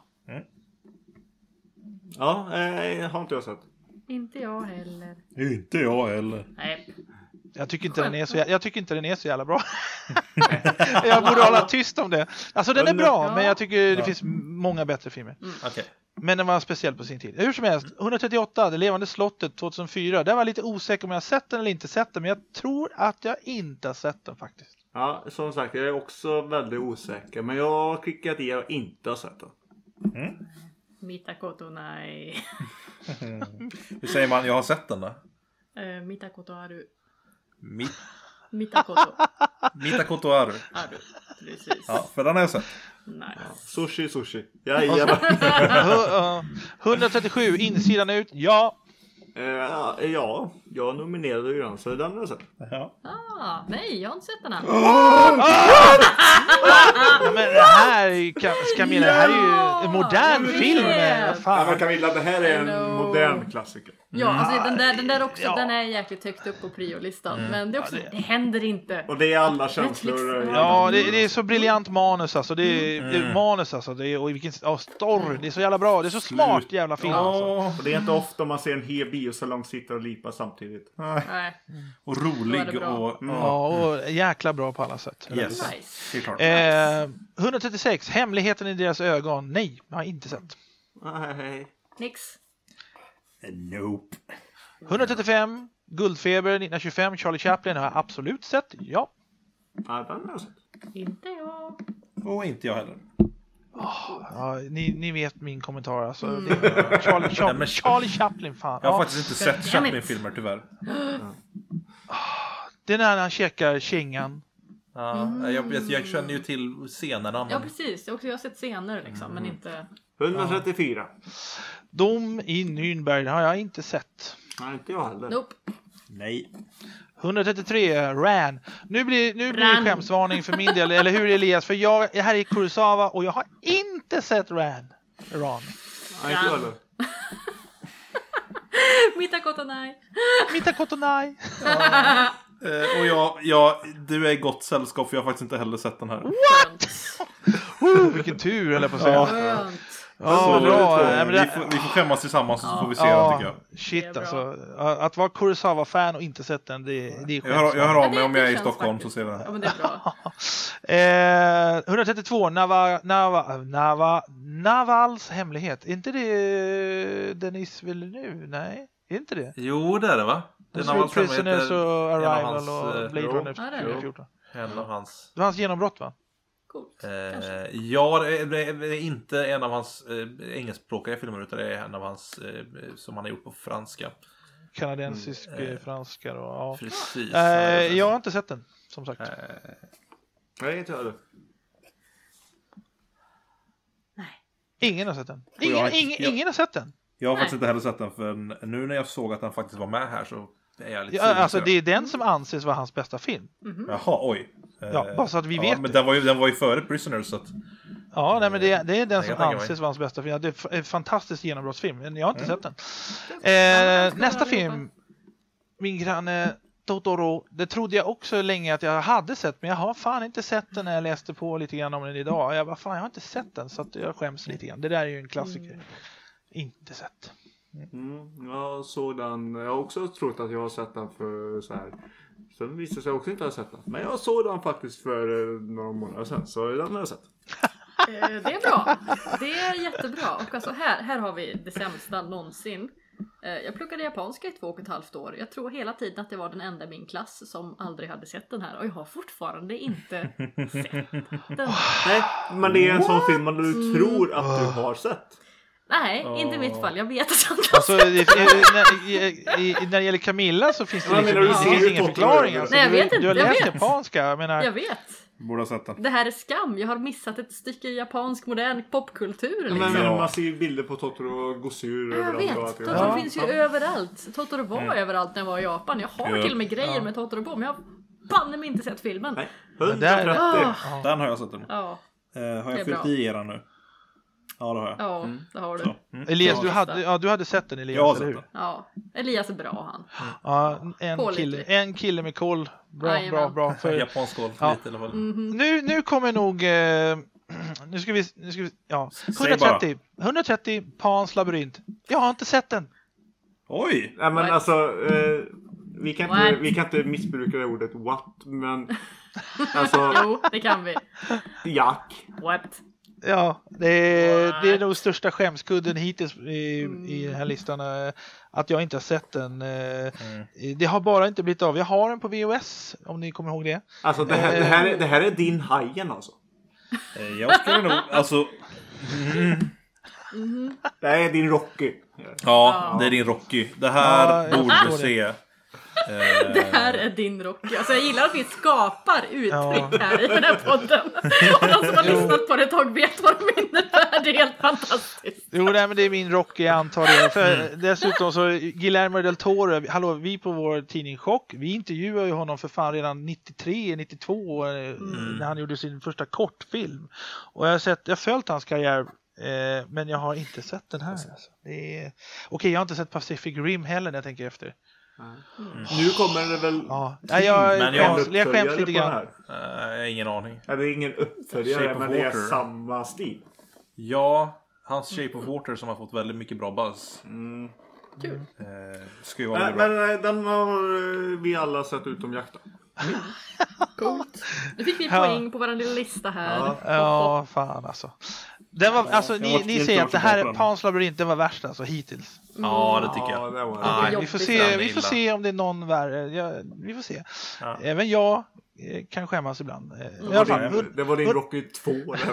Speaker 2: Ja, har inte jag sett.
Speaker 3: Inte jag heller.
Speaker 4: Inte jag heller.
Speaker 3: Nej.
Speaker 1: Jag tycker inte den är så jävla bra. Jag borde hålla tyst om det. Alltså den är bra, men jag tycker det finns många bättre filmer.
Speaker 4: Okay.
Speaker 1: Men den var speciell på sin tid. Hur som helst, 138, Det levande slottet 2004. Där var lite osäker om jag har sett den eller inte sett den. Men jag tror att jag inte har sett den faktiskt.
Speaker 2: Ja, som sagt, jag är också väldigt osäker. Men jag tycker att jag inte har sett den.
Speaker 3: Mitakoto nej.
Speaker 4: Hur säger man? Jag har sett den då?
Speaker 3: Mitakoto aru.
Speaker 4: Mitakoto aru.
Speaker 3: Aru, precis.
Speaker 4: Ja, för den har jag sett.
Speaker 3: Nice.
Speaker 2: Sushi. Ja.
Speaker 1: 137, insidan ut. Ja.
Speaker 2: Jag nominerade ju den, så den har jag sett.
Speaker 3: Nej, jag har inte sett den här.
Speaker 1: Men det här Camilla, det här är ju en modern film.
Speaker 2: Men Camilla, det här är en modern klassiker.
Speaker 3: Ja, alltså den där också, den är jäkligt högt upp på priolistan. Men det är också, det händer inte.
Speaker 2: Och det är alla känslor.
Speaker 1: Ja, det är så briljant manus alltså. Det är manus alltså. Och vilken story. Det är så jävla bra. Det är så smart jävla film alltså.
Speaker 2: Och det är inte ofta man ser en hel biosalong sitta och lipa samtidigt.
Speaker 3: Nej.
Speaker 4: Och rolig
Speaker 1: och jäkla bra på alla sätt.
Speaker 4: Yes.
Speaker 3: Nice.
Speaker 1: 136, Hemligheten i deras ögon. Nej, jag har inte sett.
Speaker 2: Nej.
Speaker 3: Nix.
Speaker 4: Nope.
Speaker 1: 135, Guldfeber 1925, Charlie Chaplin har jag absolut sett. Ja,
Speaker 2: den har jag sett.
Speaker 3: Inte jag.
Speaker 4: Och inte jag heller.
Speaker 1: Ja, ni vet min kommentar alltså. Det är Charlie Chaplin fan.
Speaker 4: Jag har faktiskt inte sett Chaplin-filmer tyvärr.
Speaker 1: Det är när han checkar kängan.
Speaker 4: Ja, jag känner ju till scenerna.
Speaker 3: Ja, precis. Jag har sett scener liksom, men inte...
Speaker 2: 134.
Speaker 1: Dom i Nürnberg har jag inte sett.
Speaker 2: Nej, inte jag heller.
Speaker 3: Nope.
Speaker 4: Nej.
Speaker 1: 133, Ran. Nu blir det skämsvarning för min del. Eller hur Elias? För jag här är Kurosawa och jag har inte sett Ran.
Speaker 2: Nej, inte jag heller.
Speaker 1: Mitakoto nej.
Speaker 4: Och du är i gott sällskap för jag har faktiskt inte heller sett den här.
Speaker 1: What? Vilken tur eller på att säga.
Speaker 2: Ja,
Speaker 1: bra.
Speaker 4: Vi får skämmas tillsammans så får vi se den tycker jag.
Speaker 1: Shit alltså. Att vara Kurosawa-fan och inte sett den, det är skönt.
Speaker 4: Jag hör av mig om jag är i Stockholm faktiskt. Så ser vi den här.
Speaker 3: Ja, men det är bra.
Speaker 1: 132, Navals hemlighet. Är inte det Denis Villeneuve? Nej, är inte det?
Speaker 4: Jo, det är det va?
Speaker 1: Det är Prisoners och Arrival och Blade Runner 2014.
Speaker 4: En av hans...
Speaker 1: Det var hans genombrott va?
Speaker 3: Coolt. Kanske.
Speaker 4: Ja, det är inte en av hans engelskspråkiga filmer, utan det är en av hans som han har gjort på franska.
Speaker 1: Kanadensisk, franska och ja.
Speaker 4: Precis.
Speaker 1: Jag har inte sett den, som sagt.
Speaker 2: Nej, inte jag.
Speaker 1: Ingen har sett den.
Speaker 4: jag-
Speaker 1: Ingen har sett den.
Speaker 4: Jag har
Speaker 3: Nej.
Speaker 4: faktiskt inte heller sett den, för nu när jag såg att den faktiskt var med här så är jag lite
Speaker 1: Ja,
Speaker 4: sugen
Speaker 1: alltså
Speaker 4: på
Speaker 1: det är den som anses vara hans bästa film.
Speaker 4: Jaha, oj.
Speaker 1: Ja, bara så att vi vet
Speaker 4: men
Speaker 1: det.
Speaker 4: den var ju före Prisoners, så att...
Speaker 1: Ja, nej, men det är den
Speaker 4: jag
Speaker 1: som
Speaker 4: kan tänka mig.
Speaker 1: anses vara hans bästa film. Det är en fantastisk genombrottsfilm, men jag har inte sett den.
Speaker 3: ska
Speaker 1: Nästa
Speaker 3: allihopa.
Speaker 1: film, Min granne Totoro, det trodde jag också länge att jag hade sett, men jag har fan inte sett den när jag läste på lite grann om den idag. Jag bara, fan, jag har inte sett den, så att jag skäms lite grann. Det där är ju en klassiker. Inte sett.
Speaker 2: Jag såg den. Jag har också trott att jag har sett den för så här. Sen visade sig också inte ha sett den. Men jag såg den faktiskt för några månader sedan. Så den har jag sett.
Speaker 3: Det är bra. Det är jättebra. Och alltså här har vi det sämsta någonsin. Jag pluggade japanska i 2,5 år. Jag tror hela tiden att jag var den enda i min klass som aldrig hade sett den här. Och jag har fortfarande inte sett den.
Speaker 2: Nej, men det är en sån film man du tror att du har sett.
Speaker 3: Nej, inte i mitt fall. Jag vet att jag inte har
Speaker 1: Alltså, när det gäller Camilla så finns det
Speaker 2: Jag
Speaker 1: liksom
Speaker 2: menar, du ser ju
Speaker 1: ingen
Speaker 2: Totoro.
Speaker 1: förklaring. Alltså,
Speaker 3: Nej, jag vet
Speaker 1: du har
Speaker 3: inte, jag
Speaker 1: läst
Speaker 3: vet.
Speaker 1: japanska, jag menar.
Speaker 3: Jag vet.
Speaker 4: Borde ha sett den.
Speaker 3: Det här är skam. Jag har missat ett stycke japansk modern popkultur. Liksom.
Speaker 2: Men
Speaker 4: Ja.
Speaker 2: man ser ju bilder på Totoro och gosedjur
Speaker 3: Jag
Speaker 2: överallt. och
Speaker 3: vet.
Speaker 2: allt det
Speaker 3: Totoro
Speaker 2: där.
Speaker 3: finns ju överallt. Totoro var överallt när jag var i Japan. Jag har
Speaker 4: Ja.
Speaker 3: till och med grejer med Totoro på. Men jag har banne mig inte sett filmen.
Speaker 2: Nej,
Speaker 1: Men där-
Speaker 2: 130.
Speaker 4: Den har jag sett den.
Speaker 3: Ja,
Speaker 4: Har
Speaker 3: Det är
Speaker 4: jag fyllt
Speaker 3: bra.
Speaker 4: i eran nu? Ja, det har jag.
Speaker 3: ja, det har du.
Speaker 4: Så.
Speaker 1: Elias,
Speaker 3: Ja.
Speaker 1: du hade sett den, Elias,
Speaker 4: Jag har
Speaker 1: eller
Speaker 4: sett
Speaker 1: hur?
Speaker 4: den.
Speaker 3: Ja, Elias är bra han.
Speaker 1: Ja,
Speaker 3: Pålitlig.
Speaker 1: en kille med koll. Bra, bra,
Speaker 3: Jajamän.
Speaker 1: bra. För,
Speaker 4: Japansk golf
Speaker 1: Ja.
Speaker 4: lite i alla fall.
Speaker 1: nu kommer nog... Nu ska vi ja.
Speaker 4: Säg
Speaker 1: 130 Pans labyrint. Jag har inte sett den.
Speaker 4: Oj!
Speaker 2: Nej, men
Speaker 3: What?
Speaker 2: alltså, vi kan inte missbruka det ordet what, men alltså,
Speaker 3: Jo, det kan vi.
Speaker 2: Jack.
Speaker 3: What?
Speaker 1: Ja, det är nog största skämskudden hittills i den här listan. Att jag inte har sett den. Det har bara inte blivit av. Jag har den på VHS, om ni kommer ihåg det.
Speaker 2: Alltså det här är din Hajen alltså.
Speaker 4: Jag skulle nog, alltså...
Speaker 2: Det här är din Rocky.
Speaker 4: Ja, det är din Rocky. Det här
Speaker 1: Ja, jag
Speaker 4: borde
Speaker 1: förstår
Speaker 4: du se.
Speaker 3: Det här är din Rocky. Alltså jag gillar att vi skapar uttryck
Speaker 1: Ja.
Speaker 3: här i den här podden. Och de som har lyssnat på det ett tag vet vad de innebär. Det är helt fantastiskt.
Speaker 1: Jo, nej, men det är min Rocky, jag antar det. För dessutom så Guillermo del Toro, hallå, vi på vår tidning Chock, vi intervjuade ju honom för fan redan 93, 92 när han gjorde sin första kortfilm. Och jag har följt hans karriär, men jag har inte sett den här. Alltså. Okej, jag har inte sett Pacific Rim heller när jag tänker efter.
Speaker 2: Nu kommer det väl
Speaker 1: Ja,
Speaker 4: Men
Speaker 1: jag skäms
Speaker 2: uppföljare
Speaker 1: lite
Speaker 2: på
Speaker 1: grann.
Speaker 2: den här.
Speaker 4: Ingen aning.
Speaker 2: Ja, det är ingen uppföljare,
Speaker 4: Shape of
Speaker 2: men det är
Speaker 4: Water.
Speaker 2: samma stil.
Speaker 4: Ja, hans Shape of Water som har fått väldigt mycket bra buzz.
Speaker 3: Kul.
Speaker 4: Ska ju vara
Speaker 2: Nej,
Speaker 4: väldigt bra.
Speaker 2: men den har vi alla sett utom jakten.
Speaker 3: Coolt. Nu fick vi poäng på vår lilla lista här.
Speaker 1: Ja, fan alltså. Den var, alltså
Speaker 4: jag
Speaker 1: ni
Speaker 4: var
Speaker 1: ser
Speaker 4: helt
Speaker 1: att det här
Speaker 4: klart
Speaker 1: är Pans labyrint, den var värst alltså hittills.
Speaker 4: Ja, det tycker
Speaker 2: Ja,
Speaker 4: jag.
Speaker 2: det var
Speaker 4: Nej,
Speaker 3: det.
Speaker 1: Vi får
Speaker 3: Jobbigt.
Speaker 1: se, om det är någon värre. Vi får se.
Speaker 4: Ja.
Speaker 1: Även jag kan skämmas ibland. I alla fall,
Speaker 2: Det var din Rocky 2.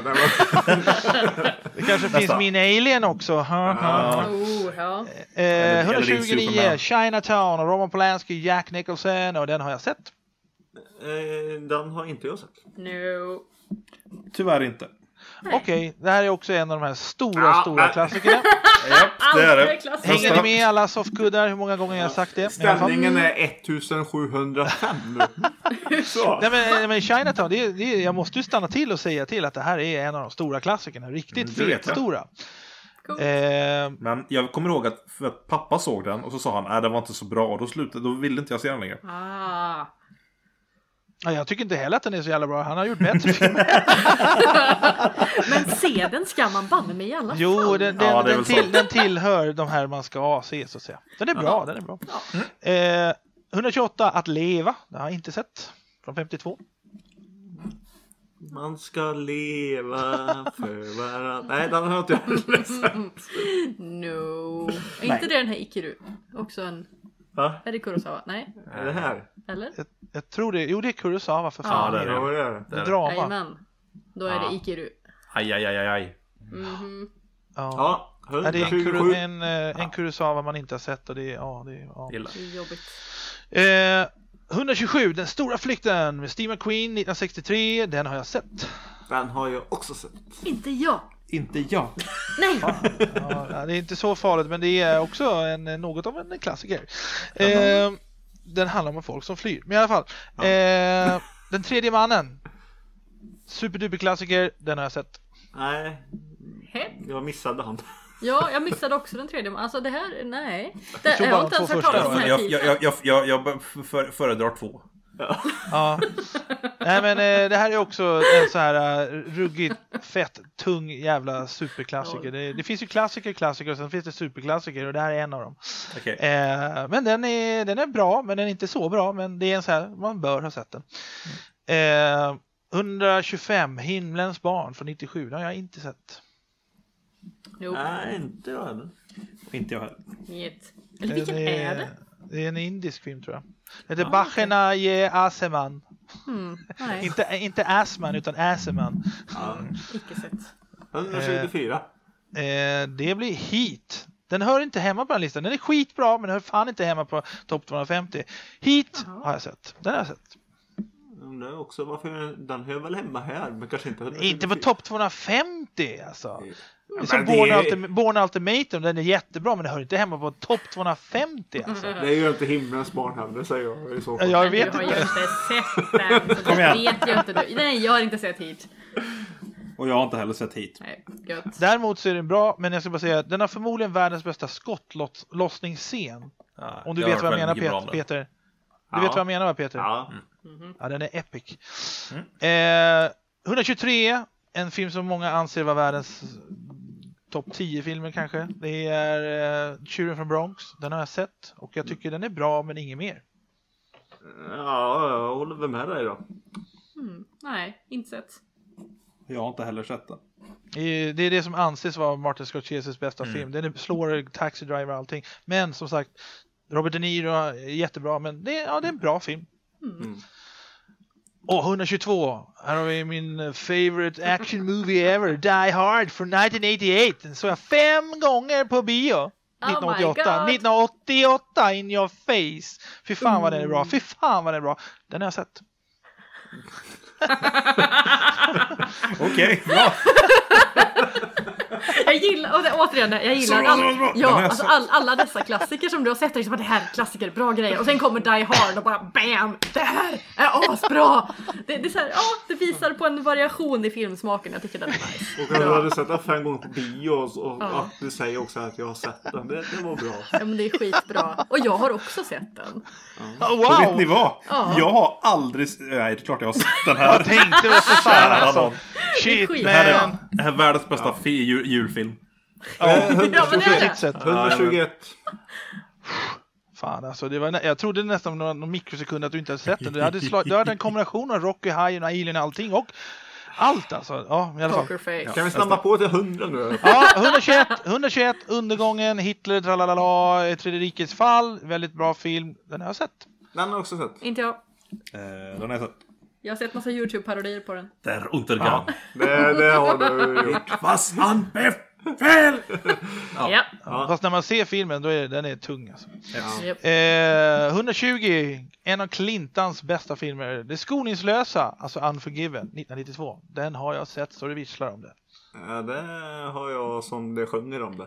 Speaker 2: Det
Speaker 1: det kanske finns min Alien också.
Speaker 3: Ja.
Speaker 1: 129,
Speaker 4: Superman.
Speaker 1: Chinatown och Roman Polanski, Jack Nicholson, och den har jag sett.
Speaker 2: Den har inte jag sett.
Speaker 3: No.
Speaker 4: Tyvärr inte.
Speaker 1: Okej, det här är också en av de här stora klassikerna.
Speaker 4: Japp, det är
Speaker 3: Allt är
Speaker 4: det.
Speaker 3: klassiskt.
Speaker 1: Hänger ni med alla softkuddar? Hur många gånger jag har sagt det? I alla fall.
Speaker 2: Ställningen är 1705 nu. Så.
Speaker 1: Nej, men Chinatown, jag måste ju stanna till och säga till att det här är en av de stora klassikerna. Riktigt
Speaker 4: Det vet jag.
Speaker 1: stora.
Speaker 3: Coolt.
Speaker 4: Men jag kommer ihåg att, för att pappa såg den och så sa han att det var inte så bra, och då ville inte jag se den längre.
Speaker 1: Jag tycker inte heller att den är så jävla bra. Han har gjort bättre filmer.
Speaker 3: Men se den ska man banne mig i alla fall.
Speaker 1: Jo,
Speaker 4: Ja, det är väl så.
Speaker 1: den tillhör de här man ska se, så att säga. Den är bra, den är bra. 128, Att leva. Det har jag inte sett. Från 52.
Speaker 2: Man ska leva för varandra. Nej, den har jag inte heller sett.
Speaker 3: No. Är inte det den här Ikiru? Också en...
Speaker 2: Va?
Speaker 3: Är det Kurosawa? Nej?
Speaker 2: Är det här?
Speaker 3: Eller?
Speaker 1: Jag tror det. Jo, det är Kurosawa för fan.
Speaker 4: Ja, det är det.
Speaker 2: Ja, det är det.
Speaker 1: Det är drama.
Speaker 3: Jajamän. Då är det Ikiru.
Speaker 4: Aj.
Speaker 3: Mhm.
Speaker 2: Ja,
Speaker 1: Ja, det är
Speaker 2: 127.
Speaker 1: en Kurosawa man inte har sett och det är
Speaker 4: Illa.
Speaker 3: Det är jobbigt.
Speaker 1: 127, Den stora flykten med Steve McQueen 1963, den har jag sett.
Speaker 2: Den har jag också sett.
Speaker 3: Inte jag.
Speaker 4: Inte jag.
Speaker 3: Nej.
Speaker 1: Ja, det är inte så farligt, men det är också något av en klassiker. Den handlar om folk som flyr. Men i alla fall, Den tredje mannen, superduper klassiker, den har jag sett.
Speaker 2: Nej, jag missade han.
Speaker 3: Ja, jag missade också den tredje. Alltså det här, nej.
Speaker 1: tror
Speaker 3: Jag
Speaker 1: bara
Speaker 3: har inte
Speaker 1: de
Speaker 3: ens
Speaker 1: två
Speaker 3: hört talas om
Speaker 1: första.
Speaker 3: den här titeln.
Speaker 4: Jag föredrar 2.
Speaker 1: Ja. Nej, men det här är också en så här ruggigt fett tung jävla superklassiker. Det finns ju klassiker och sen finns det superklassiker och det här är en av dem.
Speaker 4: Okay.
Speaker 1: Men den är bra, men den är inte så bra, men det är en så här, man bör ha sett den. 125, Himlens barn från 97, den har jag inte sett.
Speaker 3: Jo.
Speaker 2: Nej, inte jag heller.
Speaker 4: Inte jag heller.
Speaker 3: Inget. Eller vilken är det?
Speaker 1: Det är en indisk film, tror jag. Det heter Bachena Ye Aseman.
Speaker 3: Nej,
Speaker 1: Inte Asman utan Aseman.
Speaker 3: icke sett.
Speaker 2: 124.
Speaker 1: Det blir Heat. Den hör inte hemma på den listan. Den är skitbra, men den hör fan inte hemma på topp 250. Heat har jag sett. Den har jag sett.
Speaker 2: Det är också, varför den hör väl hemma här, men kanske inte 124.
Speaker 1: Inte på topp 250 alltså. Det är som
Speaker 2: Men
Speaker 1: Born Ultimatum, den är jättebra, men den hör inte hemma på topp 250 alltså.
Speaker 2: det är ju inte Himlens barn heller, säger jag i så fall.
Speaker 1: Jag
Speaker 3: Men
Speaker 1: vet
Speaker 3: du har ju
Speaker 1: inte.
Speaker 3: inte sett den. Så
Speaker 4: Kom
Speaker 3: det
Speaker 4: igen.
Speaker 3: vet ju inte du. Nej, jag har inte sett hit.
Speaker 4: Och jag har inte heller sett hit.
Speaker 3: Nej, gött.
Speaker 1: Däremot så är den bra, men jag ska bara säga att den har förmodligen världens bästa skottlossningsscen.
Speaker 4: Ja,
Speaker 1: Om du
Speaker 4: jag
Speaker 1: vet
Speaker 4: har
Speaker 1: vad jag
Speaker 4: hört
Speaker 1: menar,
Speaker 4: väldigt mycket bra om det.
Speaker 1: Peter. Du
Speaker 2: Ja.
Speaker 1: vet vad jag menar, va, Peter?
Speaker 2: Ja.
Speaker 1: Ja, den är epic. 123, en film som många anser vara världens topp 10-filmer kanske. Det är Children from Bronx. Den har jag sett och jag tycker den är bra, men inget mer.
Speaker 2: Ja, jag håller väl med dig då.
Speaker 3: Nej, inte sett.
Speaker 4: Jag har inte heller sett den.
Speaker 1: Det är det som anses vara Martin Scorseses bästa film. Den slår Taxi Driver och allting. Men som sagt, Robert De Niro är jättebra, men det är en bra film. Och 122, här har vi min favorite action movie ever, Die Hard från 1988. Den såg jag 5 gånger på bio. 1988.
Speaker 3: my God.
Speaker 1: 1988 in your face. Fy fan vad den är bra. Fy fan vad den är bra. Den har jag sett.
Speaker 4: Okej, bra.
Speaker 3: Jag gillar, och det, återigen, jag gillar
Speaker 4: Så bra. Den har jag
Speaker 3: alltså
Speaker 4: sett.
Speaker 3: alla dessa klassiker som du har sett, liksom, det här är klassiker, bra grejer, och sen kommer Die Hard och bara BAM! Det här är asbra! Det är så här, det visar på en variation i filmsmaken, jag tycker den är nice.
Speaker 2: Och jag hade sett den 5 gånger på bio och att du säger också att jag har sett den. Det var bra.
Speaker 3: Ja, men det är skitbra. Och jag har också sett den.
Speaker 4: Och vet ni
Speaker 1: Wow!
Speaker 4: vad?
Speaker 3: Ja.
Speaker 4: Jag har aldrig... Nej, det är klart jag har sett den här.
Speaker 1: Jag tänkte vad för fan
Speaker 4: Kära
Speaker 1: alltså.
Speaker 4: nån.
Speaker 1: Shit
Speaker 3: skit.
Speaker 4: Det här
Speaker 1: man.
Speaker 4: är, det här är världens bästa julfilm.
Speaker 3: Ja, men det är det.
Speaker 1: Sett.
Speaker 2: 121.
Speaker 1: Fan alltså, jag trodde nästan någon mikrosekund att du inte hade sett den. Du hade en kombination av Rocky, High och Alien och allting och allt alltså. Ja, i alla fall.
Speaker 3: Pokerface.
Speaker 2: Kan vi snabba på till 100 nu?
Speaker 1: Ja, 121, Undergången, Hitler, tralalala, Tredje rikets fall. Väldigt bra film. Den har jag sett.
Speaker 2: Den har jag också sett.
Speaker 3: Inte jag.
Speaker 4: Den har jag sett.
Speaker 3: Jag har sett massa YouTube-parodier på den.
Speaker 4: Der Untergang.
Speaker 2: Det har du gjort.
Speaker 4: Was an Befehl!
Speaker 3: Ja.
Speaker 1: Fast när man ser filmen, då är den tung alltså.
Speaker 3: Japp.
Speaker 1: 120, en av Clintons bästa filmer. Det skoningslösa, alltså Unforgiven, 1992. Den har jag sett så det visslar om det.
Speaker 2: Ja, det har jag som det sjunger om det.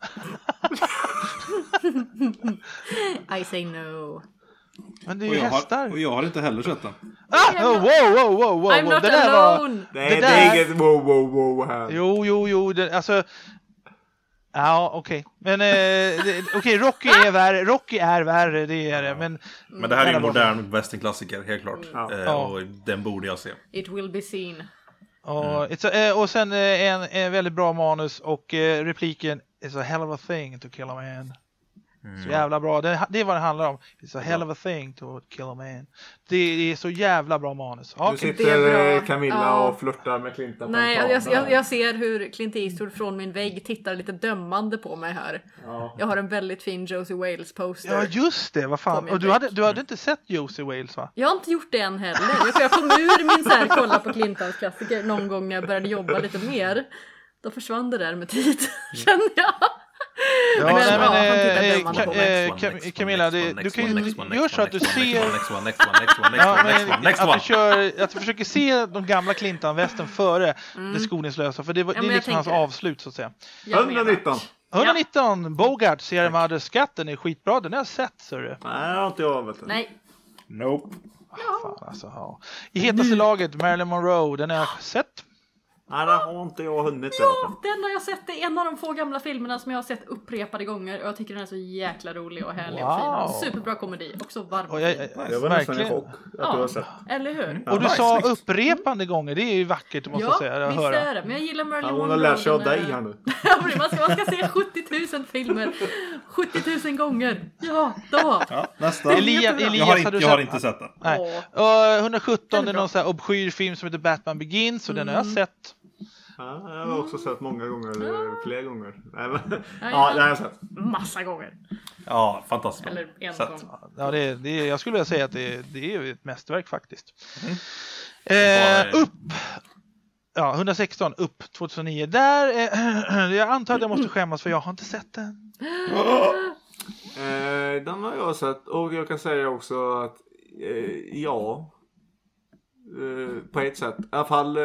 Speaker 3: I say no.
Speaker 1: Men det är ju hästar.
Speaker 4: Och jag har inte heller sett den.
Speaker 1: Wow.
Speaker 3: I'm not
Speaker 1: Det där var...
Speaker 3: alone!
Speaker 2: Det
Speaker 1: Det
Speaker 2: är
Speaker 1: där-
Speaker 2: inget wow här.
Speaker 1: Jo, alltså... Ja, okej. Men okej, Rocky är värre, det är det. Men
Speaker 4: Men det här är ju en modern westernklassiker, helt klart.
Speaker 1: Ja.
Speaker 4: Och den borde jag se.
Speaker 3: It will be seen.
Speaker 1: och sen en väldigt bra manus och repliken is a hell of a thing to kill a man. Så jävla bra. Det är vad det handlar om. It's a hell of a thing to kill a man. Det är så jävla bra manus.
Speaker 2: Nu sitter Camilla och flörtar med Clint.
Speaker 3: Nej, jag ser hur Clint Eastwood från min vägg tittar lite dömande på mig här. Ja. Jag har en väldigt fin Josie Wales poster.
Speaker 1: Ja, just det. Vad fan. Och du hade inte sett Josie Wales, va?
Speaker 3: Jag har inte gjort det än heller. Jag kom ur min så här kolla på Clintons klassiker någon gång när jag började jobba lite mer. Då försvann det där med tid, känner jag.
Speaker 1: Camilla, du kan göra så att du ser att du försöker se de gamla Clinton-västen före det skoningslösa, för det är liksom hans avslut, så att säga. 119 Bogart, Sierra Madre, skatten är skitbra, den har jag sett, så du.
Speaker 2: Nej, det har inte jag, vet du.
Speaker 3: Nej.
Speaker 2: Nope.
Speaker 1: Fan, alltså, ja. I hetaste laget, Marilyn Monroe, den har jag sett.
Speaker 2: Nej, det har inte jag hunnit.
Speaker 3: Ja, den har jag sett. Det är en av de få gamla filmerna som jag har sett upprepade gånger. Och jag tycker den är så jäkla rolig och härlig och fin. Superbra komedi. Också varm.
Speaker 2: Jag var nästan i chock att du har sett.
Speaker 3: Eller hur?
Speaker 1: Och du sa upprepande gånger. Det är ju vackert, måste jag säga.
Speaker 3: Ja, visst är det. Men jag gillar Marilyn Monroe.
Speaker 2: Hon har lärt sig av dig här nu.
Speaker 3: Man ska se 70 000 filmer 70 000 gånger. Ja, då.
Speaker 4: Ja, nästa.
Speaker 1: Elias,
Speaker 4: jag har inte sett den.
Speaker 1: Nej. 117 är någon sån här obskyr film som heter Batman Begins. Och den har jag sett.
Speaker 2: Ja, jag har också sett många gånger, fler gånger. Ja, det har jag sett.
Speaker 3: Massa gånger.
Speaker 4: Ja, fantastiskt.
Speaker 3: Eller en gång.
Speaker 1: Ja, jag skulle vilja säga att det är ett mästerverk faktiskt. Upp. Ja, 116, upp 2009. Där, jag antar att jag måste skämmas för jag har inte sett den.
Speaker 2: Den har jag sett, och jag kan säga också att på ett sätt. I alla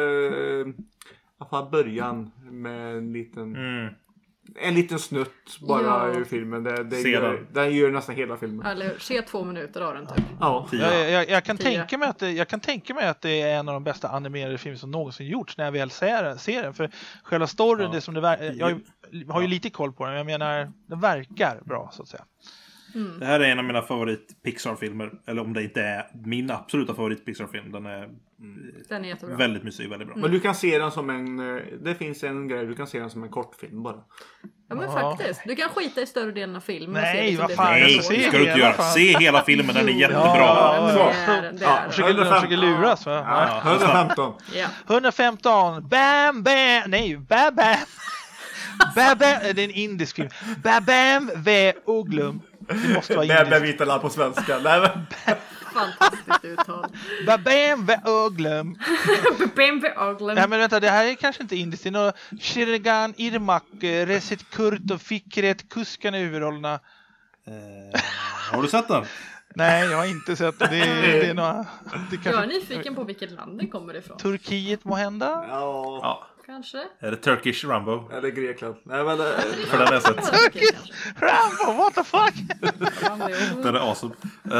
Speaker 2: fall början med en liten snutt bara i filmen. Den gör nästan hela filmen.
Speaker 3: Eller se 2 minuter av den typ.
Speaker 2: Ja.
Speaker 1: Jag kan tänka mig att det är en av de bästa animerade filmer som någonsin gjorts när jag väl ser den. För själva storyn, det som jag har ju lite koll på den. Jag menar, den verkar bra, så att säga.
Speaker 4: Det här är en av mina favorit Pixar-filmer. Eller om det inte är min absoluta favorit Pixar-film. Den är
Speaker 3: jättebra.
Speaker 4: Väldigt mysig, väldigt bra.
Speaker 2: Men du kan se den som det finns en grej, du kan se den som en kortfilm bara.
Speaker 3: Ja, men faktiskt. Du kan skita i större delen av filmen.
Speaker 1: Nej, vad fan.
Speaker 4: Nej, ska du inte göra. Se hela filmen, den är jättebra.
Speaker 1: Försöker luras, va?
Speaker 2: 115.
Speaker 1: 115. Bam, bam. Nej, bam, bam. Bam, bam. Det är en indisk film. Bam, bam, v, Uglum. Det måste vara indiskt.
Speaker 2: Bam, på svenska.
Speaker 3: Fantastiskt uttal.
Speaker 1: Babam ve Uglum.
Speaker 3: Babam ve Uglum.
Speaker 1: Ja, men vänta, det här är kanske inte indiskt. Det är några Shirgan, Irmak, Resit Kurt och Fikret, kuskarna i huvudrollerna.
Speaker 4: Har du sett den?
Speaker 1: Nej, jag har inte sett det. Det är några...
Speaker 3: Jag är nyfiken på vilket land den kommer ifrån.
Speaker 1: Turkiet måhända?
Speaker 2: Ja.
Speaker 3: Kanske.
Speaker 4: Är det Turkish Rambo?
Speaker 2: Eller Grekland. Nej, men
Speaker 4: för den är sett.
Speaker 1: Turkish Rambo, what the fuck?
Speaker 4: Den är awesome.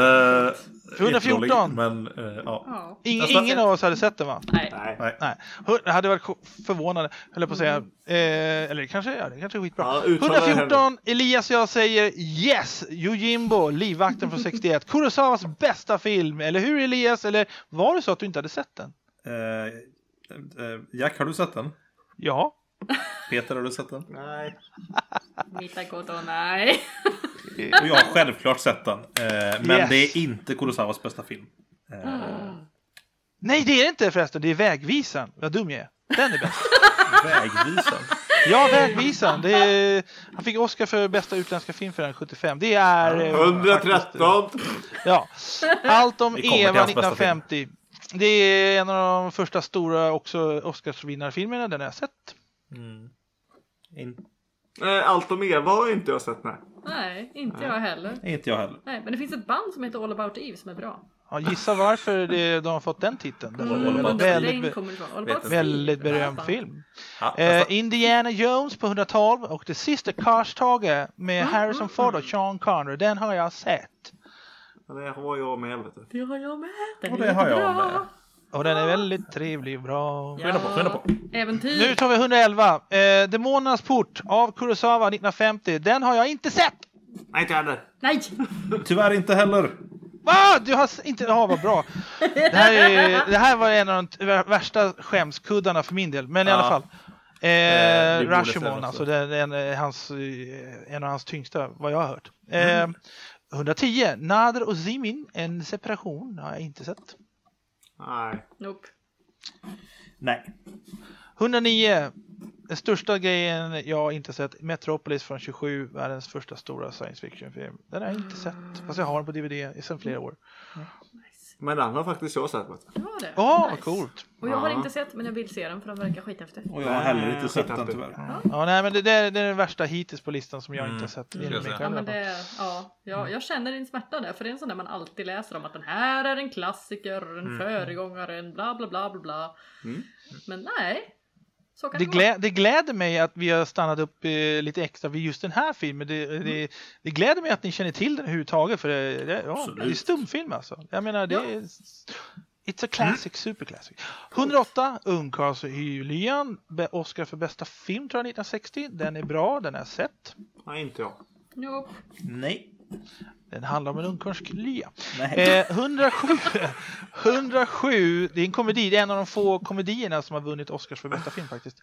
Speaker 1: 114.
Speaker 4: Men,
Speaker 1: Ingen av oss hade sett den, va?
Speaker 3: Nej.
Speaker 1: Det hade varit förvånande, höll jag på att säga. Eller kanske är skitbra.
Speaker 2: Ja,
Speaker 1: 114, Elias och jag säger yes! Yojimbo, livvakten från 61. Kurosawas bästa film. Eller hur, Elias? Eller var det så att du inte hade sett den?
Speaker 4: Jack, har du sett den?
Speaker 1: Ja.
Speaker 4: Peter, har du sett den?
Speaker 2: Nej.
Speaker 3: Mitakoto, nej.
Speaker 4: Och jag har självklart sett den. Men det är inte Kurosawas bästa film.
Speaker 1: Nej, det är det inte förresten. Det är Vägvisan. Vad dum jag är. Den är bäst.
Speaker 4: Vägvisan?
Speaker 1: Ja, Vägvisan. Han fick Oscar för bästa utländska film för den 75. Det är...
Speaker 2: 113.
Speaker 1: Ja. Allt om Eva 1950. Det är en av de första stora också Oscarsvinnarfilmerna. Den har jag sett.
Speaker 2: Allt om Eva har inte jag sett.
Speaker 3: Nej, inte jag heller.
Speaker 4: Inte jag heller.
Speaker 3: Nej, men det finns ett band som heter All About Eve som är bra.
Speaker 1: Ja, gissa varför de har fått den titeln. Det var väldigt berömd film. Indiana Jones på 112 och The Sister Cars-tage med Harrison Ford och Sean Connery. Den har jag sett.
Speaker 2: Det har jag med, vet du.
Speaker 3: Det har jag med.
Speaker 4: Det har jag med.
Speaker 1: Och den är väldigt trevlig och bra.
Speaker 4: Skynda på.
Speaker 3: Äventyr.
Speaker 1: Nu tar vi 111. Demonernas port av Kurosawa 1950. Den har jag inte sett.
Speaker 2: Nej, inte heller.
Speaker 3: Nej.
Speaker 4: Tyvärr inte heller.
Speaker 1: Va? Du har inte... Ja, vad bra. Det här var en av de värsta skämskuddarna för min del. Men i alla fall. Rashomon, alltså det är en av hans tyngsta, vad jag har hört. 110, Nader och Zimin, en separation, har jag inte sett.
Speaker 2: Nej.
Speaker 3: Nope.
Speaker 4: Nej.
Speaker 1: 109, den största grejen jag har inte sett, Metropolis från 27, världens första stora science fiction-film. Den har jag inte sett, fast jag har den på DVD sedan flera år.
Speaker 2: Men den har faktiskt jag sett.
Speaker 3: Ja, det.
Speaker 1: Vad coolt.
Speaker 3: Och jag har inte sett, men jag vill se den för den verkar skithäftig.
Speaker 4: Och jag har heller inte sett den tyvärr.
Speaker 1: Ja, nej, men det är den värsta hittills på listan som jag inte har sett.
Speaker 3: Ja, men jag känner din smärta där, för det är en sån där man alltid läser om att den här är en klassiker, en föregångare, en bla bla bla bla bla. Men nej. Så kan
Speaker 1: Det gläder mig att vi har stannat upp lite extra vid just den här filmen. Det gläder mig att ni känner till den överhuvudtaget, för det är stumfilm alltså. Jag menar, det är it's a classic, super classic. 108, Ungkarlshylyan, Oscar för bästa film tror jag 1960. Den är bra, den har jag sett.
Speaker 2: Nej, inte jag.
Speaker 3: Nope.
Speaker 4: Nej.
Speaker 1: Den handlar om en ungkarlslya.
Speaker 4: Nej.
Speaker 1: 107, det är en komedi, det är en av de få komedierna som har vunnit Oscars för bästa film faktiskt.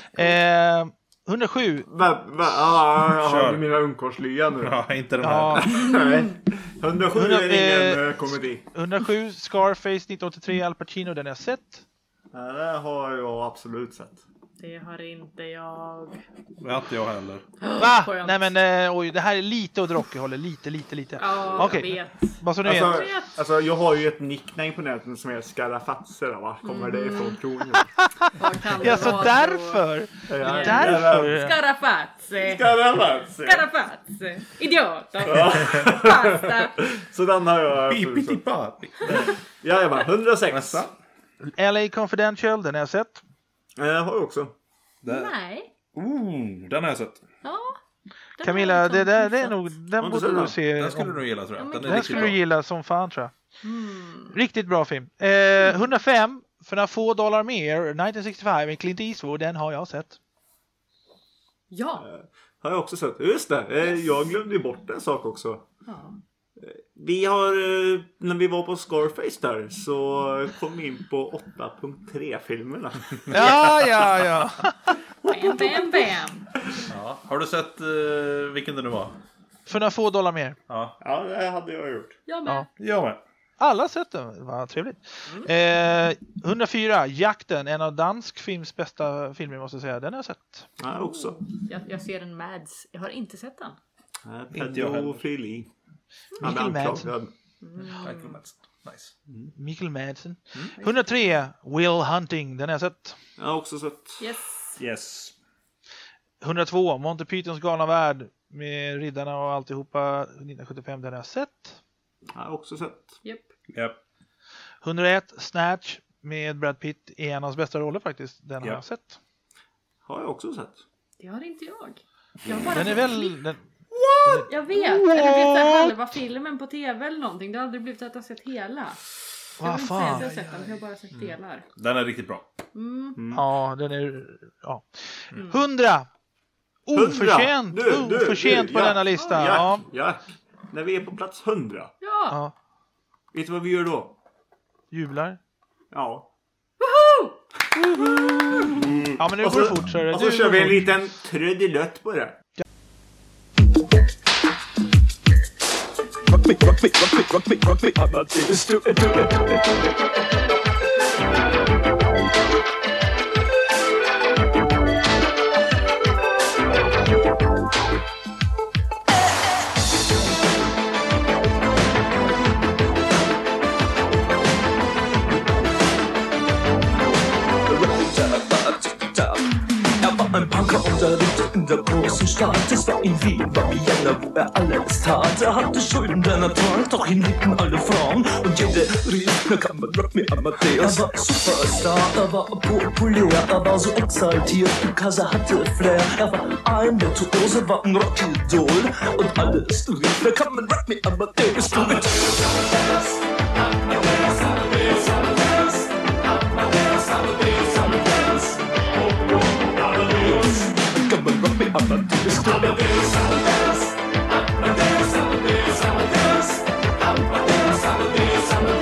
Speaker 1: 107.
Speaker 2: Jag har mina ungkarlslya nu.
Speaker 4: Ja, inte den här.
Speaker 2: 107 är ingen komedi.
Speaker 1: 107, Scarface 1983, Al Pacino, den har jag sett.
Speaker 2: Det har jag absolut sett.
Speaker 3: Det har inte jag.
Speaker 4: Det har inte jag heller.
Speaker 1: Va?
Speaker 3: Skönt.
Speaker 1: Nej men oj, det här är lite åt rock, jag håller lite.
Speaker 3: Ja,
Speaker 1: Okej.
Speaker 3: jag vet.
Speaker 1: Vad så nu vet.
Speaker 2: Alltså jag har ju ett nickname på nätet som är Skarafatser. Var kommer det ifrån, tror ni?
Speaker 3: Vad kan det
Speaker 1: Ja, så
Speaker 3: vara
Speaker 1: därför.
Speaker 2: Ja,
Speaker 1: Därför.
Speaker 3: Skarafatse. Idioter. Pasta.
Speaker 2: Så den har jag. Jajamän, 106.
Speaker 1: LA Confidential, den har jag sett.
Speaker 2: Jag har också.
Speaker 3: Nej.
Speaker 4: Den har jag sett.
Speaker 3: Ja.
Speaker 1: Camilla, det är nog, den borde du se.
Speaker 4: Den skulle du nog gilla, tror jag.
Speaker 1: Den skulle du gilla som fan, tror jag. Riktigt bra film. 105, för några få dollar mer, 1965 med Clint Eastwood, den har jag sett.
Speaker 3: Ja.
Speaker 2: Har jag också sett. Just det, jag glömde ju bort en sak också.
Speaker 3: Ja.
Speaker 2: Vi har, när vi var på Scarface där, så kom vi in på 8.3-filmerna.
Speaker 1: Ja.
Speaker 3: Bam.
Speaker 4: Ja. Har du sett vilken det nu var?
Speaker 1: För några få dollar mer.
Speaker 4: Ja.
Speaker 2: Ja, det hade jag gjort.
Speaker 3: Jag med.
Speaker 1: Ja.
Speaker 4: Jag med.
Speaker 1: Alla har sett den, vad trevligt. 104, Jakten, en av dansk films bästa filmer måste jag säga. Den har jag sett.
Speaker 2: Ja, också.
Speaker 3: Jag ser en Mads. Jag har inte sett den.
Speaker 2: Pedofili.
Speaker 1: Michael Madsen.
Speaker 4: Nice.
Speaker 1: Michael Madsen. 103, Will Hunting, den har jag sett.
Speaker 2: Jag har också sett.
Speaker 4: Yes.
Speaker 1: 102, Monty Pythons galna värld med riddarna och alltihopa 1975, den har jag sett.
Speaker 2: Jag har också sett.
Speaker 3: Japp.
Speaker 1: 101, Snatch med Brad Pitt i en av hans bästa roller faktiskt, den har jag sett.
Speaker 2: Har jag också sett.
Speaker 3: Det har inte jag. Jag har bara
Speaker 1: Den är väl... Den,
Speaker 3: jag vet. Eller vet jag halva filmen på tv eller någonting. Det har aldrig blivit att jag har sett hela. Jag vill inte säga att jag har sett den. Jag har bara sett delar.
Speaker 4: Den är riktigt bra.
Speaker 1: Ja, den är... Ja. 100! Oförtjänt på denna lista.
Speaker 2: Jack. När vi är på plats 100.
Speaker 3: Ja.
Speaker 2: Vet du vad vi gör då?
Speaker 1: Jublar.
Speaker 2: Ja.
Speaker 1: Ja, men nu går det fort.
Speaker 2: Och så kör vi en liten trudelött på det.
Speaker 5: Rock me, I'm not do it. Ein Punker unterlegte in der großen Stadt. Es war in Wien, war Vienna, wo alles tat. Hatte Schulden, denn trank, doch ihn liebten alle Frauen. Und jede rief, na kann man Rock me Amadeus. War Superstar, war populär, war so exaltiert, because hatte Flair. War ein Virtuose, war ein Rockidol. Und alles rief, na kann man Rock me Amadeus. Du mit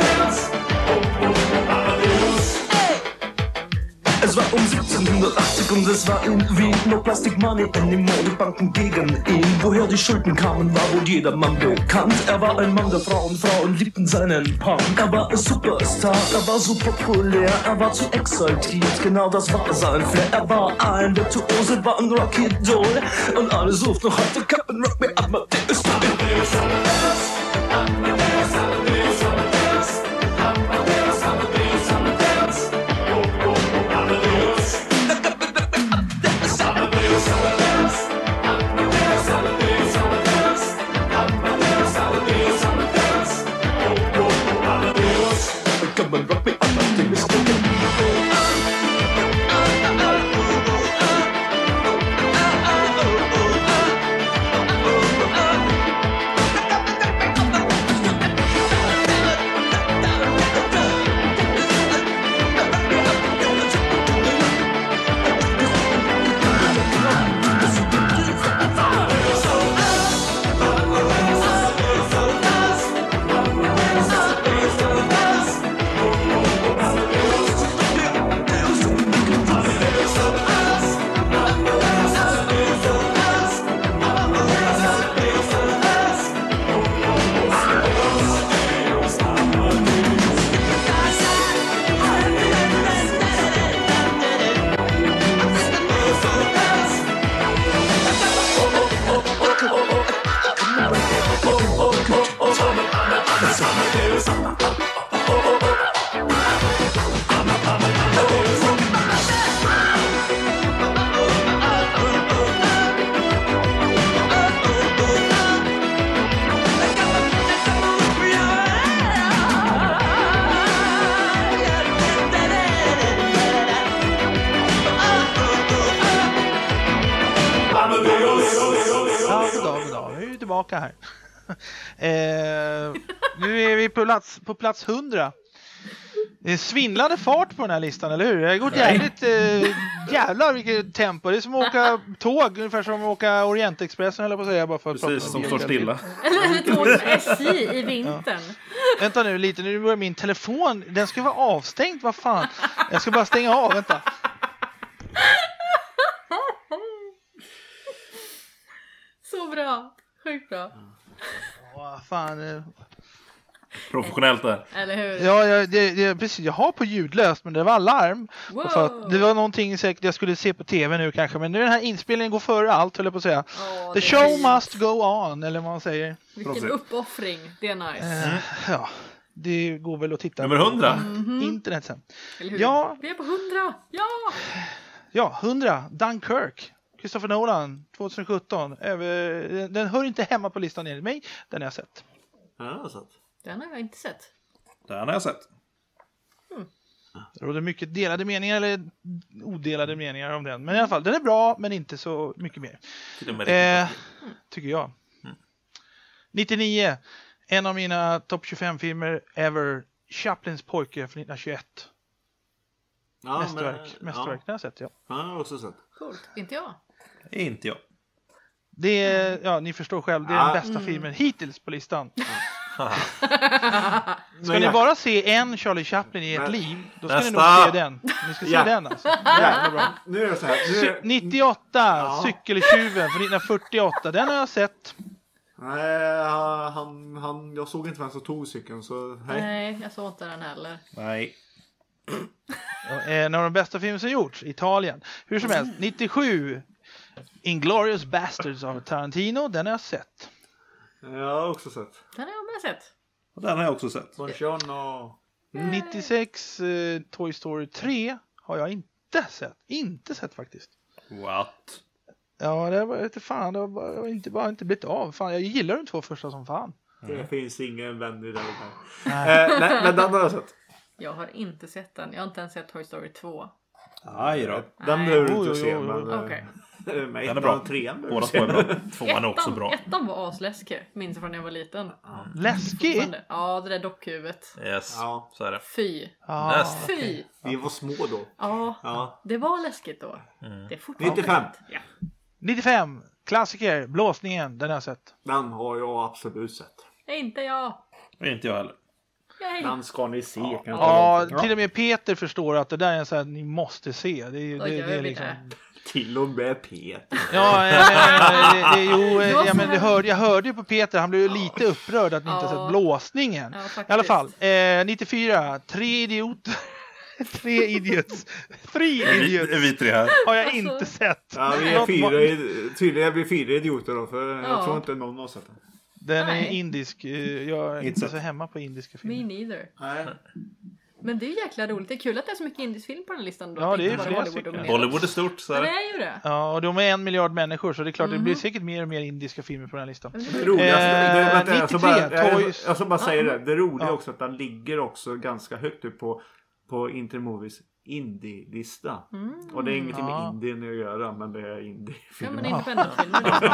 Speaker 5: Es war 1780 und es war in Wien no Plastic Money anymore, die Banken gegen ihn. Woher die Schulden kamen, war wohl jedermann bekannt. Er war ein Mann der Frauen, Frauen liebten seinen Punk. Er war ein Superstar, er war so populär, er war zu exaltiert, genau das war sein Flair. Er war ein Virtuose, war ein Rocky-Doll und alle suchten noch heute Captain Rock Me Amadeus. Amadeus, Amadeus, Amadeus, Amadeus, Amadeus, Amadeus, Amadeus, Amadeus, oh, oh, Amadeus. Amadeus, Amadeus, Amadeus, Amadeus, Amadeus, Amadeus, Amadeus, Amadeus, oh, oh, Amadeus. Come on, rock me, Amadeus,
Speaker 1: tillbaka här. Nu är vi på plats 100. Det är svindlande fart på den här listan, eller hur? Det har gått jävligt... jävlar vilket tempo. Det är som att åka tåg, ungefär som att åka Orientexpressen, eller på att säga. Bara för att
Speaker 4: precis, som står stilla.
Speaker 3: Eller tåg med SJ i vintern.
Speaker 1: Vänta nu lite, nu börjar min telefon. Den ska vara avstängd, vad fan. Jag ska bara stänga av, vänta.
Speaker 3: Så bra, sjukt bra.
Speaker 1: Fan.
Speaker 4: Professionellt där.
Speaker 3: Eller hur?
Speaker 1: Ja, precis. Jag har på ljudlöst, men det var larm.
Speaker 3: Wow.
Speaker 1: För att det var någonting säkert jag skulle se på tv nu kanske. Men nu den här inspelningen går före allt, höll jag på att säga. The show must go on, eller vad man säger.
Speaker 3: Vilken uppoffring, det är nice.
Speaker 1: Ja, det går väl att titta
Speaker 4: Nummer 100.
Speaker 1: internet sen.
Speaker 3: Eller hur?
Speaker 1: Ja.
Speaker 3: Vi är på 100, ja!
Speaker 1: Ja, 100. Dunkirk. Christopher Nolan, 2017. Den hör inte hemma på listan enligt mig. Den har jag sett.
Speaker 2: Ja, jag har sett.
Speaker 3: Den har jag inte sett.
Speaker 4: Den har jag sett.
Speaker 1: Det råder mycket delade meningar eller odelade meningar om den. Men i alla fall, den är bra, men inte så mycket mer. Tycker jag. 99. En av mina topp 25-filmer ever. Chaplins pojke från 1921.
Speaker 2: Ja,
Speaker 1: Mästerverk.
Speaker 2: Ja.
Speaker 1: Den har jag sett, ja.
Speaker 2: Ja, jag har också sett.
Speaker 3: Coolt, inte jag.
Speaker 4: Inte jag.
Speaker 1: Det är, ja, ni förstår själv, det är den bästa filmen hittills på listan. Ska ni bara se en Charlie Chaplin i ett liv, då ska ni nog se den. Ni ska se den alltså. Jävla bra.
Speaker 2: Nu är det så här.
Speaker 1: 98, Cykeltjuven från 1948, den har jag sett.
Speaker 2: Nej, jag såg inte vem som tog cykeln, så hej.
Speaker 3: Nej, jag såg inte den heller.
Speaker 4: Nej.
Speaker 1: En av de bästa filmer som gjorts, Italien. Hur som helst, 97, Inglourious Basterds av Tarantino, den har jag sett.
Speaker 2: Jag har också sett.
Speaker 3: Den har jag med sett.
Speaker 4: Och den har jag också sett.
Speaker 2: Buongiorno.
Speaker 1: 96, Toy Story 3 har jag inte sett. Inte sett faktiskt.
Speaker 4: What?
Speaker 1: Ja, det var inte fan, det var inte blivit av. Fan, jag gillar de två första som fan.
Speaker 2: Det finns ingen vän i det där. Nej, men den har jag sett.
Speaker 3: Jag har inte sett den. Jag har inte ens sett Toy Story 2.
Speaker 4: Aj då.
Speaker 2: Den behöver du inte se, men...
Speaker 3: Okej.
Speaker 2: Den
Speaker 4: är bra. Båda två är bra. Tvåan är också bra.
Speaker 3: Ettan var asläskig. Minns från när jag var liten.
Speaker 1: Läskig?
Speaker 3: Ja, det där dockhuvudet.
Speaker 4: Yes,
Speaker 2: Ja.
Speaker 4: så är det.
Speaker 3: Fy. Fy.
Speaker 2: Vi var små då.
Speaker 3: Ja, det var läskigt då. Det är fortfarande
Speaker 2: 95.
Speaker 3: läskigt. Ja.
Speaker 1: 95, klassiker, Blåsningen, den har jag sett.
Speaker 2: Den har jag absolut sett.
Speaker 3: Inte jag.
Speaker 4: Inte jag heller.
Speaker 2: Den ska ni se. Kan jag tala
Speaker 1: Ja,
Speaker 2: om.
Speaker 1: till och med Peter förstår att det där är en sån här ni måste se. Det är,
Speaker 3: Då
Speaker 1: det
Speaker 3: gör
Speaker 1: är
Speaker 3: vi
Speaker 1: liksom...
Speaker 3: det.
Speaker 2: Till och med Peter.
Speaker 1: Ja, jag hörde ju på Peter, han blev ju lite upprörd att ni inte sett blåsningen.
Speaker 3: Ja, faktiskt.
Speaker 1: I alla fall, 94, 3 idioter. 3 idiots. 3 idiots.
Speaker 4: Vi tre här.
Speaker 1: Har jag inte sett.
Speaker 2: Ja, vi är tydligen blir 4 idioter då, för jag tror inte någon har sett den.
Speaker 1: Den är
Speaker 3: Nej.
Speaker 1: indisk. Jag är inte så hemma på indiska
Speaker 3: Me
Speaker 1: filmer.
Speaker 3: neither.
Speaker 2: Nej.
Speaker 3: Men det är ju jäkla roligt. Det är kul att det är så mycket indisk film på den här listan. Då.
Speaker 1: Ja, det är
Speaker 3: Inte bara
Speaker 1: flera
Speaker 3: Hollywood
Speaker 1: stycken.
Speaker 3: dominerat.
Speaker 4: Bollywood är stort, så
Speaker 3: Ja,
Speaker 4: är
Speaker 3: det
Speaker 4: det.
Speaker 3: är ju det.
Speaker 1: Ja, och de är 1 miljard människor så det är klart det blir säkert mer och mer indiska filmer på den här listan.
Speaker 2: Det roligaste,
Speaker 1: 93, Toys.
Speaker 2: jag ska bara säga det. Det roliga är också att den ligger också ganska högt upp på Intermovies indie-lista. Och det är ingenting med Indien att göra, men det är
Speaker 3: Ja,
Speaker 2: indie-filmer.
Speaker 3: men independent-filmer liksom.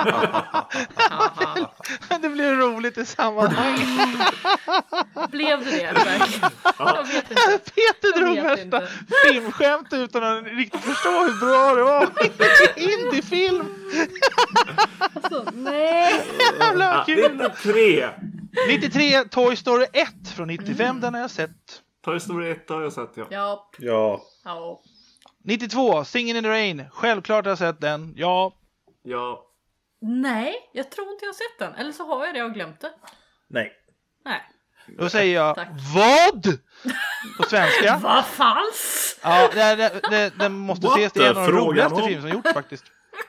Speaker 1: Det blir roligt i sammanhang.
Speaker 3: Blev det verkligen? Jag vet inte.
Speaker 1: Peter drog
Speaker 3: Jag vet
Speaker 1: värsta
Speaker 3: inte.
Speaker 1: filmskämt utan att riktigt förstå hur bra det var. Indiefilm.
Speaker 3: Alltså, nej.
Speaker 1: Jävla kul.
Speaker 2: 93.
Speaker 1: 93, Toy Story 1 från 95, den har jag sett.
Speaker 2: Toy Story 1 har jag sett, ja.
Speaker 3: Ja.
Speaker 4: Ja.
Speaker 3: Ja.
Speaker 1: 92, Singin' in the Rain. Självklart har jag sett den. Ja.
Speaker 2: Ja.
Speaker 3: Nej, jag tror inte jag har sett den. Eller så har jag det och glömt det.
Speaker 4: Nej.
Speaker 3: Nej.
Speaker 1: Då säger jag
Speaker 3: Tack.
Speaker 1: vad? På svenska.
Speaker 3: Vad falskt!
Speaker 1: Ja, den måste
Speaker 4: What
Speaker 1: ses. Det är en av de
Speaker 4: the
Speaker 1: roligaste
Speaker 4: frågan om?
Speaker 1: filmer som gjorts faktiskt.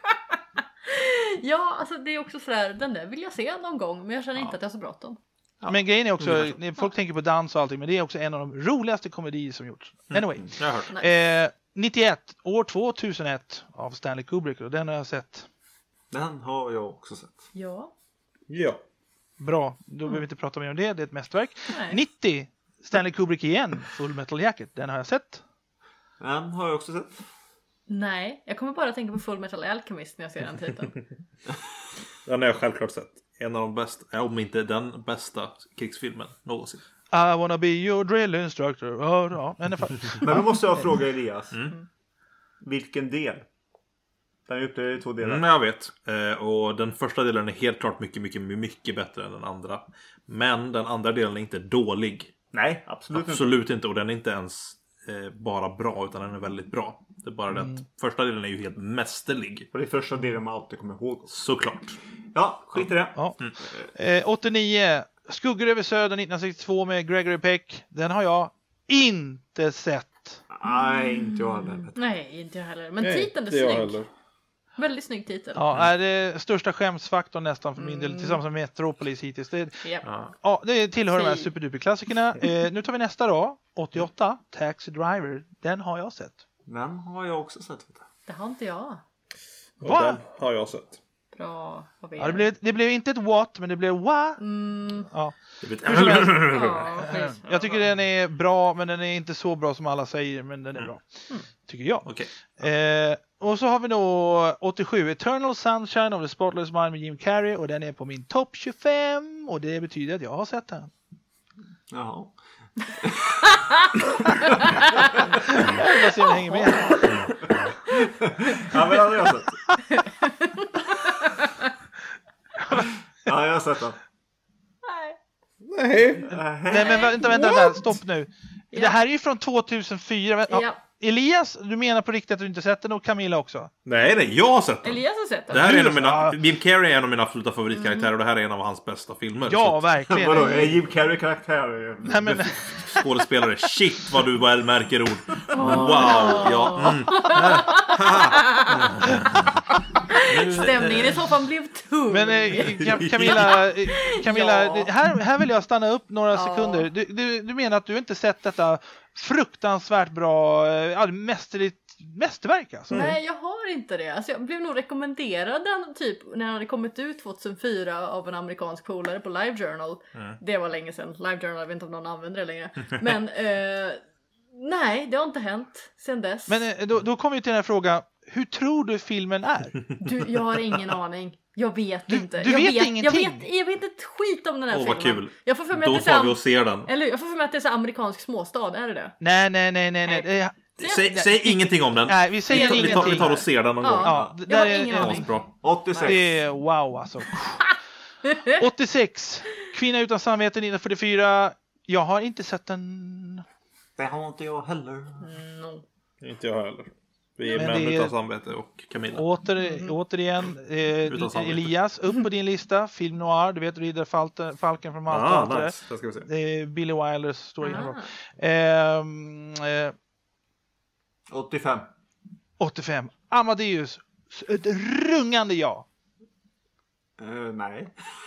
Speaker 3: Ja, alltså det är också sådär, den där vill jag se någon gång, men jag känner inte att jag har så bråttom.
Speaker 1: Men grejen är också, folk tänker på dans och allting, men det är också en av de roligaste komedier som gjorts. Anyway.
Speaker 4: Jag har hört.
Speaker 1: 91, år 2001 av Stanley Kubrick, och den har jag sett.
Speaker 2: Den har jag också sett.
Speaker 3: Ja.
Speaker 4: Ja.
Speaker 1: Bra, då behöver vi inte prata mer om det, det är ett mästerverk.
Speaker 3: Nej.
Speaker 1: 90, Stanley Kubrick igen, Full Metal Jacket, den har jag sett.
Speaker 2: Den har jag också sett.
Speaker 3: Nej, jag kommer bara att tänka på Full Metal Alchemist när jag ser den titeln.
Speaker 4: Den har jag självklart sett. En av de bästa, om inte den bästa krigsfilmen någonsin.
Speaker 1: I wanna be your drill instructor. Ja, i alla fall.
Speaker 2: Men då måste jag fråga Elias. Vilken del? Den är uppe i 2 delar.
Speaker 4: Jag vet. Och den första delen är helt klart mycket bättre än den andra. Men den andra delen är inte dålig.
Speaker 2: Nej,
Speaker 4: Absolut inte. Och den är inte ens bara bra, utan den är väldigt bra. Det är bara det att första delen är ju helt mästerlig.
Speaker 2: Och det är första delen man alltid kommer ihåg.
Speaker 4: Såklart.
Speaker 2: Ja, skit i det.
Speaker 1: Ja. 89, Skuggor över södern 1962 med Gregory Peck. Den har jag inte sett.
Speaker 2: Nej, inte jag heller.
Speaker 3: Nej, inte jag heller. Men titeln är snygg. Väldigt snygg titel.
Speaker 1: Ja, är det största skämsfaktorn nästan för min del, tillsammans med Metropolis hittills. Det,
Speaker 3: Japp.
Speaker 1: ja, det tillhör de här
Speaker 3: Fy.
Speaker 1: superduper-klassikerna. Nu tar vi nästa då. 88, Taxi Driver. Den har jag sett.
Speaker 2: Den har jag också sett. Vet du.
Speaker 3: Det har inte jag.
Speaker 4: Och
Speaker 1: Va?
Speaker 4: den har jag sett.
Speaker 3: Bra. Vad
Speaker 1: Ja, det blev inte ett what, men det blev what. Ja. Jag tycker den är bra, men den är inte så bra som alla säger, men den är bra. Tycker jag.
Speaker 4: Okej.
Speaker 1: Och så har vi då 87, Eternal Sunshine of the Spotless Mind med Jim Carrey, och den är på min topp 25, och det betyder att jag har sett den.
Speaker 2: Jaha.
Speaker 1: Jag vill se om jag hänger med.
Speaker 2: Ja, men den har jag sett. Ja, jag har sett den.
Speaker 3: Nej.
Speaker 1: Nej, men vänta, stopp nu. Det här är ju från 2004.
Speaker 3: Ja.
Speaker 1: Elias, du menar på riktigt att du inte sett den, och Camilla också?
Speaker 4: Nej, jag har sett den.
Speaker 3: Elias har sett den.
Speaker 4: Det här är en av mina... Jim Carrey är en av mina absoluta favoritkaraktärer, och det här är en av hans bästa filmer.
Speaker 1: Ja,
Speaker 4: Så
Speaker 1: verkligen.
Speaker 2: Vadå, är Jim Carrey karaktär?
Speaker 1: Nej, men,
Speaker 4: skådespelare, shit vad du väl märker ord. Wow, ja.
Speaker 3: Stämningen i soffan blev tung.
Speaker 1: men Camilla,
Speaker 3: Ja.
Speaker 1: här vill jag stanna upp några sekunder. Du menar att du inte sett detta fruktansvärt bra, mästerverk alltså?
Speaker 3: Nej, jag har inte det. Alltså, jag blev nog rekommenderad den typ när den hade kommit ut 2004 av en amerikansk polare på LiveJournal. Det var länge sedan. LiveJournal, jag vet inte om någon använder det längre. Men nej, det har inte hänt sedan dess.
Speaker 1: Men då kommer vi till den här frågan. Hur tror du filmen är?
Speaker 3: Jag har ingen aning. Jag vet inte.
Speaker 1: Du vet ingenting?
Speaker 3: Jag vet ett skit om den här filmen.
Speaker 4: Vad kul.
Speaker 3: Jag får för mig
Speaker 4: Då
Speaker 3: att det är
Speaker 4: tar vi och ser den.
Speaker 3: eller jag får för mig att det är så amerikansk småstad, är det det?
Speaker 1: Nej.
Speaker 4: Säg ingenting om den.
Speaker 1: Nej, vi säger ingenting.
Speaker 4: Vi tar och ser den någon gång.
Speaker 1: Ja,
Speaker 3: Jag har
Speaker 1: där
Speaker 3: ingen
Speaker 1: är
Speaker 3: aning.
Speaker 4: Bra.
Speaker 2: 86.
Speaker 1: det är wow alltså. 86, Kvinna utan samvete 1944. Jag har inte sett den.
Speaker 2: Det har inte jag heller.
Speaker 3: No.
Speaker 4: Inte jag heller. Vi är
Speaker 1: Men
Speaker 4: män
Speaker 1: det är-
Speaker 4: utan samvete och Camilla.
Speaker 1: Återigen,
Speaker 4: Utan samvete.
Speaker 1: Elias, upp på din lista. Film noir, du vet Riddar Falken från Malta. allt det där.
Speaker 4: Nice. Det ska vi se.
Speaker 1: Det är Billy Wilders story.
Speaker 3: Ah.
Speaker 2: 85.
Speaker 1: 85. Amadeus. Ett rungande ja.
Speaker 2: Nej.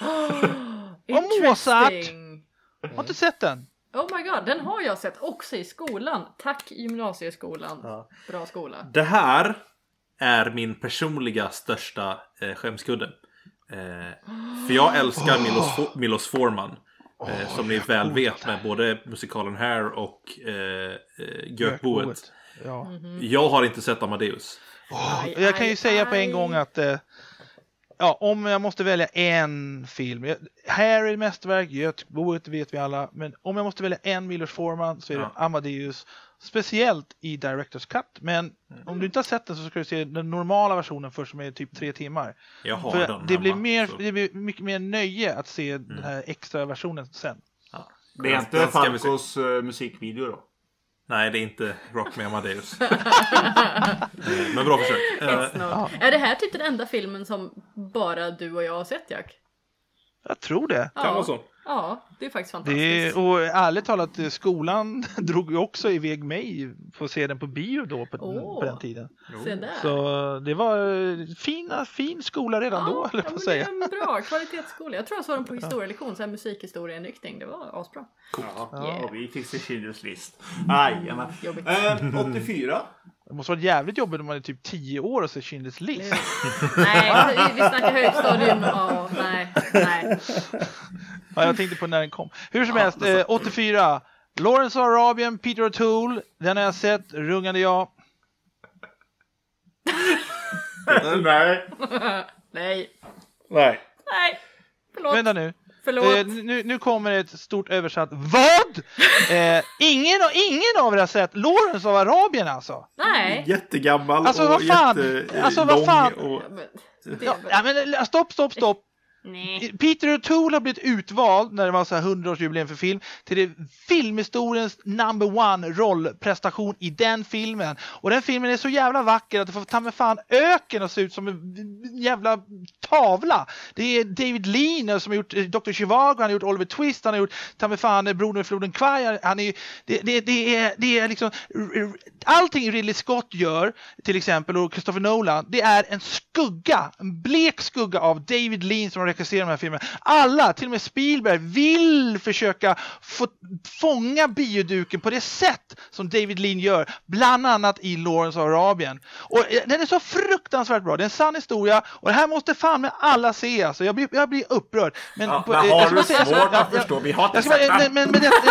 Speaker 3: Interesting.
Speaker 1: Har inte sett den?
Speaker 3: Oh my god, den har jag sett också i skolan. Tack gymnasieskolan.
Speaker 4: Ja.
Speaker 3: Bra skola.
Speaker 4: Det här är min personliga största skämskudde. För jag älskar Milos Forman. Som ni väl vet med både musikalen Hair och Gökboet.
Speaker 1: Ja.
Speaker 4: Jag har inte sett Amadeus.
Speaker 1: Jag kan ju säga på en gång att om jag måste välja en film. Här är ett mästerverk, Göteborg vet vi alla. Men om jag måste välja en Milos Forman så är det Amadeus. Speciellt i Director's Cut. Men om du inte har sett den så ska du se den normala versionen först som är typ 3 timmar.
Speaker 4: Jag har
Speaker 1: För
Speaker 4: den
Speaker 1: det
Speaker 4: hemma,
Speaker 1: blir
Speaker 4: så.
Speaker 1: det blir mycket mer nöje att se den här extra versionen sen.
Speaker 4: Ja.
Speaker 2: Det är inte
Speaker 4: Den ska vi se.
Speaker 2: Falcos musikvideo då?
Speaker 4: Nej, det är inte Rock med Amadeus. Men bra försök.
Speaker 3: Är det här typ den enda filmen som bara du och jag har sett, Jack?
Speaker 1: Jag tror det.
Speaker 4: Kan vara så.
Speaker 3: Ja, det är faktiskt fantastiskt.
Speaker 1: Och ärligt talat, skolan drog ju också iväg mig på att se den på bio då på den tiden.
Speaker 3: Se där.
Speaker 1: Så det var fin skola redan då, eller
Speaker 3: ja,
Speaker 1: på att
Speaker 3: men det
Speaker 1: säga.
Speaker 3: är en bra kvalitetsskola. Jag tror jag såg den på historielektion, så här musikhistorieinriktning. Det var asbra.
Speaker 2: Ja, vi fick se Schindler's list. Jajamän.
Speaker 3: Jobbigt.
Speaker 2: 84.
Speaker 1: Det måste vara jävligt jobbigt om man är typ 10 år och ser Schindler's list.
Speaker 3: Nej, vi snackar högstadium. Ja, nej.
Speaker 1: Ja, jag tänkte på när den kom. Hur som helst, 84. Lawrence of Arabien, Peter O'Toole. Den har jag sett, rungande ja.
Speaker 2: Nej.
Speaker 3: Nej.
Speaker 4: Nej.
Speaker 3: Förlåt.
Speaker 1: Vänta nu.
Speaker 3: Förlåt.
Speaker 1: Nu kommer ett stort översatt. Vad? Ingen av er har sett Lawrence of Arabien alltså?
Speaker 3: Nej.
Speaker 4: Jättegammal
Speaker 1: Alltså,
Speaker 4: och
Speaker 1: vad fan?
Speaker 4: jättelång.
Speaker 1: Alltså, vad fan?
Speaker 4: Och...
Speaker 3: Men,
Speaker 1: Ja, men stopp.
Speaker 3: nej.
Speaker 1: Peter O'Toole har blivit utvald när det var så här 100-årsjubileum för film till det filmhistoriens number 1 rollprestation i den filmen. Och den filmen är så jävla vacker att det får ta med fan öken och se ut som en jävla tavla. Det är David Lean som har gjort Dr. Zhivago, han har gjort Oliver Twist, han har gjort ta med fan Brodern i floden Kwai. Han är det är liksom allting Ridley Scott gör till exempel och Christopher Nolan, det är en blek skugga av David Lean som har regisserat de här filmerna. Alla, till och med Spielberg, vill försöka fånga bioduken på det sätt som David Lean gör, bland annat i Lawrence of Arabien. Och den är så fruktansvärt bra. Det är en sann historia och det här måste fan med alla se. Alltså, jag blir upprörd. Men,
Speaker 2: Men har du svårt att förstå? Vi har inte sett den.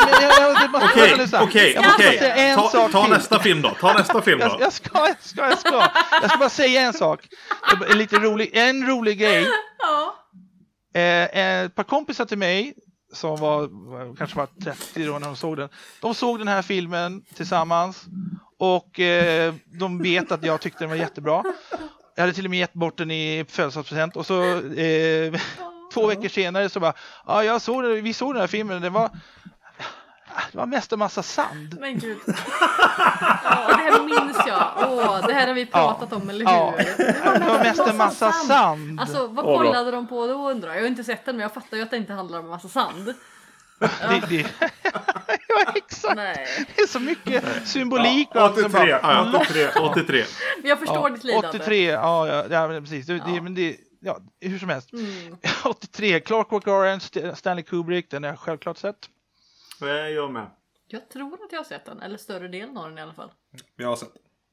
Speaker 4: Okej. Ta nästa film då.
Speaker 1: Jag ska bara säga en sak. En rolig grej.
Speaker 3: Ja.
Speaker 1: Ett par kompisar till mig som kanske var 30 då när de såg den. De såg den här filmen tillsammans och de vet att jag tyckte den var jättebra. Jag hade till och med gett bort den i födelsedagspresent och så 2 veckor senare så bara vi såg den här filmen, det var mest en massa sand.
Speaker 3: Men gud. Ja, det här minns jag. Det här har vi pratat om, eller hur?
Speaker 1: Ja. Det var mest en massa sand.
Speaker 3: Alltså, vad kollade de på då, undrar jag? har inte sett den, men jag fattar ju att det inte handlar om en massa sand.
Speaker 1: Ja, exakt.
Speaker 3: Nej.
Speaker 1: Det är så mycket symbolik.
Speaker 2: Ja, 83.
Speaker 3: Men jag förstår ditt lidande.
Speaker 1: 83, ja men precis. Hur som helst. 83, Clockwork Orange, Stanley Kubrick, den har jag självklart sett.
Speaker 2: Jag med.
Speaker 3: Jag tror att jag har sett den, eller större delen av den i alla fall.
Speaker 4: Jag har sett.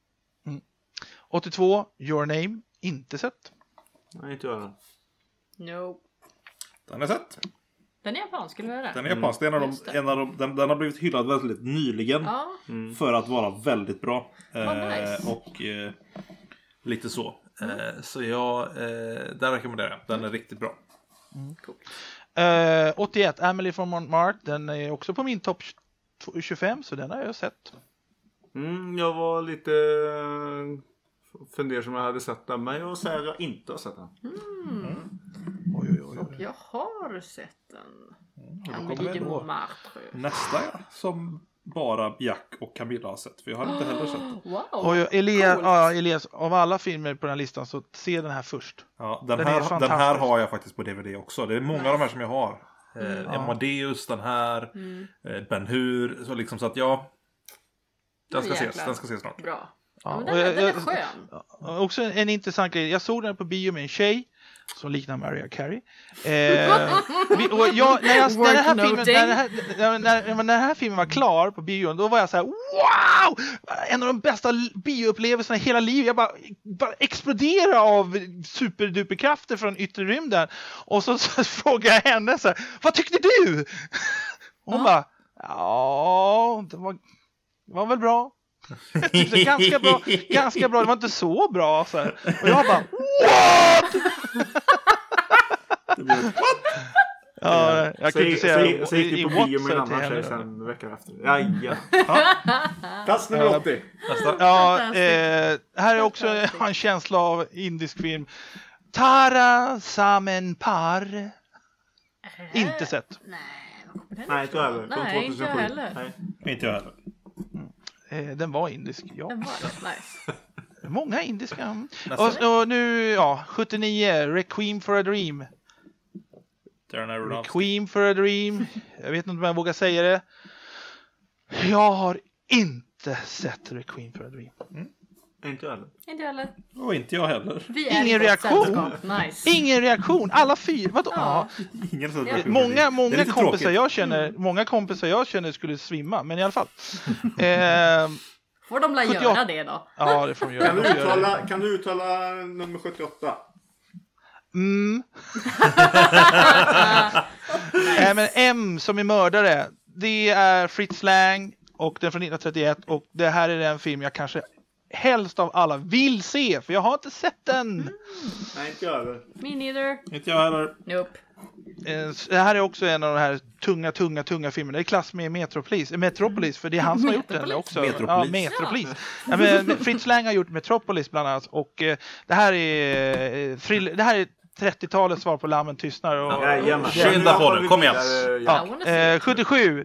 Speaker 1: 82, Your Name, inte sett.
Speaker 2: Nej, inte jag.
Speaker 3: No.
Speaker 4: Den har jag sett.
Speaker 3: Den är japansk, skulle jag göra.
Speaker 4: Den är japansk. Det är den har blivit hyllad väldigt nyligen.
Speaker 3: Ja.
Speaker 4: För att vara väldigt bra.
Speaker 3: Nice.
Speaker 4: Och lite så. Så jag där rekommenderar jag. Den är riktigt bra.
Speaker 3: Cool.
Speaker 1: 81, Emily from Montmartre, den är också på min topp 25, så den har jag sett.
Speaker 2: Jag var lite fundersam om jag hade sett den, men jag säger att jag inte har sett den.
Speaker 1: Oj.
Speaker 3: Och jag har sett den. Amélie de Montmartre.
Speaker 4: Nästa som bara Jack och Camilla har sett. För jag har inte heller sett den.
Speaker 3: Wow.
Speaker 1: Och Elias, av alla filmer på den här listan så se den här först.
Speaker 4: Ja,
Speaker 1: Den är
Speaker 4: den här
Speaker 1: fantastisk.
Speaker 4: har jag faktiskt på DVD också. Det är många av de här som jag har. Amadeus, den här, Ben Hur. Så liksom så att den ska ses. Den ska ses snart.
Speaker 3: Bra.
Speaker 1: Ja,
Speaker 3: Ja, den är skön.
Speaker 1: Också en intressant grej. Jag såg den på bio med en tjej som liknar Mariah Carey. När den här filmen var klar på bion, då var jag så här: wow! En av de bästa bioupplevelserna i hela livet. Jag bara exploderade av superduperkrafter från yttre rymden. Och så frågade jag henne så här: vad tyckte du? Hon bara: ja, det var väl bra. ganska bra, det var inte så bra så här. Och jag bara: what? Ja, jag kan inte säga.
Speaker 2: Så gick du på bio med en annan tjej sen veckan efter. Ja. Plats nummer 80.
Speaker 1: Ja, här är också en känsla av indisk film. Tara Samenpar. Inte sett.
Speaker 2: Nej, inte jag heller.
Speaker 3: Nej, inte jag heller.
Speaker 4: Inte jag heller.
Speaker 1: Den var indisk, ja.
Speaker 3: Den var det, nice.
Speaker 1: Många indiska. Och nu, 79, Requiem for a Dream. Requiem for a Dream. Jag vet inte om jag vågar säga det. Jag har inte sett Requiem for a Dream.
Speaker 2: Inte jag heller.
Speaker 3: Inte heller.
Speaker 4: Och inte jag heller.
Speaker 3: Vi är
Speaker 1: Ingen reaktion.
Speaker 3: Nice.
Speaker 1: Ingen reaktion. Alla fyra. Vadå?
Speaker 3: Ja.
Speaker 1: Många kompisar jag känner skulle svimma, men i alla fall.
Speaker 3: Får de göra det då?
Speaker 1: Ja, det får de göra.
Speaker 2: Kan du uttala nummer 78?
Speaker 1: Men M som är mördare, det är Fritz Lang och den från 1931, och det här är den film jag kanske helst av alla vill se, för jag har inte sett den.
Speaker 2: Nej, inte jag heller.
Speaker 3: Me neither.
Speaker 4: Inte jag heller.
Speaker 3: Nope.
Speaker 1: Det här är också en av de här tunga filmerna. Det är klass med Metropolis, för det är han som har gjort den också. Metropolis. Ja, men Fritz Lang har gjort Metropolis bland annat, och det här är 30-talets svar på Lammen tystnar. Och
Speaker 4: skynda på nu, kom igen.
Speaker 1: 77.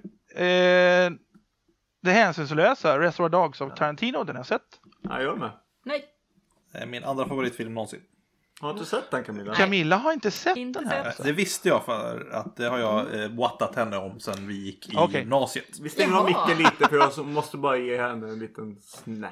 Speaker 1: Det hänsynslösa Reservoir Dogs av Tarantino, den har jag sett.
Speaker 2: Ja, jag med.
Speaker 3: Nej.
Speaker 4: Det är min andra favoritfilm någonsin.
Speaker 2: Har du inte sett den, Camilla?
Speaker 1: Camilla har inte sett
Speaker 3: Inte
Speaker 1: den här.
Speaker 3: sett.
Speaker 1: Alltså.
Speaker 4: Det visste jag, för att det har jag wattat henne om sen vi gick i gymnasiet.
Speaker 2: Vi stänger av micken lite, för jag måste bara ge henne en liten snärt.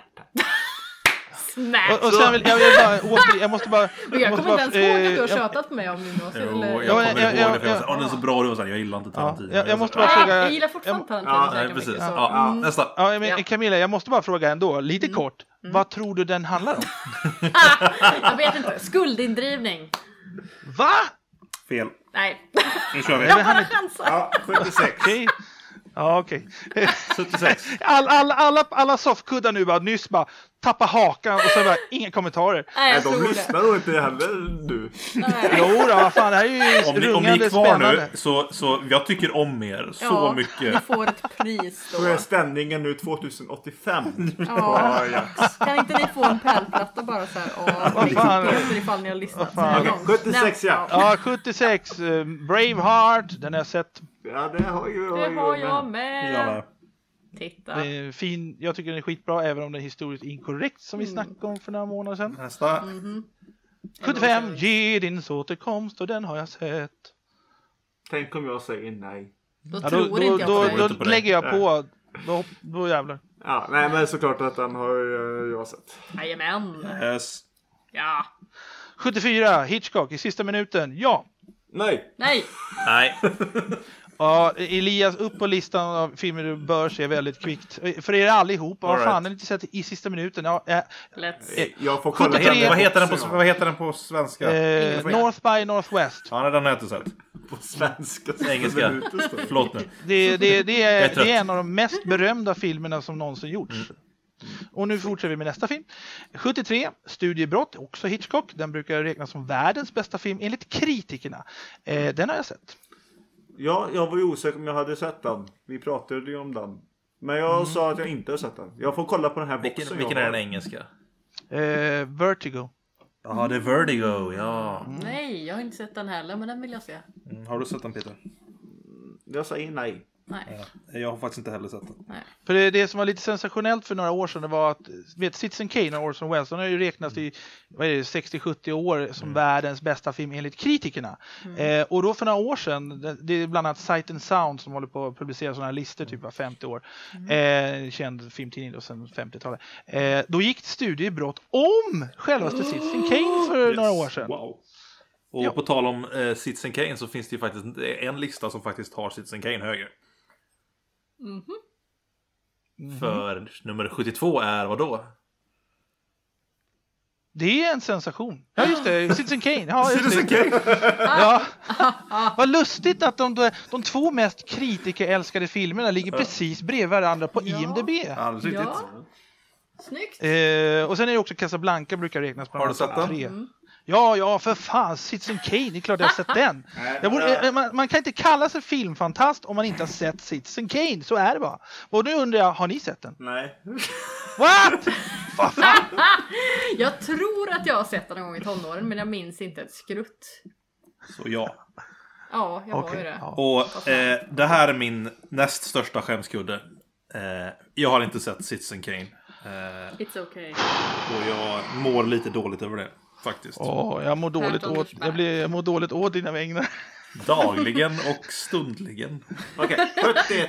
Speaker 1: Och sen jag måste bara
Speaker 3: men jag kommer inte ens ihåg att du har tjötat på mig om gymnasiet.
Speaker 4: Jag kommer ihåg det, för jag sa, den är så bra, du var såhär, jag gillar inte Tarantino.
Speaker 1: Jag måste bara fråga.
Speaker 3: Jag gillar fortfarande Tarantino.
Speaker 4: Ja, precis.
Speaker 3: Nästa.
Speaker 1: Ja, men Camilla, jag måste bara fråga ändå, lite kort. Vad tror du den handlar om?
Speaker 3: Jag vet inte. Skuldindrivning.
Speaker 1: Va?
Speaker 4: Fel.
Speaker 3: Nej.
Speaker 4: Nu kör vi.
Speaker 3: Jag bara chansar.
Speaker 2: Ja, 76.
Speaker 1: Okej. Ja, okej.
Speaker 4: 76.
Speaker 1: Alla soffkuddar nu nyss tappa hakan och så bara inga kommentarer.
Speaker 3: Nej,
Speaker 2: De lyssnar nog inte heller du.
Speaker 1: Jo då, fan, det här är ju
Speaker 4: om ni är kvar
Speaker 1: spännande.
Speaker 4: nu, så jag tycker om er så mycket.
Speaker 3: Ni får ett pris då.
Speaker 2: Så är stämningen nu 2085.
Speaker 3: Ja. Kan inte ni få en pärlplatta bara så här? Ifall ni har lyssnat.
Speaker 2: 76, ja.
Speaker 1: Ja, 76. Braveheart, den har jag sett.
Speaker 2: Ja, det har
Speaker 3: jag med. Titta.
Speaker 1: Det är fin, jag tycker den är skitbra, även om den är historiskt inkorrekt, som vi snackade om för några månader sedan.
Speaker 4: Nästa.
Speaker 1: 75, Jedins återkomst, och den har jag sett.
Speaker 2: Tänk om jag säger nej.
Speaker 1: Då lägger jag på. Då jävlar.
Speaker 2: Ja, nej, men såklart att den har jag sett.
Speaker 3: Jajamän.
Speaker 4: Yes.
Speaker 3: Ja.
Speaker 1: 74, Hitchcock i sista minuten. Ja.
Speaker 2: Nej.
Speaker 1: Ja, Elias, upp på listan av filmer du bör se väldigt kvickt. För er allihop, vad fan, har ni inte sett i sista minuten? Ja,
Speaker 2: jag får kolla.
Speaker 1: 73.
Speaker 4: Vad heter den på svenska?
Speaker 1: North by Northwest.
Speaker 4: Ja, den har jag inte sett.
Speaker 2: På svenska.
Speaker 4: Engelska. Förlåt nu.
Speaker 1: Det är en av de mest berömda filmerna som någonsin gjorts. Och nu fortsätter vi med nästa film. 73, Studiebrott, också Hitchcock. Den brukar räknas som världens bästa film enligt kritikerna. Den har jag sett.
Speaker 2: Ja, jag var ju osäker om jag hade sett den. Vi pratade ju om den. Men jag sa att jag inte har sett den. Jag får kolla på den här boxen.
Speaker 4: Vilken är den engelska?
Speaker 1: Vertigo.
Speaker 4: Ja, det är Vertigo, ja.
Speaker 3: Nej, jag har inte sett den heller, men den vill jag se.
Speaker 4: Har du sett den, Peter?
Speaker 2: Jag säger nej.
Speaker 3: Nej.
Speaker 4: Jag har faktiskt inte heller sett den.
Speaker 3: Nej.
Speaker 1: För det som var lite sensationellt för några år sedan, det var att Citizen Kane och Orson Welles, de har ju räknats i 60-70 år som världens bästa film enligt kritikerna. Och då för några år sedan, det är bland annat Sight and Sound som håller på att publicera sådana här listor typ av 50 år. Känd filmtidning då sedan 50-talet. Då gick det studiebrott om självaste Citizen Kane för några år sedan.
Speaker 4: Wow. Och på tal om Citizen Kane så finns det ju faktiskt en lista som faktiskt har Citizen Kane högre. För nummer 72 är vad då?
Speaker 1: Det är en sensation. Ja just det, Citizen Kane. Ja, just
Speaker 2: Citizen
Speaker 1: det.
Speaker 2: Kane.
Speaker 1: Ja. Vad lustigt att de två mest kritikerälskade filmerna ligger precis bredvid varandra på IMDb.
Speaker 4: Alldeles riktigt.
Speaker 3: Ja. Snyggt.
Speaker 1: Och sen är det också Casablanca brukar räknas på.
Speaker 4: Har du sett den?
Speaker 1: 3. Ja, för fan. Citizen Kane, det är klart jag har sett den. Man kan inte kalla sig filmfantast om man inte har sett Citizen Kane. Så är det bara. Och nu undrar jag, har ni sett den?
Speaker 2: Nej.
Speaker 1: What? Vad fan?
Speaker 3: Jag tror att jag har sett den en gång i tonåren, men jag minns inte ett skrutt.
Speaker 4: Så ja.
Speaker 3: Ja, jag har ju
Speaker 1: Okej,
Speaker 3: det.
Speaker 1: ja.
Speaker 4: Och det här är min näst största skämskudde. Jag har inte sett Citizen Kane.
Speaker 3: It's okay.
Speaker 4: Och jag mår lite dåligt över det. Faktiskt.
Speaker 1: Jag mår dåligt åt dina vägnar.
Speaker 4: Dagligen och stundligen.
Speaker 2: Okej, 41.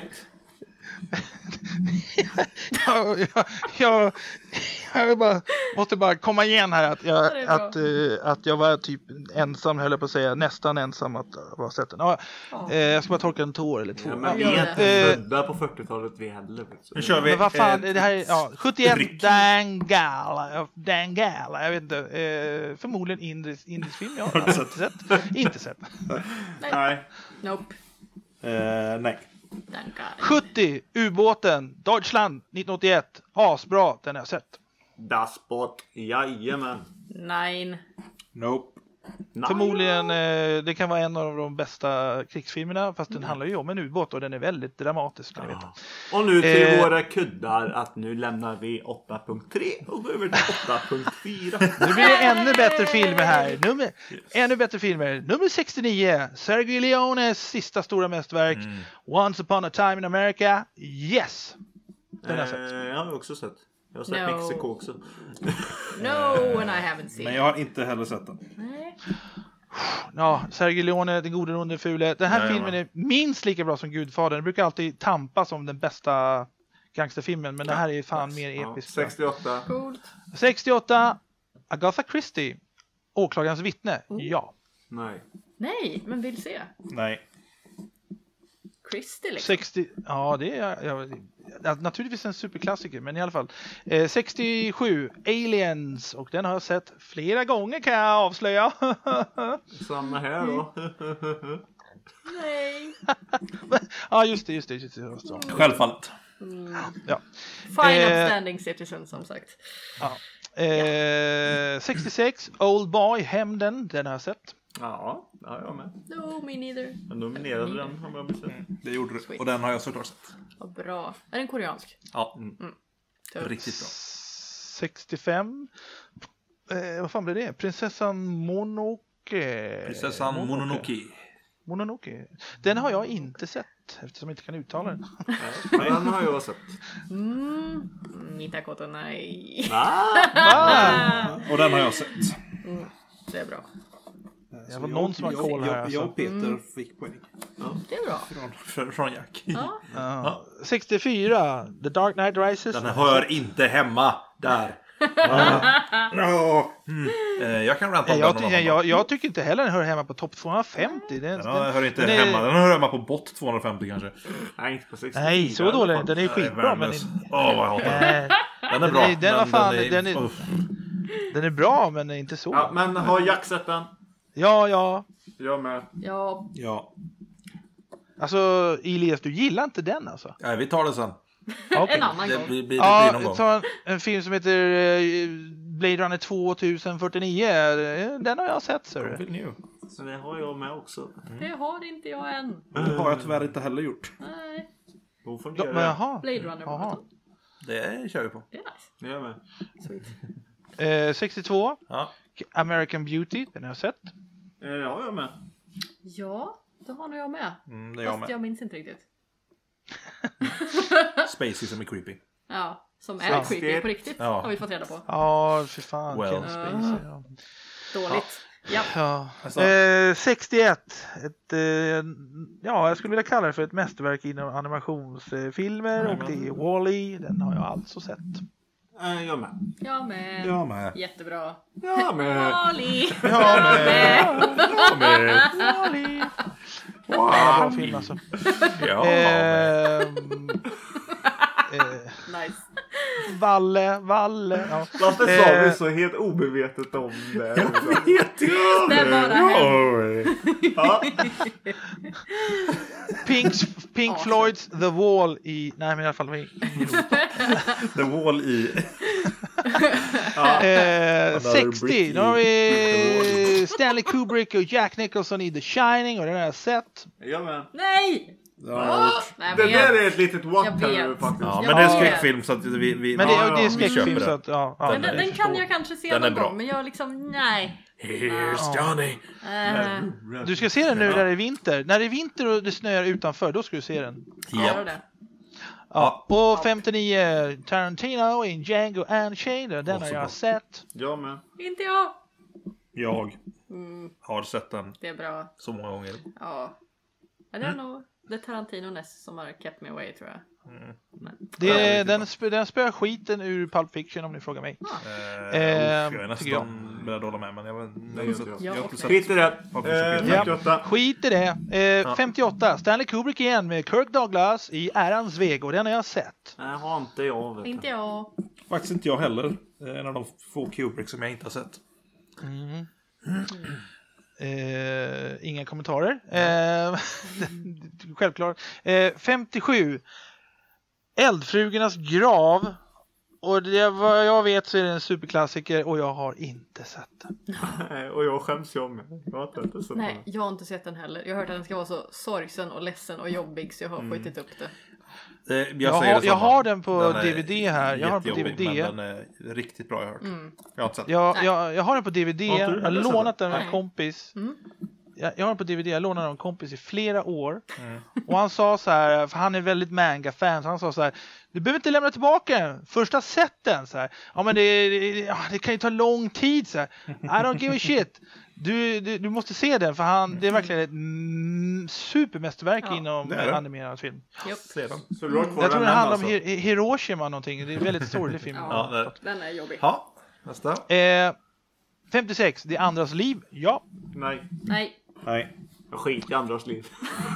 Speaker 1: Jag måste bara komma igen här att
Speaker 3: det är
Speaker 1: att jag var typ ensam, höll jag på att säga, nästan ensam att ha sett den. Jag ska bara torka en tår eller två.
Speaker 2: Ja, men vi är inte födda på 40-talet vi heller.
Speaker 4: Nu kör vi.
Speaker 1: Men vad fan, det här är 71 Dangala, jag vet inte, förmodligen indisk film. Jag har inte sett.
Speaker 2: Nej.
Speaker 3: Nope.
Speaker 4: Nej.
Speaker 1: 70 ubåten Deutschland 1981, asbra, den har jag sett.
Speaker 2: Daspot, jajamän.
Speaker 3: Nine.
Speaker 4: Nope.
Speaker 2: Nej.
Speaker 1: Förmodligen, det kan vara en av de bästa krigsfilmerna, fast den handlar ju om en ubåt och den är väldigt dramatisk. Kan ni veta.
Speaker 2: Och nu till våra kuddar att nu lämnar vi 8.3 och går över till 8.4.
Speaker 1: Nu blir det ännu bättre filmer här. Ännu bättre filmer. Nummer 69, Sergio Leones sista stora mästerverk, Once upon a time in America. Yes! Den har jag sett.
Speaker 2: Jag har också sett. Jag har sett
Speaker 3: No.
Speaker 2: Mexiko också.
Speaker 3: No, and I haven't seen.
Speaker 4: Men jag har inte heller sett den.
Speaker 3: Nej.
Speaker 1: Ja, Sergio Leone, den gode, den fule. Den här
Speaker 4: Nej,
Speaker 1: filmen är minst lika bra som Gudfadern. Den brukar alltid tampas som den bästa gangsterfilmen, men den här är fan mer
Speaker 2: Ja,
Speaker 1: episk.
Speaker 2: 68.
Speaker 3: Coolt.
Speaker 1: 68, Agatha Christie, Åklagarens vittne. Ja.
Speaker 2: Nej.
Speaker 3: Nej, men vill se.
Speaker 4: Nej.
Speaker 3: Christy liksom.
Speaker 1: 60, ja det är naturligtvis en superklassiker, men i alla fall 67, Aliens, och den har jag sett flera gånger kan jag avslöja.
Speaker 2: Samma här då.
Speaker 3: Nej.
Speaker 1: Ja just det.
Speaker 4: Självfallet.
Speaker 1: Ja.
Speaker 3: Fine upstanding citizen som sagt.
Speaker 1: 66, Old Boy, Hämnden, den har jag sett.
Speaker 2: Ja, jag med.
Speaker 3: No, me neither.
Speaker 2: Jag nominerade den om jag sett.
Speaker 4: Det gjorde du.
Speaker 3: Sweet.
Speaker 4: Och den har jag såklart sett.
Speaker 3: Vad bra. Är den koreansk?
Speaker 4: Ja.
Speaker 3: Tuff.
Speaker 4: Riktigt bra.
Speaker 1: 65, vad fan blev det? Prinsessan Mononoke.
Speaker 4: Prinsessan Mononoke.
Speaker 1: Den har jag inte sett eftersom jag inte kan uttala den.
Speaker 2: Nej, den har jag sett.
Speaker 3: Mitakoto, nej.
Speaker 4: Och den har jag sett.
Speaker 3: Det är bra.
Speaker 1: Det var någon som har koll här.
Speaker 4: Jag
Speaker 1: Alltså.
Speaker 4: och Peter fick poäng.
Speaker 3: Det är bra.
Speaker 4: Från Jack.
Speaker 3: Ja.
Speaker 1: 64, The Dark Knight Rises.
Speaker 4: Den hör inte hemma där. Jag kan ranta om den.
Speaker 1: Jag tycker inte heller den hör hemma på topp 250.
Speaker 4: Den hör inte hemma. Den hör hemma på bott 250 kanske.
Speaker 2: Nej, inte på 64.
Speaker 1: Nej, så dålig. Den är skitbra. Men
Speaker 4: vad jag hatar den. Den är bra.
Speaker 1: Den är bra, men inte så.
Speaker 2: Ja, men har Jack sett den?
Speaker 1: Ja.
Speaker 2: Jag med.
Speaker 3: Ja.
Speaker 1: Alltså, Elias, du gillar inte den alltså?
Speaker 4: Nej, vi tar det sen.
Speaker 1: Okay.
Speaker 3: En annan gång.
Speaker 4: Det blir någon gång.
Speaker 1: Ta en film som heter Blade Runner 2049. Den har jag sett, så.
Speaker 2: Så det har jag med också.
Speaker 3: Det har inte jag än.
Speaker 4: Det har jag tyvärr inte heller gjort.
Speaker 3: Nej.
Speaker 2: Då fungerar
Speaker 1: Men
Speaker 2: det.
Speaker 1: jaha.
Speaker 3: Blade Runner.
Speaker 1: Jaha.
Speaker 4: Det kör vi på.
Speaker 3: Det är nice.
Speaker 2: Det gör jag med.
Speaker 3: Sweet.
Speaker 1: 62.
Speaker 4: Ja.
Speaker 1: American Beauty. Den har jag sett.
Speaker 2: Det har jag med.
Speaker 3: Ja. Det har nog jag med.
Speaker 4: Det är jag
Speaker 3: Fast
Speaker 4: med.
Speaker 3: jag minns inte riktigt.
Speaker 4: Spacey som är creepy.
Speaker 3: Ja, som är creepy på riktigt.
Speaker 4: Ja.
Speaker 3: Har vi fått reda på.
Speaker 1: Ja, för fan.
Speaker 4: Well.
Speaker 1: Kevin Spacey, ja.
Speaker 3: Dåligt. Ja.
Speaker 1: Ja.
Speaker 4: Alltså.
Speaker 1: 61. Jag skulle vilja kalla det för ett mästerverk inom animationsfilmer. Och det är Wall-E. Den har jag alltså sett.
Speaker 2: Jag med.
Speaker 3: Jag med.
Speaker 4: Jag med.
Speaker 3: Jättebra.
Speaker 2: Jag med.
Speaker 3: Wall-E.
Speaker 1: Jag med.
Speaker 4: Jag med.
Speaker 1: Wall-E. Wow. Bra film alltså.
Speaker 4: Ja.
Speaker 3: Nice.
Speaker 1: Valle. Ja.
Speaker 2: Fast det sa vi så helt obevetet om det.
Speaker 3: Det bara händer.
Speaker 2: Ja.
Speaker 1: Pink Floyds The Wall i... Nej, men i alla fall...
Speaker 4: The Wall i...
Speaker 1: 60. Då har vi Stanley Kubrick och Jack Nicholson i The Shining. Och den har jag sett.
Speaker 2: Jag med.
Speaker 3: Nej! Nej,
Speaker 2: Det
Speaker 3: men
Speaker 2: där är ett litet what
Speaker 3: Jag
Speaker 2: här
Speaker 3: vet.
Speaker 2: faktiskt.
Speaker 4: Ja,
Speaker 3: Jag
Speaker 4: men det är
Speaker 3: vet.
Speaker 4: skräckfilm så att vi
Speaker 1: Men det är
Speaker 4: vi
Speaker 1: skräckfilm
Speaker 4: köper
Speaker 1: så
Speaker 4: det.
Speaker 1: att... Ja,
Speaker 3: Men den kan jag kanske se
Speaker 4: Den är
Speaker 3: någon
Speaker 4: bra.
Speaker 3: gång. Men jag liksom, nej.
Speaker 4: Here's Johnny.
Speaker 1: Du ska se den nu när det är vinter. När det är vinter och det snöar utanför, då ska du se den.
Speaker 3: Gör
Speaker 4: Ja.
Speaker 3: det.
Speaker 1: Ja. På 59, Tarantino in Django Unchained. Den har jag sett.
Speaker 2: Jag med.
Speaker 3: Inte jag.
Speaker 4: Jag har sett den
Speaker 3: Det är bra.
Speaker 4: så många gånger.
Speaker 3: Ja. Ja, det är nog det Tarantino-ness som har kept me away, tror jag.
Speaker 1: Den spöar skiten ur Pulp Fiction om ni frågar mig.
Speaker 4: Jag är
Speaker 1: tycker
Speaker 4: nästan beredd att hålla med. Men jag har inte sett
Speaker 2: Skit i det.
Speaker 4: Pulp Fiction.
Speaker 2: 58.
Speaker 1: Skit i det. 58, Stanley Kubrick igen med Kirk Douglas i Ärans väg. Och den har jag sett.
Speaker 2: Nej, har inte jag. Vet
Speaker 3: Inte jag.
Speaker 4: Faktiskt inte jag heller. En av de få Kubrick som jag inte har sett.
Speaker 1: Inga kommentarer. Självklart. 57. Eldfrugornas grav. Och det, vad jag vet så är det en superklassiker och jag har inte sett den.
Speaker 2: Nej, och jag skäms ju om mig. Jag har inte sett
Speaker 3: Nej,
Speaker 2: den.
Speaker 3: jag har inte sett den heller. Jag har hört att den ska vara så sorgsen och ledsen och jobbig så jag har skjutit upp det.
Speaker 1: Jag har den på DVD här. Jag har den på
Speaker 4: jättejobbig,
Speaker 1: DVD.
Speaker 4: men den är riktigt bra, jag har hört. Jag har inte sett.
Speaker 1: Jag har den på DVD.
Speaker 2: Har inte du
Speaker 1: Jag har
Speaker 2: heller sett
Speaker 1: lånat den av en
Speaker 3: Nej.
Speaker 1: kompis. Jag har den på DVD. Jag lånade den av en kompis i flera år. Och han sa så här, för han är väldigt manga-fan, så han sa så här: du behöver inte lämna tillbaka den. Första sätten så här. Ja, men det kan ju ta lång tid så här. I don't give a shit. Du måste se den, för det är verkligen ett supermästerverk inom
Speaker 4: det är det.
Speaker 1: animerad film.
Speaker 4: Sedan.
Speaker 2: Så du har kvar
Speaker 1: Jag tror den handlar om
Speaker 2: alltså.
Speaker 1: Hiroshima någonting. Det är en väldigt sorglig film.
Speaker 3: Ja.
Speaker 4: Ja,
Speaker 3: Den är jobbig.
Speaker 4: ja, nästa.
Speaker 1: 56, Det andras liv. Ja.
Speaker 2: Nej,
Speaker 3: Nej.
Speaker 4: Nej.
Speaker 2: jag skiter i andras liv.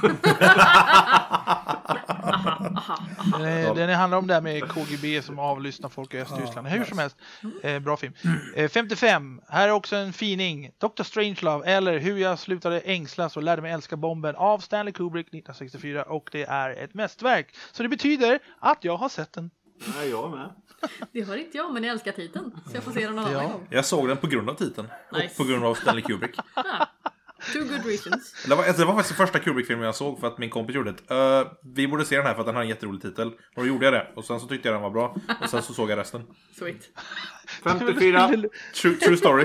Speaker 1: Den handlar om det här med KGB som avlyssnar folk i Östtyskland. Hur som helst, bra film. 55, här är också en fining. Dr. Strangelove, eller Hur jag slutade ängslas och lärde mig älska bomben, av Stanley Kubrick 1964. Och det är ett mästerverk. Så det betyder att jag har sett den.
Speaker 2: Nej, jag med.
Speaker 3: Det har inte jag, men jag älskar titeln. Så jag får se den någon annan gång.
Speaker 4: Jag såg den på grund av titeln.
Speaker 3: Nice.
Speaker 4: Och på grund av Stanley Kubrick.
Speaker 3: Two good reasons.
Speaker 4: Det var faktiskt den första Kubrick-filmen jag såg för att min kompis gjorde det. Vi borde se den här för att den har en jätterolig titel. Och då gjorde jag det. Och sen så tyckte jag den var bra. Och sen så såg jag resten.
Speaker 3: Sweet.
Speaker 2: 54.
Speaker 4: True story.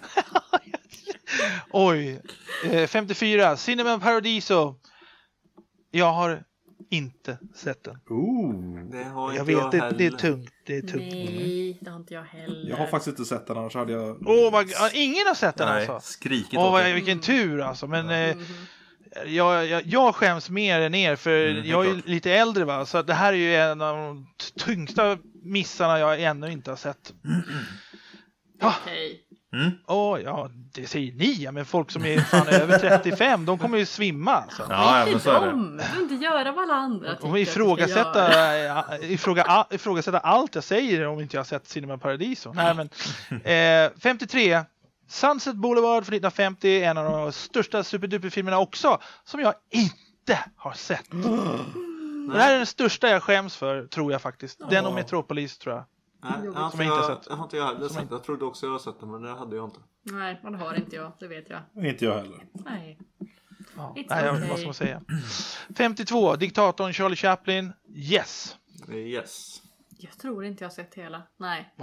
Speaker 1: Oj. 54, Cinema Paradiso. Jag har inte sett den.
Speaker 2: Det har inte
Speaker 1: Jag vet, det är
Speaker 2: heller.
Speaker 1: tungt. Det är tungt.
Speaker 3: Nej, det har inte jag heller.
Speaker 4: Jag har faktiskt inte sett den, annars hade jag...
Speaker 1: Ingen har sett den
Speaker 4: Nej,
Speaker 1: alltså.
Speaker 4: skrikit åt det.
Speaker 1: Vilken tur alltså. Men jag skäms mer än er, för jag är ju lite äldre, va. Så det här är ju en av de tyngsta missarna jag ännu inte har sett.
Speaker 3: Okej.
Speaker 1: Ja, det säger ni. Men folk som är fan över 35, de kommer ju svimma alltså.
Speaker 4: Ja, men så är det.
Speaker 3: Du behöver inte göra vad alla andra tycker.
Speaker 1: De kommer ifrågasätta allt jag säger om inte jag har sett Cinema Paradiso. Nej, men 53, Sunset Boulevard från 1950, en av de största superduperfilmerna också, som jag inte har sett. Det här är den största jag skäms för, tror jag faktiskt. Den och Metropolis, tror jag.
Speaker 2: Nej,
Speaker 1: Som jag inte har sett.
Speaker 2: Jag har inte jag heller sett. Jag trodde också jag har sett den, men det hade jag inte.
Speaker 3: Nej, det har inte jag. Det vet jag.
Speaker 4: Inte jag heller.
Speaker 3: Nej.
Speaker 1: Ja.
Speaker 3: It's
Speaker 1: Nej,
Speaker 3: okay.
Speaker 1: vad ska man säga? 52, diktatorn Charlie Chaplin. Yes.
Speaker 2: Yes.
Speaker 3: Jag tror inte jag har sett hela. Nej.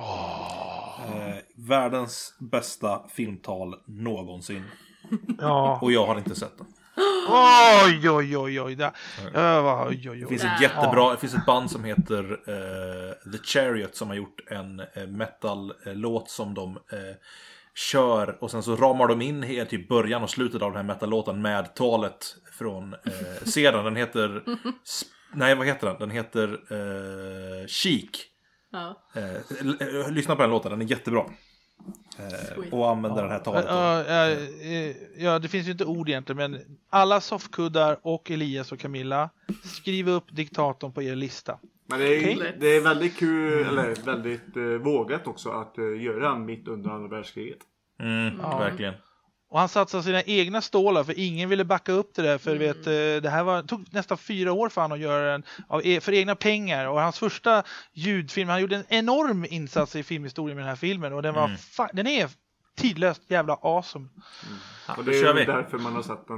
Speaker 4: Världens bästa filmtal någonsin.
Speaker 1: Ja.
Speaker 4: Och jag har inte sett den.
Speaker 1: Oj.
Speaker 4: Det finns ett jättebra, det finns ett band som heter The Chariot som har gjort en metal-låt som de kör och sen så ramar de in helt typ början och slutet av den här metal-låten med talet från serien. Den heter nej, vad heter den? Den heter Chic.
Speaker 3: Ja.
Speaker 4: Lyssna på den låten, den är jättebra. Och använder den här talet.
Speaker 1: Ja, det finns ju inte ord egentligen, men alla soffkuddar och Elias och Camilla, skriv upp diktatorn på er lista.
Speaker 2: Men det är väldigt kul, eller väldigt vågat också att göra mitt under andra världskriget.
Speaker 4: Verkligen.
Speaker 1: Och han satsade sina egna stålar för ingen ville backa upp det där. För vet, det här tog nästan 4 år för han att göra den för egna pengar. Och hans första ljudfilm, han gjorde en enorm insats i filmhistorien med den här filmen. Och den var den är tidlöst jävla awesome.
Speaker 2: Och det är därför man har sett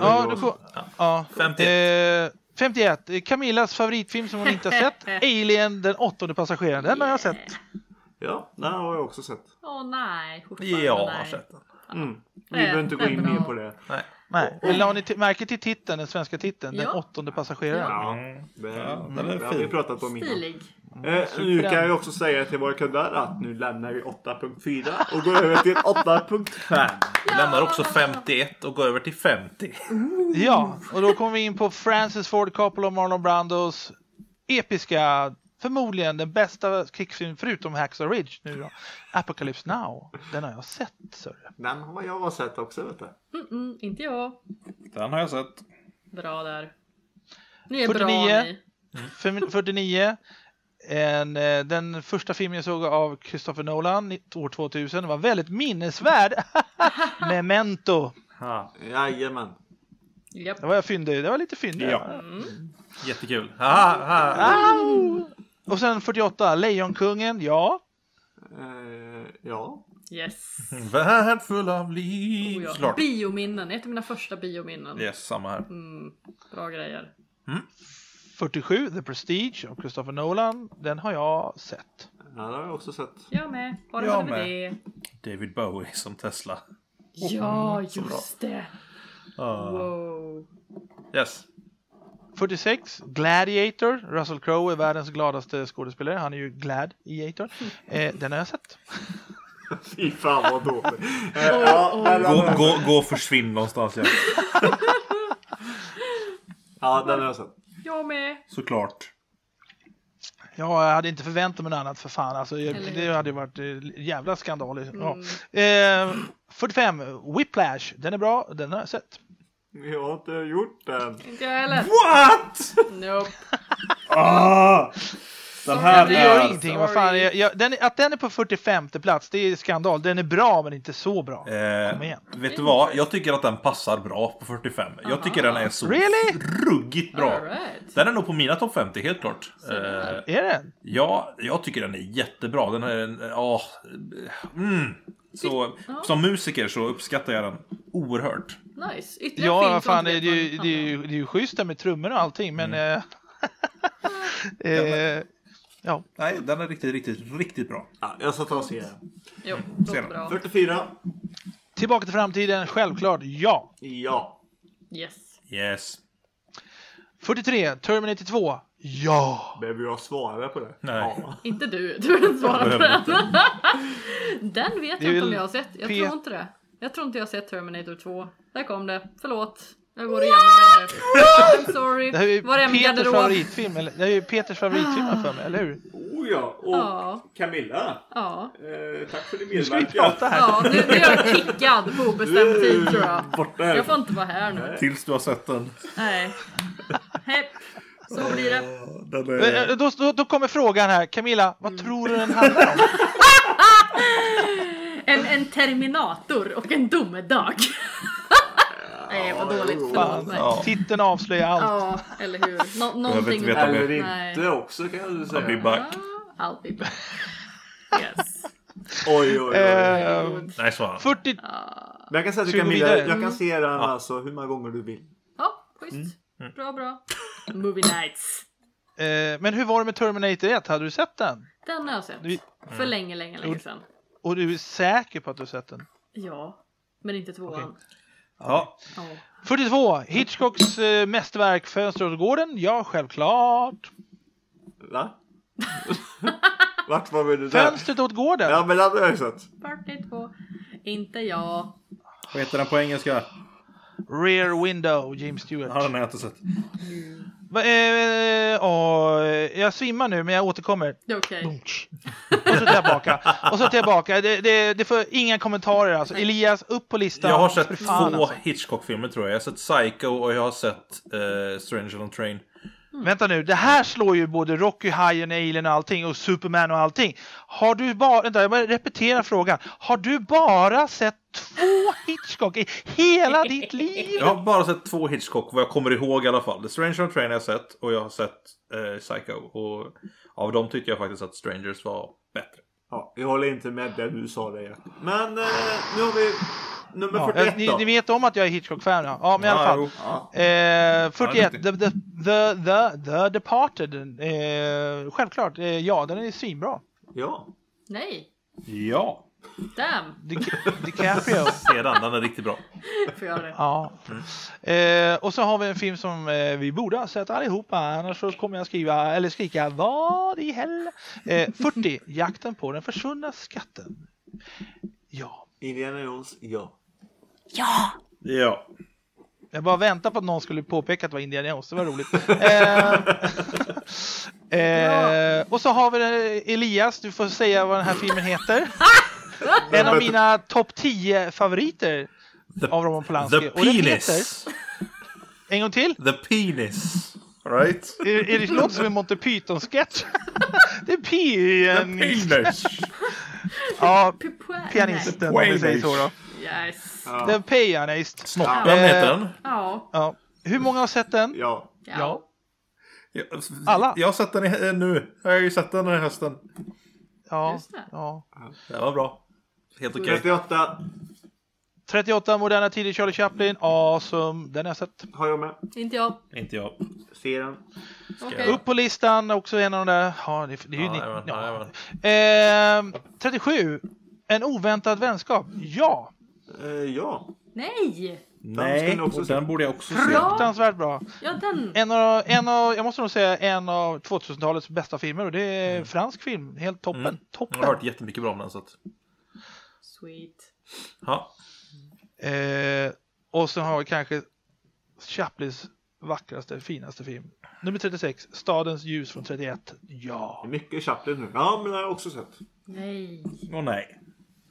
Speaker 2: den.
Speaker 1: 51. Camillas favoritfilm som hon inte har sett. Alien, den 8:e passageraren. Den har jag sett.
Speaker 2: Ja, den har jag också sett.
Speaker 3: Nej.
Speaker 4: Jag har sett den.
Speaker 2: Vi behöver inte gå in mer på det.
Speaker 1: Nej. Eller har ni märker till titeln, den svenska titeln, den 8:e passageraren?
Speaker 2: Det har vi pratat om innan.
Speaker 3: Stilig.
Speaker 2: Nu kan jag också säga till våra kunder att nu lämnar vi 8.4 och går över till 8.5.
Speaker 4: Lämnar också 51 och går över till 50.
Speaker 1: Ja, och då kommer vi in på Francis Ford Coppola och Marlon Brandos episka, förmodligen den bästa krigsfilm förutom Hacksaw Ridge nu då. Apocalypse Now. Den har jag sett, så.
Speaker 2: Den har jag sett också, vet du.
Speaker 3: Inte jag.
Speaker 4: Den har jag sett.
Speaker 3: Bra där. Ni är
Speaker 1: 49.
Speaker 3: bra ni.
Speaker 1: 49. Den första filmen jag såg av Christopher Nolan år 2000 var väldigt minnesvärd. Memento.
Speaker 2: Jajamän.
Speaker 3: Yep.
Speaker 1: Det var jag fyndig. Det var lite fyndig.
Speaker 4: Ja. Jättekul.
Speaker 1: Och sen 48. Lejonkungen. Ja.
Speaker 2: Ja.
Speaker 3: Yes.
Speaker 4: Värld full av liv.
Speaker 3: Ja. Biominnen. Ett av mina första biominnen.
Speaker 4: Yes, samma här.
Speaker 3: Bra grejer.
Speaker 1: 47. The Prestige av Christopher Nolan. Den har jag sett.
Speaker 2: Ja, det har jag också sett.
Speaker 3: Jag med. Bara hade med det.
Speaker 4: David Bowie som Tesla.
Speaker 3: Ja, just det. Wow.
Speaker 4: Yes.
Speaker 1: 46. Gladiator. Russell Crowe är världens gladaste skådespelare. Han är ju Gladiator. Den har jag sett.
Speaker 2: Fy fan vad dåligt.
Speaker 4: Gå och försvinn någonstans.
Speaker 2: Ja, den har jag sett.
Speaker 3: Jag med.
Speaker 4: Såklart.
Speaker 1: Ja, jag hade inte förväntat mig något annat för fan. Alltså, det hade varit jävla skandal. Ja. 45. Whiplash. Den är bra. Den har jag sett.
Speaker 2: Jag har inte gjort den.
Speaker 3: Inte jag heller.
Speaker 4: What?
Speaker 3: Nope.
Speaker 4: Den här
Speaker 1: det gör ingenting. Vad fan, att den är på 45:e plats, det är skandal. Den är bra, men inte så bra. Kom igen.
Speaker 4: Vet du vad? Jag tycker att den passar bra på 45. Jag tycker den är så ruggigt bra.
Speaker 3: Right.
Speaker 4: Den är nog på mina topp 50, helt klart.
Speaker 1: Är den?
Speaker 4: Ja, jag tycker den är jättebra. Den är... Så, som musiker så uppskattar jag den oerhört.
Speaker 3: Nice.
Speaker 1: Ja, fan, det är ju schysst där med trummor och allting, men... ja.
Speaker 4: Nej, den är riktigt bra.
Speaker 2: Ja, jag ska ta och se den.
Speaker 3: Jo, låter bra.
Speaker 2: 44.
Speaker 1: Tillbaka till framtiden, självklart, ja.
Speaker 2: Ja.
Speaker 3: Yes.
Speaker 1: 43, Terminator 2, ja.
Speaker 2: Behöver jag svara på det?
Speaker 4: Nej.
Speaker 2: Ja.
Speaker 3: Inte du behöver inte svara på den. Den vet jag inte om jag har sett. Jag tror inte det. Jag tror inte jag har sett Terminator 2. Där kom det. Förlåt. Jag går igenom mig nu. I'm sorry.
Speaker 1: Det här är ju
Speaker 3: var är min
Speaker 1: Peters
Speaker 3: garderob?
Speaker 1: favoritfilm. Det är ju Peters favoritfilm för mig, eller hur?
Speaker 2: Oh ja. Och Camilla.
Speaker 3: Ja.
Speaker 2: Tack för din
Speaker 1: Ska vi
Speaker 2: medverkan.
Speaker 1: prata här?
Speaker 3: Ja, nu är jag kickad på obestämd tid, tror jag.
Speaker 2: Borta här.
Speaker 3: Jag får inte vara här nu.
Speaker 4: Tills du har sett den.
Speaker 3: Nej. Hepp. Så blir det.
Speaker 1: Då kommer frågan här. Camilla, vad tror du den handlar om?
Speaker 3: En Terminator och en domedag. Nej, vad dåligt. Förlåt mig.
Speaker 1: Ja. Titeln avslöjar allt.
Speaker 3: Ja, eller hur? Någonting.
Speaker 4: veta mer.
Speaker 2: Eller inte också, kan du säga.
Speaker 4: I'll be back.
Speaker 3: I'll be back. Yes.
Speaker 2: Oj.
Speaker 4: Nej, svara.
Speaker 1: 40...
Speaker 2: Men jag kan säga till
Speaker 1: Ska vi gå
Speaker 2: Camilla,
Speaker 1: vidare?
Speaker 2: jag kan se den alltså hur många gånger du vill.
Speaker 3: Ja, schysst. Bra. Movie nights.
Speaker 1: Men hur var det med Terminator 1? Hade du sett den?
Speaker 3: Den har jag sett. För länge sedan.
Speaker 1: Och du är säker på att du har sett den?
Speaker 3: Ja, men inte tvåan.
Speaker 1: Okej.
Speaker 4: Ja.
Speaker 1: 42. Hitchcocks mästerverk Fönster åt gården. Ja, självklart.
Speaker 2: Va? Vart var vi nu där?
Speaker 1: Fönstret åt gården.
Speaker 2: Ja, men det hade jag sett.
Speaker 3: 42. Inte jag.
Speaker 4: Vad heter den på engelska?
Speaker 1: Rear Window, James Stewart.
Speaker 4: Ja, den har jag inte sett.
Speaker 1: Jag svimmar nu, men jag återkommer.
Speaker 3: Okej.
Speaker 1: Bunch. Och så tillbaka. Det får inga kommentarer alltså. Elias, upp på listan.
Speaker 4: Jag har
Speaker 1: För
Speaker 4: sett
Speaker 1: fan,
Speaker 4: två
Speaker 1: alltså.
Speaker 4: Hitchcock-filmer tror jag. Jag har sett Psycho och jag har sett Stranger on Train.
Speaker 1: Vänta nu, det här slår ju både Rocky, Hajen, Alien och allting och Superman och allting. Har du bara, vänta, jag bara repetera frågan. Har du bara sett 2 Hitchcock i hela ditt liv?
Speaker 4: Jag har bara sett 2 Hitchcock, vad jag kommer ihåg i alla fall. The Stranger on Train har jag sett och jag har sett Psycho. Och av dem tycker jag faktiskt att Strangers var bättre.
Speaker 2: Ja, jag håller inte med det du sa det. Men nu har vi nummer 41 då.
Speaker 1: Ni vet om att jag är Hitchcock-fan, ja. Ja, men i alla fall.
Speaker 2: Ja.
Speaker 1: 41, The Departed. Självklart, ja, den är svinbra.
Speaker 2: Ja.
Speaker 3: Nej.
Speaker 4: Ja.
Speaker 3: Damn.
Speaker 1: DiCaprio.
Speaker 4: Sedan, den är riktigt bra.
Speaker 3: Får jag det?
Speaker 1: Ja. Och så har vi en film som vi borde ha sett allihopa. Annars så kommer jag skrika vad i hell. 40, Jakten på den försvunna skatten. Ja.
Speaker 2: Indiana Jones, ja.
Speaker 3: Ja.
Speaker 4: Ja.
Speaker 1: Jag bara väntar på att någon skulle påpeka att det var Indiana Jones. Det var roligt. Och så har vi Elias. Du får säga vad den här filmen heter. En av mina topp 10 favoriter av Roman Polanski.
Speaker 4: The
Speaker 1: Och den
Speaker 4: Penis.
Speaker 1: heter... En gång till.
Speaker 4: The Penis. Right?
Speaker 1: Är det låter som en Monty Python-sketch? Det är
Speaker 4: The Penis.
Speaker 1: Ja,
Speaker 3: Pianisten.
Speaker 1: pianisten om vi säger så då.
Speaker 3: Yes.
Speaker 1: The Pianist.
Speaker 4: Snoppen heter den.
Speaker 3: Ja.
Speaker 1: Ja. Hur många har sett den?
Speaker 2: Ja.
Speaker 1: Ja.
Speaker 4: Alla. Jag har sett den nu. Jag har ju sett den den här hösten.
Speaker 1: Ja.
Speaker 3: Just det.
Speaker 1: Ja.
Speaker 4: Det var bra. Helt okej.
Speaker 2: 38
Speaker 1: 38 moderna tider Charlie Chaplin. Awesome. Den har jag sett.
Speaker 2: har jag med.
Speaker 3: Inte jag.
Speaker 4: Inte jag.
Speaker 2: Ser den.
Speaker 3: Okej.
Speaker 1: Upp på listan också en av de där. Ja, det är ju
Speaker 4: Jajamän.
Speaker 1: 37. En oväntad vänskap. Ja.
Speaker 2: Ja.
Speaker 3: Nej.
Speaker 4: Nej,
Speaker 2: Den också
Speaker 4: och
Speaker 2: se.
Speaker 4: den borde jag också se.
Speaker 1: Fruktansvärt bra.
Speaker 3: Ja, den.
Speaker 1: En av, jag måste nog säga en av 2000-talets bästa filmer. Och det är fransk film. Helt toppen.
Speaker 4: Jag
Speaker 1: Toppen.
Speaker 4: har hört jättemycket bra om den så att...
Speaker 3: Sweet.
Speaker 4: Ja.
Speaker 1: Och så har vi kanske Chaplins vackraste, finaste film. Nummer 36. Stadens ljus från 31. Ja.
Speaker 2: Det är mycket Chaplin nu. Ja, men det har jag också sett.
Speaker 3: Nej.
Speaker 4: Åh nej.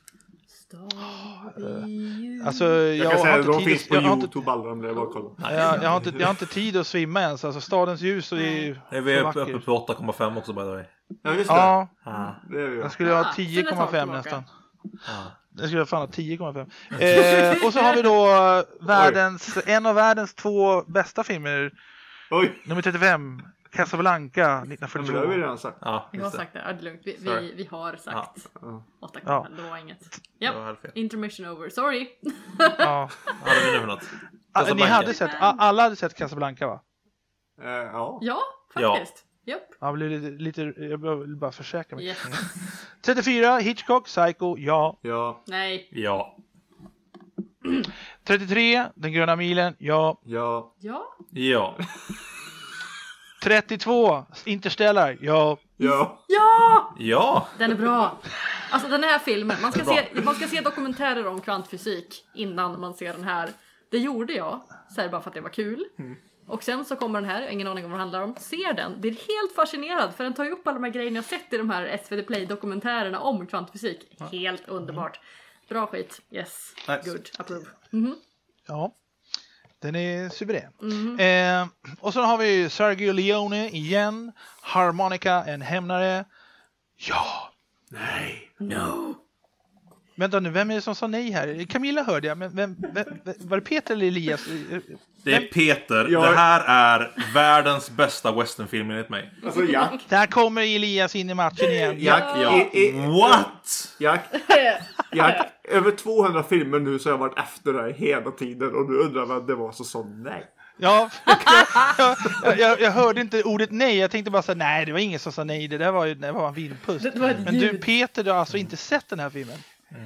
Speaker 1: Alltså,
Speaker 2: Jag kan säga
Speaker 1: har
Speaker 2: att
Speaker 1: inte
Speaker 2: de
Speaker 1: tid
Speaker 2: finns på
Speaker 1: jag har inte-
Speaker 2: YouTube alla de där. Bara kolla.
Speaker 1: jag har inte tid att svimma ens. Alltså, Stadens ljus och det är ju
Speaker 4: Nej, vi är
Speaker 1: för
Speaker 4: uppe
Speaker 1: vackert.
Speaker 4: på 8,5 också by the way.
Speaker 2: Ja, just det.
Speaker 1: Ja,
Speaker 2: Det är vi.
Speaker 1: jag skulle ha
Speaker 3: Ah, sen ett tag
Speaker 1: 10,5
Speaker 3: tillbaka.
Speaker 1: nästan.
Speaker 4: Ja.
Speaker 1: Jag skulle fan ha 10,5. Och så har vi då en av världens 2 bästa filmer.
Speaker 2: Oj.
Speaker 1: Nummer 35. Casablanca
Speaker 2: Ja, men det har vi
Speaker 1: 1942.
Speaker 2: redan sagt.
Speaker 4: Ja,
Speaker 3: Vi har
Speaker 4: just det.
Speaker 3: sagt det. Ja, det är lugnt.
Speaker 4: Sorry.
Speaker 3: Vi har sagt.
Speaker 2: Ja.
Speaker 3: 8,5.
Speaker 1: Ja.
Speaker 3: Det var inget.
Speaker 4: Det var
Speaker 3: Ja.
Speaker 4: helt fel.
Speaker 3: Intermission over. Sorry.
Speaker 1: Ja.
Speaker 4: Vad hade vi nu för något?
Speaker 1: Ni
Speaker 4: Casablanca.
Speaker 1: hade sett, alla hade sett Casablanca va?
Speaker 2: Ja.
Speaker 3: Ja, faktiskt. Japp.
Speaker 1: Jag blev lite jag vill bara försäkra mig.
Speaker 3: Yes.
Speaker 1: 34 Hitchcock, Psycho, ja.
Speaker 2: Ja.
Speaker 3: Nej.
Speaker 4: Ja.
Speaker 1: 33 Den gröna milen, ja.
Speaker 2: Ja.
Speaker 3: Ja.
Speaker 4: Ja.
Speaker 1: 32 Interstellar, ja.
Speaker 2: Ja.
Speaker 3: Ja!
Speaker 4: Ja.
Speaker 3: Den är bra. Alltså den här filmen, man
Speaker 4: Bra.
Speaker 3: ska se dokumentärer om kvantfysik innan man ser den här. Det gjorde jag, så här bara för att det var kul. Och sen så kommer den här, ingen aning om vad det handlar om, ser den, blir helt fascinerad för den tar ju upp alla de här grejerna jag sett i de här SVT Play-dokumentärerna om kvantfysik. Helt underbart. Bra skit, yes,
Speaker 4: Nice.
Speaker 3: good, approve.
Speaker 1: Ja. Den är suverän. Och så har vi Sergio Leone igen. Harmonica, en hämnare. Ja.
Speaker 2: Nej.
Speaker 3: No.
Speaker 1: Vänta nu, vem är det som sa nej här? Camilla hörde jag, men vem var det Peter eller Elias?
Speaker 4: Det är Peter.
Speaker 2: Ja.
Speaker 4: Det här är världens bästa westernfilm enligt mig.
Speaker 2: Alltså Jack.
Speaker 1: Där kommer Elias in i matchen igen.
Speaker 2: Jack.
Speaker 4: Ja. What?
Speaker 2: Jack. Över 200 filmer nu så har jag varit efter dig hela tiden. Och du undrar vad det var så sa nej.
Speaker 1: Ja, jag hörde inte ordet nej. Jag tänkte bara så här, nej, det var ingen som sa nej. Det var en vindpust.
Speaker 3: Det var ett
Speaker 1: Men du
Speaker 3: ljud.
Speaker 1: Peter, du har alltså inte sett den här filmen?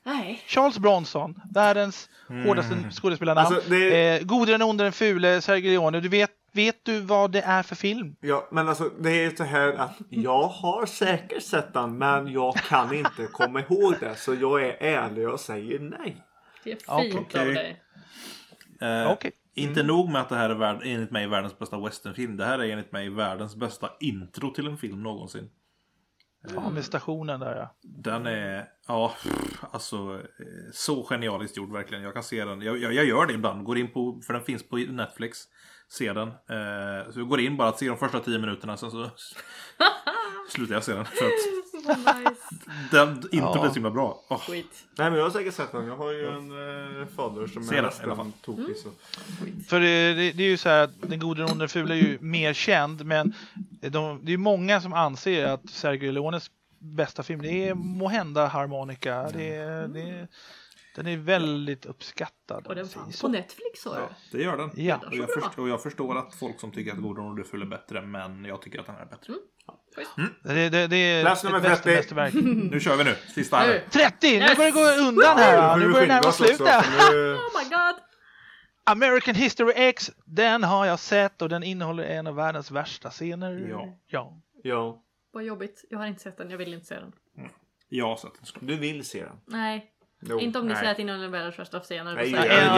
Speaker 3: Nej.
Speaker 1: Charles Bronson, världens hårdaste skådespelarnamn.
Speaker 2: Alltså,
Speaker 1: Godare än onder den fule, Sergio Leone. Vet du vad det är för film?
Speaker 2: Ja, men alltså det är ju så här att jag har säkert sett den, men jag kan inte komma ihåg det. Så jag är ärlig och säger nej.
Speaker 3: Det är fint
Speaker 1: Okej.
Speaker 3: av dig.
Speaker 1: Okej.
Speaker 4: Inte nog med att det här är enligt mig världens bästa westernfilm. Det här är enligt mig världens bästa intro till en film någonsin.
Speaker 1: Ja, med stationen där ja.
Speaker 4: Den är, alltså så genialiskt gjord verkligen. Jag kan se den. Jag gör det ibland. Går in på, för den finns på Netflix. Ser den. Så jag går in bara att se de första 10 minuterna. Sen så slutar jag se den. För att
Speaker 3: Så nice.
Speaker 4: den inte blir så himla bra.
Speaker 3: Skit.
Speaker 2: Nej, men jag har säkert sett den. Jag har ju en fader som
Speaker 4: Ser
Speaker 2: är
Speaker 4: den, i alla fall.
Speaker 2: nästan tokig. Så.
Speaker 1: För det är ju så här att den gode, den onde, den fula är ju mer känd, men det är ju många som anser att Sergio Leones bästa film, det är måhända Harmonica. Den är väldigt uppskattad.
Speaker 3: Och den fanns på Netflix, så
Speaker 4: Det gör den.
Speaker 1: Ja.
Speaker 4: Och jag förstår att folk som tycker att Gordon och Duffel är bättre, men jag tycker att den här är bättre.
Speaker 1: Det är
Speaker 2: Plats nummer
Speaker 1: ett bästa
Speaker 2: 30.
Speaker 1: mästerverk.
Speaker 4: Nu kör vi nu. Sista här.
Speaker 1: 30! Nu börjar det gå undan här. Nu börjar det närma slutet.
Speaker 3: Oh my god.
Speaker 1: American History X, den har jag sett och den innehåller en av världens värsta scener.
Speaker 2: Ja,
Speaker 3: Vad jobbigt. Jag har inte sett den. Jag vill inte se den.
Speaker 4: Jag har sett den.
Speaker 2: du vill se den.
Speaker 3: Nej.
Speaker 2: Jo.
Speaker 3: Inte om ni
Speaker 2: Nej.
Speaker 3: säger att innehåller världens första scener.
Speaker 2: Nej,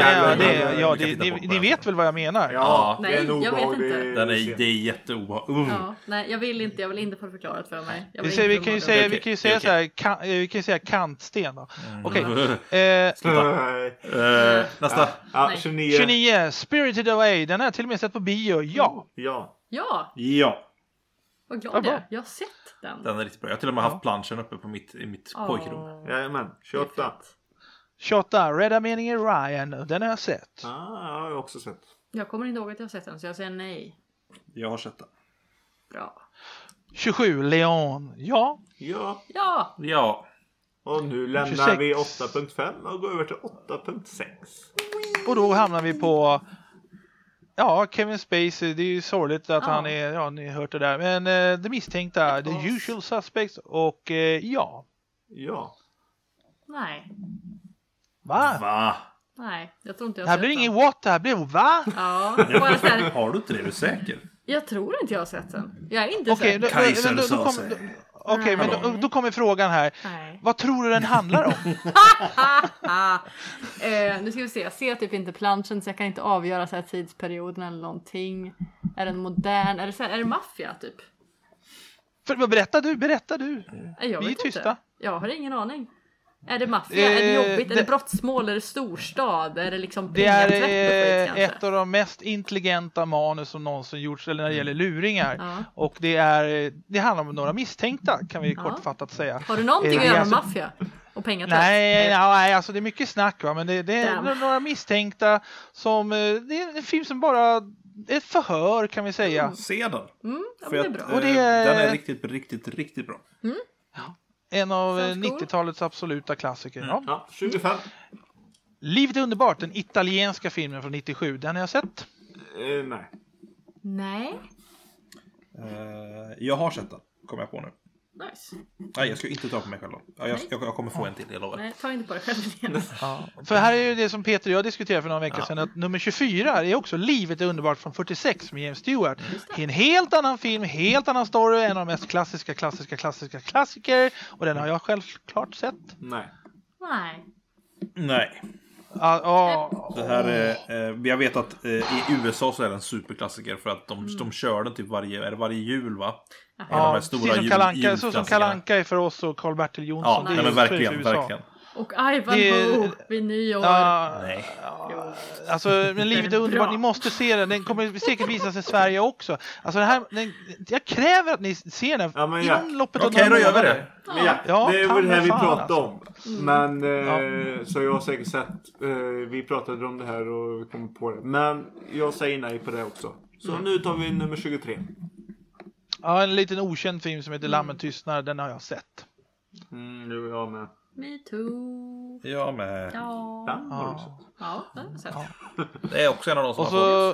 Speaker 1: Ni vet väl vad jag menar?
Speaker 2: Ja,
Speaker 3: Nej,
Speaker 2: det är nog
Speaker 3: jag vet inte.
Speaker 4: Det är jätteobehagligt.
Speaker 3: Ja, nej, jag vill inte få förklarat för mig. Jag vill
Speaker 1: Vi
Speaker 3: inte
Speaker 1: kan ju
Speaker 3: förklara.
Speaker 1: säga så här, vi kan ju säga kantsten då. Okej.
Speaker 4: Nästa.
Speaker 2: Ja,
Speaker 3: Nej.
Speaker 2: 29.
Speaker 1: 29, Spirited Away, den har jag till och med sett på bio. Ja.
Speaker 2: Ja.
Speaker 3: Ja,
Speaker 4: Ja,
Speaker 3: vad glad
Speaker 1: Ja,
Speaker 3: jag
Speaker 1: bra.
Speaker 3: är. Jag har sett den.
Speaker 4: den är riktigt bra. Jag har till och med haft planschen uppe på i mitt pojkrum.
Speaker 2: Jajamän, 28.
Speaker 1: 28, Rädda meningen Ryan, den har jag sett.
Speaker 2: Ja, jag har också sett.
Speaker 3: Jag kommer inte ihåg att jag har sett den, så jag säger nej.
Speaker 4: Jag har sett den.
Speaker 3: Bra.
Speaker 1: 27, Leon. Ja.
Speaker 2: Ja,
Speaker 3: Ja,
Speaker 4: Ja.
Speaker 2: och nu lämnar
Speaker 1: 26.
Speaker 2: vi 8.5 och går över till 8.6.
Speaker 1: Och då hamnar vi på Kevin Spacey. Det är ju sorgligt att han är, ni har hört det där. Men det misstänkta, The Usual Suspects och
Speaker 2: Ja.
Speaker 3: nej.
Speaker 1: Va?
Speaker 3: Nej, jag tror inte jag
Speaker 1: Det
Speaker 3: har
Speaker 1: här blir
Speaker 3: sett
Speaker 1: ingen
Speaker 3: den.
Speaker 1: what, det här blir va?
Speaker 3: Ja, bara så här,
Speaker 4: Har du inte det? Är du säker?
Speaker 3: jag tror inte jag har sett den. Jag är inte
Speaker 1: Okej,
Speaker 3: säker.
Speaker 1: då kommer frågan här.
Speaker 3: Nej.
Speaker 1: Vad tror du den handlar om?
Speaker 3: Nu ska vi se. Jag ser typ inte planschen, så jag kan inte avgöra så här tidsperioden eller någonting. Är den modern? Är det maffia typ?
Speaker 1: Vad berättar du?
Speaker 3: Jag
Speaker 1: Vi är
Speaker 3: vet
Speaker 1: tysta.
Speaker 3: Inte. Jag har ingen aning. Är det maffia? Är det jobbigt? Är det brottsmål? Är det storstad? Är det liksom
Speaker 1: Det är
Speaker 3: pengatvätt och skit kanske?
Speaker 1: ett av de mest intelligenta manus som någonsin gjorts, eller när det gäller luringar.
Speaker 3: Ja.
Speaker 1: Och det handlar om några misstänkta, kan vi kortfattat säga.
Speaker 3: Har du någonting att
Speaker 1: det är
Speaker 3: göra med
Speaker 1: alltså-
Speaker 3: maffia? Och pengatvätt?
Speaker 1: Nej, alltså det är mycket snack va, men det är några misstänkta som, det är en film som bara, ett förhör kan vi säga.
Speaker 4: Se den.
Speaker 3: Ja, men
Speaker 4: För
Speaker 3: det är
Speaker 4: att,
Speaker 3: bra.
Speaker 1: Och det är-
Speaker 4: den är riktigt bra.
Speaker 1: En av
Speaker 3: Sounds cool.
Speaker 1: 90-talets absoluta klassiker. Ja.
Speaker 2: Ja, 25.
Speaker 1: Livet är underbart, den italienska filmen från 97, den har jag sett.
Speaker 2: Nej.
Speaker 3: Nej.
Speaker 4: Jag har sett den. Kommer jag på nu.
Speaker 3: Nice.
Speaker 4: Nej, jag ska inte ta på mig själv då. Jag kommer få en till, jag lovar.
Speaker 3: Nej, ta inte på dig själv igen.
Speaker 1: Ja. För här är ju det som Peter och jag diskuterade för några veckor sedan, att nummer 24 är också Livet är underbart från 46 med James Stewart. En helt annan film, helt annan story, en av de mest klassiker, och den har jag självklart sett.
Speaker 2: Nej.
Speaker 3: Nej.
Speaker 4: Nej. Det här är, jag vet att i USA så är det en superklassiker för att de kör den typ varje jul va? En av de här stora
Speaker 1: precis som Kalle Anka, så som
Speaker 4: julklassikerna.
Speaker 1: Kalle Anka är för oss och Karl-Bertil Jonsson.
Speaker 4: Ja,
Speaker 1: det är
Speaker 4: nej, men
Speaker 1: ju
Speaker 4: verkligen,
Speaker 1: för USA.
Speaker 4: verkligen.
Speaker 3: Och Ivanhoe vid nyår.
Speaker 4: Nej.
Speaker 1: Alltså, men Livet är underbart, ni måste se den. Den kommer säkert visas i Sverige också. Alltså jag kräver att ni ser den
Speaker 2: Ja, men ja.
Speaker 1: inom loppet av
Speaker 4: Okej,
Speaker 1: några
Speaker 4: då gör vi
Speaker 1: månader.
Speaker 4: det.
Speaker 2: Men
Speaker 1: Ja,
Speaker 2: det är
Speaker 1: ta
Speaker 2: väl det här
Speaker 1: mig
Speaker 2: vi
Speaker 1: fan,
Speaker 2: pratade
Speaker 1: alltså.
Speaker 2: om. Men så jag har säkert sett. Vi pratade om det här och vi kom på det. Men jag säger nej på det också. Så nu tar vi nummer 23.
Speaker 1: Ja, en liten okänd film som heter Lammen tystnar, den har jag sett.
Speaker 2: Nu är jag med.
Speaker 3: Me too.
Speaker 4: Jag med.
Speaker 3: Ja.
Speaker 2: Den har du sett.
Speaker 3: Ja, den har jag sett.
Speaker 4: Det är också en av de som
Speaker 1: Och
Speaker 4: har
Speaker 1: så,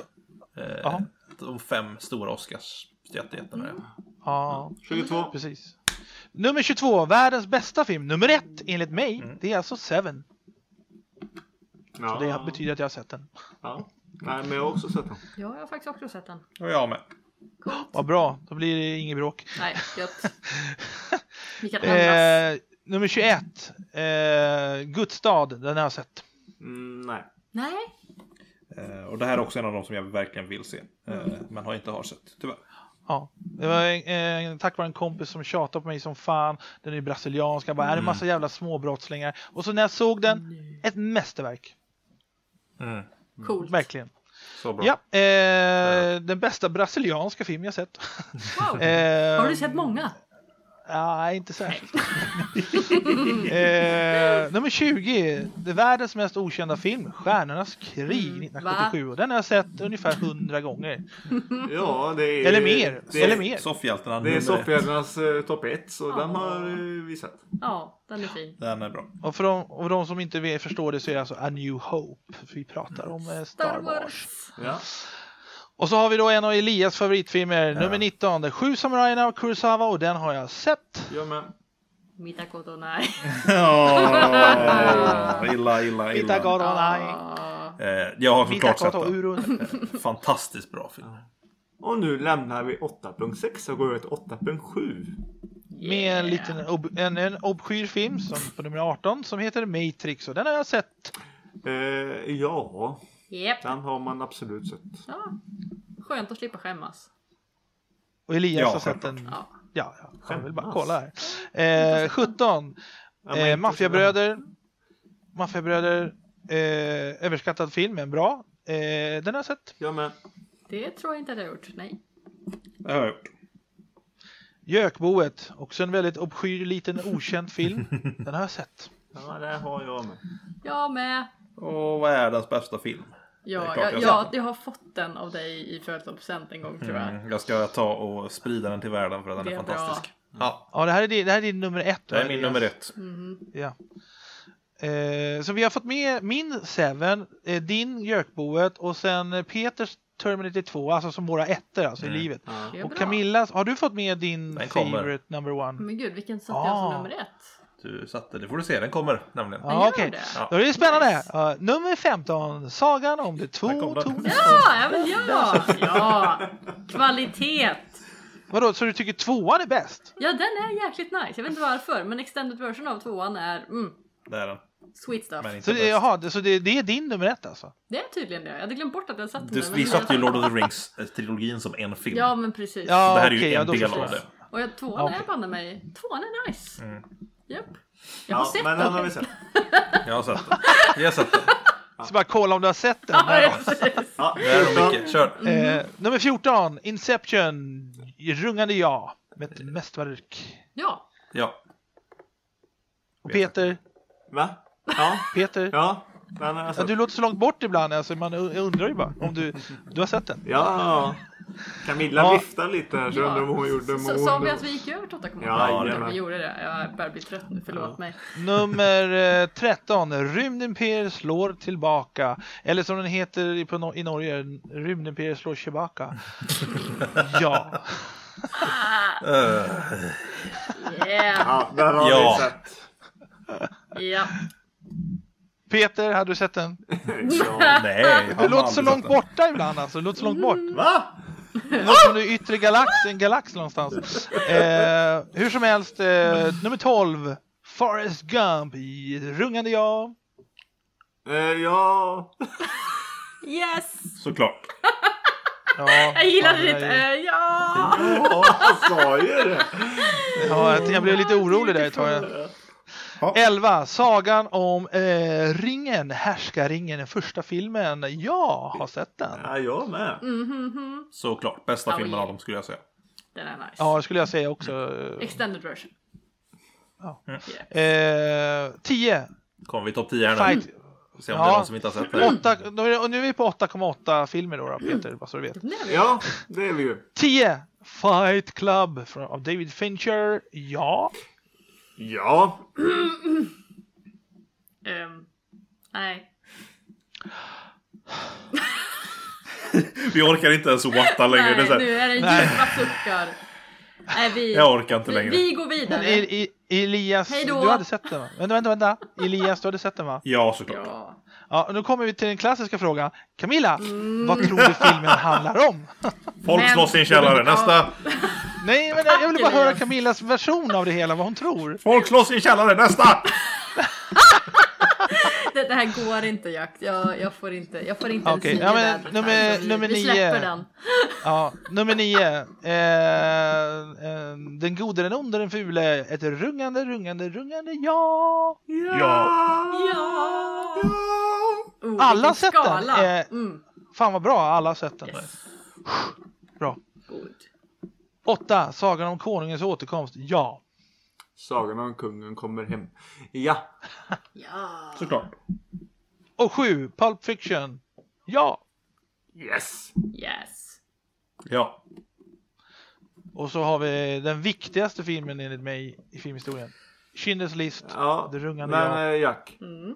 Speaker 4: fått de 5 stora Oscars jättejättarna.
Speaker 1: ja,
Speaker 2: 22.
Speaker 1: precis. Nummer 22, världens bästa film. Nummer 1 enligt mig, det är alltså Seven.
Speaker 2: Ja.
Speaker 1: Så det betyder att jag har sett den.
Speaker 2: Ja. Nej, men jag har också sett den.
Speaker 3: Ja, jag har faktiskt också sett den.
Speaker 4: Och jag med.
Speaker 1: Vad bra, då blir det inget bråk.
Speaker 3: Nej, gött. Vi kan ändras.
Speaker 1: Nummer 21, Gudstad, den har jag sett.
Speaker 2: Nej.
Speaker 3: Nej.
Speaker 4: Och det här är också en av de som jag verkligen vill se. Men har sett, tyvärr.
Speaker 1: Ja, det var tack vare en kompis som tjatade på mig som fan. Den är brasiliansk, jag bara, är det en massa jävla småbrottslingar. Och så när jag såg den, ett mästerverk.
Speaker 3: Coolt.
Speaker 1: Verkligen.
Speaker 4: Så bra.
Speaker 1: Ja, den bästa brasilianska film jag sett.
Speaker 3: Wow. Har du sett många?
Speaker 1: Nej, inte särskilt. Nummer 20, det världens mest okända film, Stjärnornas krig 1977. Och den har jag sett ungefär 100 gånger.
Speaker 2: Ja, det är...
Speaker 1: Eller mer.
Speaker 4: Soffhjältarna.
Speaker 2: Det är Soffhjältarnas topp 1, så den har vi sett.
Speaker 3: Ja, den är fin.
Speaker 4: Den är bra.
Speaker 1: Och för de som inte förstår det så är det alltså A New Hope. Vi pratar om Star Wars.
Speaker 2: Ja.
Speaker 1: Och så har vi då en av Elias favoritfilmer, nummer 19, The 7 Samurajerna av Kurosawa, och den har jag sett.
Speaker 2: Jag med.
Speaker 3: Mitakoto nej.
Speaker 4: Illa.
Speaker 1: Mitakoto nej.
Speaker 4: Jag har såklart sett
Speaker 1: Mitakoto
Speaker 4: den.
Speaker 1: urun.
Speaker 4: Fantastiskt bra film.
Speaker 2: Och nu lämnar vi 8.6 och går över till 8.7.
Speaker 1: Med en liten en obskyr film som på nummer 18 som heter Matrix, och den har jag sett.
Speaker 2: Ja,
Speaker 3: Yep.
Speaker 2: den har man absolut sett.
Speaker 3: Ja. Skönt att slippa skämmas.
Speaker 1: Och Elias
Speaker 4: Ja,
Speaker 1: har sett den.
Speaker 3: Ja.
Speaker 1: Ja, jag vill bara kolla här. 17. Maffiabröder. Överskattad film, men bra. Den har jag sett.
Speaker 2: Jag med.
Speaker 3: Det tror jag inte att jag har gjort. Nej.
Speaker 4: Det har jag gjort.
Speaker 1: Gökboet, också en väldigt obskyr liten okänd film. Den har jag sett.
Speaker 2: Ja, det har jag med.
Speaker 3: Jag med.
Speaker 4: Och vad är dens bästa film?
Speaker 3: Ja,
Speaker 4: Det är klart
Speaker 3: jag har fått den av dig i födelsedagspresent en gång, tror jag.
Speaker 4: Jag ska ta och sprida den till världen för att den
Speaker 3: Det
Speaker 4: är
Speaker 3: är
Speaker 4: fantastisk. Ja,
Speaker 1: Ja, det här är din nummer 1.
Speaker 4: det är min nummer 1.
Speaker 1: Ja. Så vi har fått med min Seven, din Gökboet och sen Peters Terminator 2, alltså som våra ettor alltså i livet.
Speaker 3: Det är
Speaker 1: Och
Speaker 3: bra.
Speaker 1: Camillas, har du fått med din
Speaker 4: Den kommer.
Speaker 1: favorite number 1?
Speaker 3: Men gud, vilken satt jag som nummer 1?
Speaker 4: Du satte, det får du se, den kommer nämligen.
Speaker 3: Den
Speaker 1: Ja,
Speaker 3: gör
Speaker 1: okej.
Speaker 3: det.
Speaker 1: Då är det spännande. Nummer 15, Sagan om de två
Speaker 4: Där kom den.
Speaker 1: tomma.
Speaker 3: Ja! Kvalitet!
Speaker 1: Vadå, så du tycker 2:an är bäst?
Speaker 3: Ja, den är jäkligt nice. Jag vet inte varför, men extended version av 2:an är
Speaker 4: Det är den.
Speaker 3: sweet stuff.
Speaker 4: Men inte
Speaker 1: Så det,
Speaker 4: bäst.
Speaker 1: jaha, så det är din nummer 1 alltså?
Speaker 3: Det är tydligen det. Jag hade glömt bort att jag satt den där,
Speaker 4: Vi
Speaker 3: men-
Speaker 4: satte ju Lord of the Rings-trilogin som en film.
Speaker 3: Ja, men precis.
Speaker 1: Ja,
Speaker 4: det här är ju
Speaker 1: okej,
Speaker 4: en
Speaker 1: då
Speaker 4: del
Speaker 1: förstår
Speaker 4: av
Speaker 1: jag.
Speaker 4: det.
Speaker 3: Och 2:an
Speaker 1: Okej.
Speaker 3: är banne mig. 2:an är nice. Japp. Jag
Speaker 2: Ja,
Speaker 3: har sett
Speaker 2: men den har vi sett.
Speaker 4: Jag har sett den. Vi har sett den.
Speaker 1: Så bara kolla om du har sett den.
Speaker 3: Ja, precis.
Speaker 2: Ja,
Speaker 4: Det är nog mycket. Kör.
Speaker 1: Nummer 14, Inception, rungande ja. Med ett mästerverk.
Speaker 3: Ja.
Speaker 4: Ja.
Speaker 1: Och Peter,
Speaker 2: Va? Ja,
Speaker 3: Ja.
Speaker 2: den har jag
Speaker 1: ja,
Speaker 2: sett.
Speaker 1: du låter så långt bort ibland, alltså, man undrar ju bara om du har sett den.
Speaker 2: Ja. Camilla
Speaker 1: Ja.
Speaker 2: viftar lite här så undrar vad hon gjorde.
Speaker 3: Så sa vi att vi gick över till 8,8?
Speaker 2: Ja,
Speaker 3: vi gjorde det. Jag börjar bli trött nu, förlåt mig.
Speaker 1: Nummer 13, Rymdimperiet slår tillbaka. Eller som den heter i Norge, Rymdimperiet slår tillbaka. Ja.
Speaker 3: Yeah.
Speaker 2: Ja, den har
Speaker 4: Ja.
Speaker 2: vi sett.
Speaker 3: Ja.
Speaker 1: Peter, hade du sett den?
Speaker 2: Ja.
Speaker 4: Nej.
Speaker 1: Du låter så långt borta ibland alltså, du låter så långt bort.
Speaker 2: Va?
Speaker 1: Det låter som du är i yttre en galax någonstans. Hur som helst, nummer 12, Forrest Gump i rungande ja.
Speaker 2: Ja.
Speaker 3: Yes!
Speaker 4: Såklart.
Speaker 1: Ja,
Speaker 3: Jag gillade
Speaker 1: fan,
Speaker 3: ditt ja!
Speaker 2: Ja, jag sa ju det.
Speaker 1: Ja, jag blev lite orolig där ett tag. 11, Sagan om ringen, Härskaringen, den första filmen. Jag har sett den.
Speaker 2: Ja, jag med.
Speaker 4: Såklart. Bästa
Speaker 3: Ja,
Speaker 4: filmen
Speaker 3: ja.
Speaker 4: av dem skulle jag säga.
Speaker 3: Den är nice.
Speaker 1: Ja, det skulle jag säga också.
Speaker 3: Extended version.
Speaker 1: 10,
Speaker 4: Kommer vi topp 10 här nu.
Speaker 1: Fight.
Speaker 4: Se om det är någon som inte har sett det.
Speaker 1: 8, och nu är vi på 8,8 filmer då, Peter, bara så du vet.
Speaker 2: Ja, det är vi ju.
Speaker 1: 10, Fight Club av David Fincher. Ja.
Speaker 2: Ja.
Speaker 3: Nej.
Speaker 4: Vi orkar inte ens watta längre. Det är så
Speaker 3: Nej,
Speaker 4: här,
Speaker 3: nu är det
Speaker 1: Nej.
Speaker 3: djupa suckar. Nej,
Speaker 4: Jag orkar inte längre.
Speaker 3: Vi går vidare.
Speaker 1: Elias,
Speaker 3: Hejdå.
Speaker 1: du hade sett den va? Vänta. Elias, du hade sett den va?
Speaker 4: Ja, såklart.
Speaker 3: Ja.
Speaker 1: Ja, nu kommer vi till den klassiska frågan. Camilla, vad tror du filmen handlar om?
Speaker 4: Folk slåss i en källare. Nästa.
Speaker 1: Nej, men jag vill bara höra Camillas version av det hela, vad hon tror.
Speaker 4: Folk slåss i en källare. Nästa.
Speaker 3: Det här går inte, Jakt. Jag får inte
Speaker 1: Okej,
Speaker 3: en
Speaker 1: ja, men
Speaker 3: där.
Speaker 1: nummer
Speaker 3: Vi
Speaker 1: 9.
Speaker 3: släpper den.
Speaker 1: Ja, nummer 9. Den gode, den onde, den fule. Ett rungande ja. Alla har sett den. Fan vad bra, alla har sett den.
Speaker 3: Yes.
Speaker 1: Bra.
Speaker 3: God.
Speaker 1: 8. Sagan om konungens återkomst. Ja.
Speaker 2: Sagan om kungen kommer hem. Ja.
Speaker 3: Ja.
Speaker 4: Såklart.
Speaker 1: Och 7. Pulp Fiction. Ja.
Speaker 2: Yes.
Speaker 3: Yes.
Speaker 4: Ja.
Speaker 1: Och så har vi den viktigaste filmen enligt mig i filmhistorien. Schindler's List.
Speaker 2: Ja.
Speaker 1: Det rungande
Speaker 2: Men
Speaker 1: ja.
Speaker 2: Jack.
Speaker 3: Mm.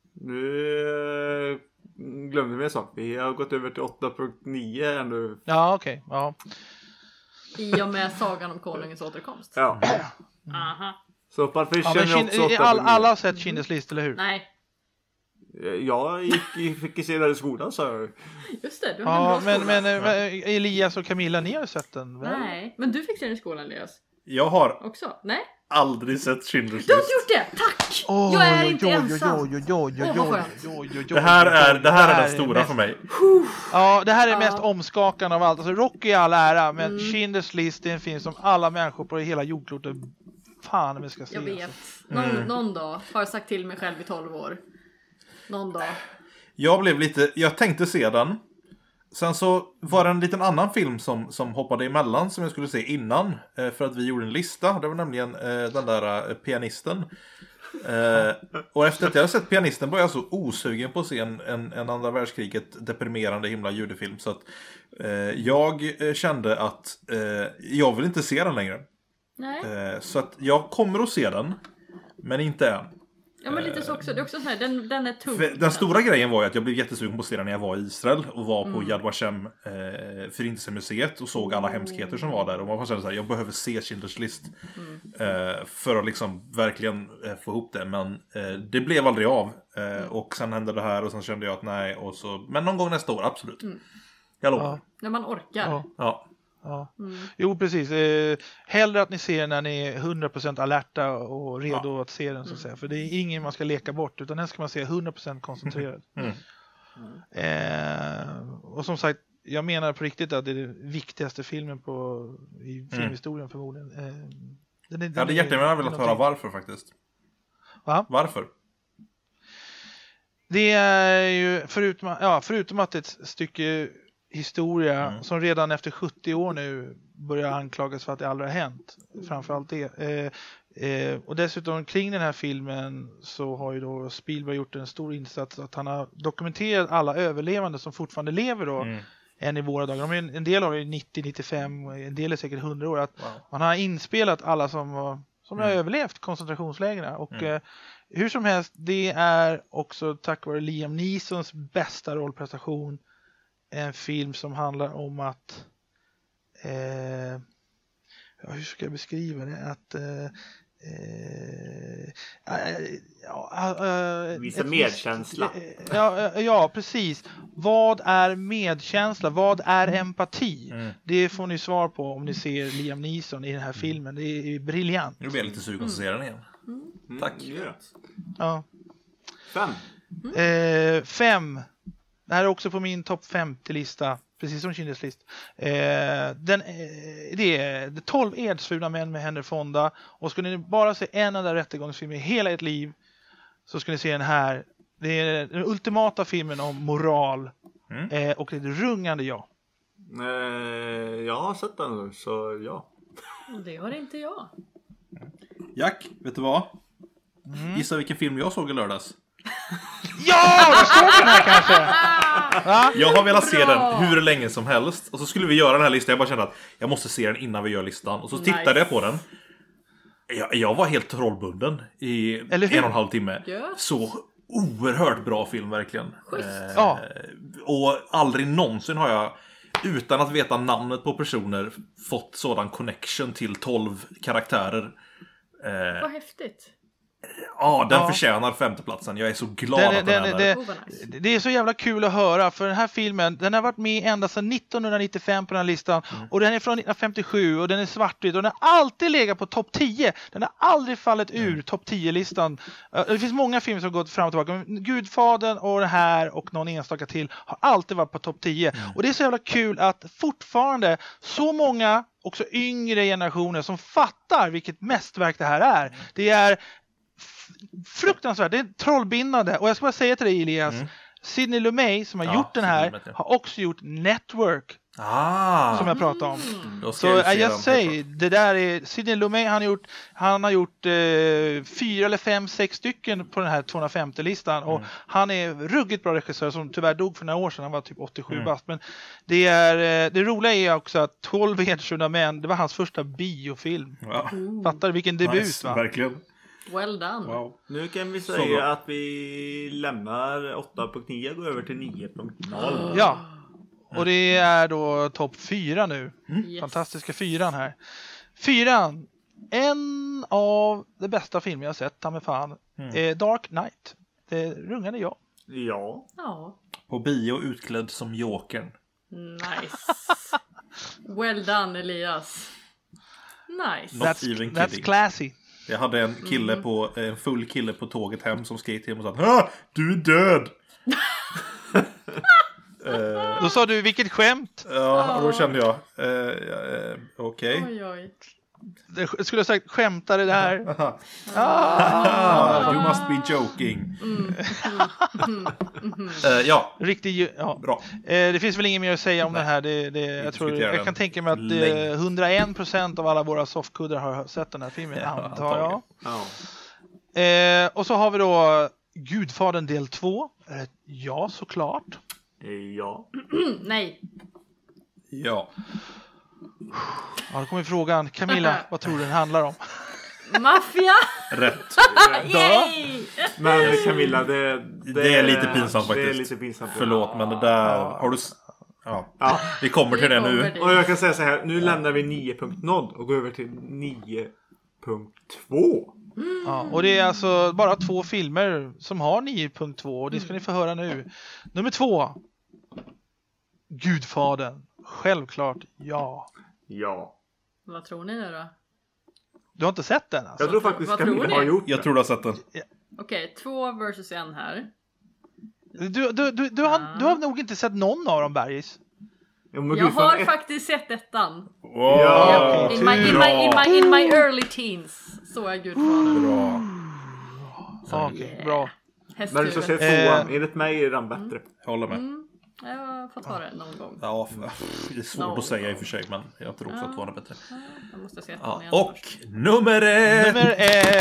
Speaker 2: Nu glömde vi en sak. Vi har gått över till 8.9 nu.
Speaker 1: Ja, okej. Ja.
Speaker 3: I och med Sagan om konungens återkomst.
Speaker 2: Ja.
Speaker 3: Aha.
Speaker 2: Så Pulp
Speaker 1: Ja,
Speaker 2: Fiction
Speaker 1: men
Speaker 2: är också 8.9.
Speaker 1: alla har sett Schindler's List, eller hur?
Speaker 3: Nej,
Speaker 2: Jag fick se där i skolan så jag.
Speaker 3: just det. Du har
Speaker 1: Ja,
Speaker 3: en bra skola.
Speaker 1: men Elias och Camilla, ni har sett den, väl?
Speaker 3: Nej, men du fick se den i skolan, Elias.
Speaker 4: Jag har
Speaker 3: Också? Nej?
Speaker 4: aldrig sett Schindler's
Speaker 3: Du har
Speaker 4: List.
Speaker 3: inte gjort det! Tack! Jag är inte ensam. Vad skönt.
Speaker 4: Det här är den stora för mig.
Speaker 1: Ja, det här är mest omskakande av allt. Alltså, Rocky är all ära, men Schindler's List är en film som alla människor på hela jordklotet fan vi ska se.
Speaker 3: Jag vet.
Speaker 1: Alltså.
Speaker 3: Någon dag har jag sagt till mig själv i 12 år. Någon dag.
Speaker 4: Jag tänkte se den. Sen så var det en liten annan film som hoppade emellan som jag skulle se innan. För att vi gjorde en lista. Det var nämligen den där pianisten. Och efter att jag hade sett pianisten var jag så osugen på att se en andra världskriget deprimerande himla judefilm. Så att jag kände att jag vill inte se den längre.
Speaker 3: Nej.
Speaker 4: Så att jag kommer att se den. Men inte än.
Speaker 3: Ja, men lite så också. Det är också så här, den är tung.
Speaker 4: Den stora grejen var ju att jag blev jättesugen på att se den när jag var i Israel och var på Yad Vashem Förintelsemuseet och såg alla hemskheter som var där. Och man var så här, jag behöver se Schindler's List för att liksom verkligen få ihop det. Men det blev aldrig av. Och sen hände det här och sen kände jag att nej. Och så, men någon gång nästa år, absolut. Jag lovar.
Speaker 1: Ja.
Speaker 3: När man orkar.
Speaker 1: Ja.
Speaker 4: Ja.
Speaker 1: Ja. Jo, precis. Hellre att ni ser den när ni är 100% alerta och redo att se den, så att säga. För det är ingen man ska leka bort, utan den ska man se 100% koncentrerad. Och som sagt, jag menar på riktigt att det är den viktigaste filmen i filmhistorien förmodligen.
Speaker 4: Jag hade jättegärna velat höra varför faktiskt.
Speaker 1: Va?
Speaker 4: Varför?
Speaker 1: Det är ju, förutom att ett stycke historia som redan efter 70 år nu börjar anklagas för att det aldrig har hänt. Framförallt det. Och dessutom kring den här filmen så har ju då Spielberg gjort en stor insats att han har dokumenterat alla överlevande som fortfarande lever då än i våra dagar. En del av det är 90-95, en del är säkert 100 år. Att man har inspelat alla som har överlevt koncentrationslägren. Och hur som helst, det är också tack vare Liam Neesons bästa rollprestation en film som handlar om att hur ska jag beskriva det? Att
Speaker 2: visa medkänsla.
Speaker 1: Ja, precis. Vad är medkänsla? Vad är empati? Det får ni svar på om ni ser Liam Neeson i den här filmen. Det är briljant.
Speaker 4: Nu blir jag lite sugen att se den igen. Tack.
Speaker 1: Ja.
Speaker 2: 5.
Speaker 1: 5. Det här är också på min topp 50-lista. Precis som Schindler's List. Det är 12 edsvurna män med Henry Fonda. Och skulle ni bara se en enda rättegångsfilm i hela ert liv, så ska ni se den här. Det är den ultimata filmen om moral. Och det är ett rungande ja.
Speaker 2: Jag har sett den nu, så ja.
Speaker 3: Det har inte jag.
Speaker 4: Jack, vet du vad? Gissa vilken film jag såg i lördags.
Speaker 1: Ja! Du såg den här kanske? Va?
Speaker 4: Jag har velat se den hur länge som helst. Och så skulle vi göra den här listan. Jag bara kände att jag måste se den innan vi gör listan. Och så tittade jag på den. Jag var helt trollbunden i 1,5 timme. Så oerhört bra film verkligen.
Speaker 3: Schysst.
Speaker 4: Och aldrig någonsin har jag... utan att veta namnet på personer fått sådan connection till 12 karaktärer.
Speaker 3: Vad häftigt.
Speaker 4: Ja, den förtjänar 5:e platsen. Jag är så glad att den är där.
Speaker 1: Det är så jävla kul att höra, för den här filmen, den har varit med ända sedan 1995 på den här listan, och den är från 1957 och den är svartvit och den har alltid legat på topp 10. Den har aldrig fallit ur topp 10-listan. Det finns många filmer som har gått fram och tillbaka. Gudfadern och det här och någon enstaka till har alltid varit på topp 10. Och det är så jävla kul att fortfarande så många, också yngre generationer, som fattar vilket mästerverk det här är. Det är fruktansvärt, det är trollbindande. Och jag ska bara säga till dig, Elias, Sidney Lumet som har gjort den här har också gjort Network, som jag pratade om. Så jag säger, det där är Sidney Lumet, han har gjort 4 eller 5, 6 stycken på den här 250-listan, och han är ruggigt bra regissör som tyvärr dog för några år sedan. Han var typ 87 bast. Men det roliga är också att 12 enskilda män, det var hans första biofilm. Fattar du vilken debut, va?
Speaker 4: Verkligen.
Speaker 3: Well done.
Speaker 4: Wow.
Speaker 2: Nu kan vi säga att vi lämnar 8.9 och går över till 9.0.
Speaker 1: Ja, och det är då topp 4 nu.
Speaker 3: Yes.
Speaker 1: Fantastiska 4 här. 4, en av de bästa filmer jag sett, ta mig fan. Dark Knight. Det rungade jag.
Speaker 2: Ja.
Speaker 3: Ja.
Speaker 4: På bio utklädd som Jokern.
Speaker 3: Nice. Well done, Elias. Nice.
Speaker 4: Not even kidding.
Speaker 1: That's classy.
Speaker 4: Jag hade en kille en full kille på tåget hem som skrek till mig och sa: du är död!
Speaker 1: Då sa du, vilket skämt.
Speaker 4: Ja, och då kände jag okej.
Speaker 3: Oj, oj.
Speaker 1: Det skulle jag sagt, skämtar det där.
Speaker 4: You must be joking. Ja.
Speaker 1: Riktigt, ja.
Speaker 4: Bra.
Speaker 1: Det finns väl inget mer att säga om det här. Jag kan tänka mig att 101% av alla våra softkuddar har sett den här filmen, antar jag. Och så har vi då Gudfadern del 2. Ja, såklart.
Speaker 2: Ja.
Speaker 3: Nej.
Speaker 4: Ja.
Speaker 1: Ja, då kommer frågan. Camilla, vad tror du den handlar om?
Speaker 3: Maffia!
Speaker 4: Rätt.
Speaker 3: Yay!
Speaker 2: Men Camilla, det
Speaker 4: är lite pinsamt faktiskt.
Speaker 2: Det är lite pinsamt.
Speaker 4: Förlåt, men det där har du... Ja. Vi kommer till det nu.
Speaker 2: Och jag kan säga så här, nu lämnar vi 9.0 och går över till 9.2.
Speaker 1: Ja, och det är alltså bara 2 filmer som har 9.2, och det ska ni få höra nu. Nummer 2. Gudfadern. Självklart, ja.
Speaker 2: Ja.
Speaker 3: Vad tror ni nu då?
Speaker 1: Du har inte sett den alltså?
Speaker 2: Jag tror faktiskt
Speaker 3: Vad
Speaker 2: Camilla
Speaker 3: tror ni?
Speaker 2: har gjort
Speaker 4: Jag tror du har sett den.
Speaker 3: Okej, 2 versus 1 här.
Speaker 1: Du har nog inte sett någon av dem, Bergis.
Speaker 2: Ja, men
Speaker 3: Jag
Speaker 2: Gudfadern
Speaker 3: har
Speaker 2: ett-
Speaker 3: faktiskt sett ettan.
Speaker 4: Wow.
Speaker 2: Ja.
Speaker 3: In my early teens. Så är Gudfadern.
Speaker 4: Bra.
Speaker 1: Okej, bra.
Speaker 2: Men du ska
Speaker 3: Hästhuvudet.
Speaker 2: se 2an. Enligt mig är den bättre.
Speaker 4: Håller med.
Speaker 3: Jag får ta det någon gång.
Speaker 4: Ja, det är svårt att säga i och för sig, men jag tror också att 2an är bättre.
Speaker 3: Jag måste se
Speaker 4: Ja,
Speaker 3: ettan igen
Speaker 4: och
Speaker 3: först.
Speaker 4: nummer 1.
Speaker 1: Nummer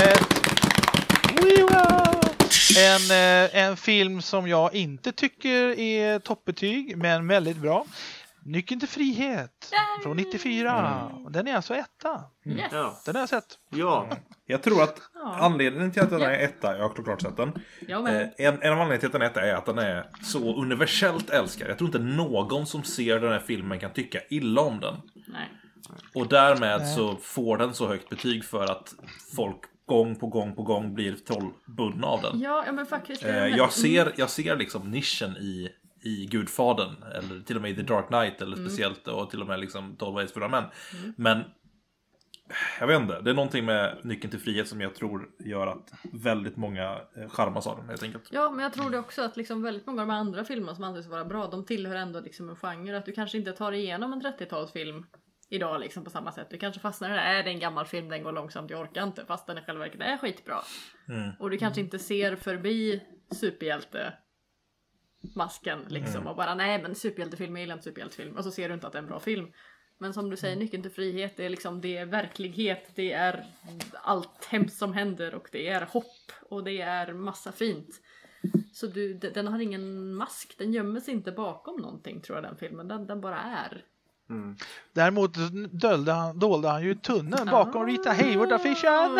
Speaker 1: 1. En film som jag inte tycker är toppbetyg, men väldigt bra. Nyckeln till frihet från 94. Den är alltså etta.
Speaker 3: Yes.
Speaker 2: Ja.
Speaker 1: Den har jag sett.
Speaker 2: Ja.
Speaker 4: Jag tror att anledningen till att den är etta, jag har klart sett den.
Speaker 3: Jag med.
Speaker 4: En av anledningarna till att den är etta är att den är så universellt älskad. Jag tror inte någon som ser den här filmen kan tycka illa om den.
Speaker 3: Nej.
Speaker 4: Och därmed så får den så högt betyg för att folk gång på gång blir trollbundna av den.
Speaker 3: Ja, men faktiskt.
Speaker 4: Jag ser liksom nischen i Gudfadern, eller till och med i The Dark Knight, eller speciellt, och till och med liksom 12 Ways for a Man. Men jag vet inte, det är någonting med Nyckeln till frihet som jag tror gör att väldigt många charmas av den, helt enkelt.
Speaker 3: Ja, men jag tror det också att liksom väldigt många av de andra filmerna som anses vara bra, de tillhör ändå liksom en genre. Att du kanske inte tar igenom en 30-talsfilm idag liksom på samma sätt. Du kanske fastnar i det där, det är en gammal film, den går långsamt, jag orkar inte. Fast den i själva verket är skitbra. Och du kanske inte ser förbi superhjältemasken liksom. Och bara, nej men superhjältefilm, jag gillar inte superhjältefilm. Och så ser du inte att det är en bra film. Men som du säger, Nyckeln till frihet, det är liksom, det är verklighet, det är allt hemskt som händer, och det är hopp, och det är massa fint. Så den har ingen mask, den gömmer sig inte bakom någonting, tror jag, den filmen. Den bara är.
Speaker 1: Däremot dolde han ju tunneln bakom Rita Hayworth-affischen.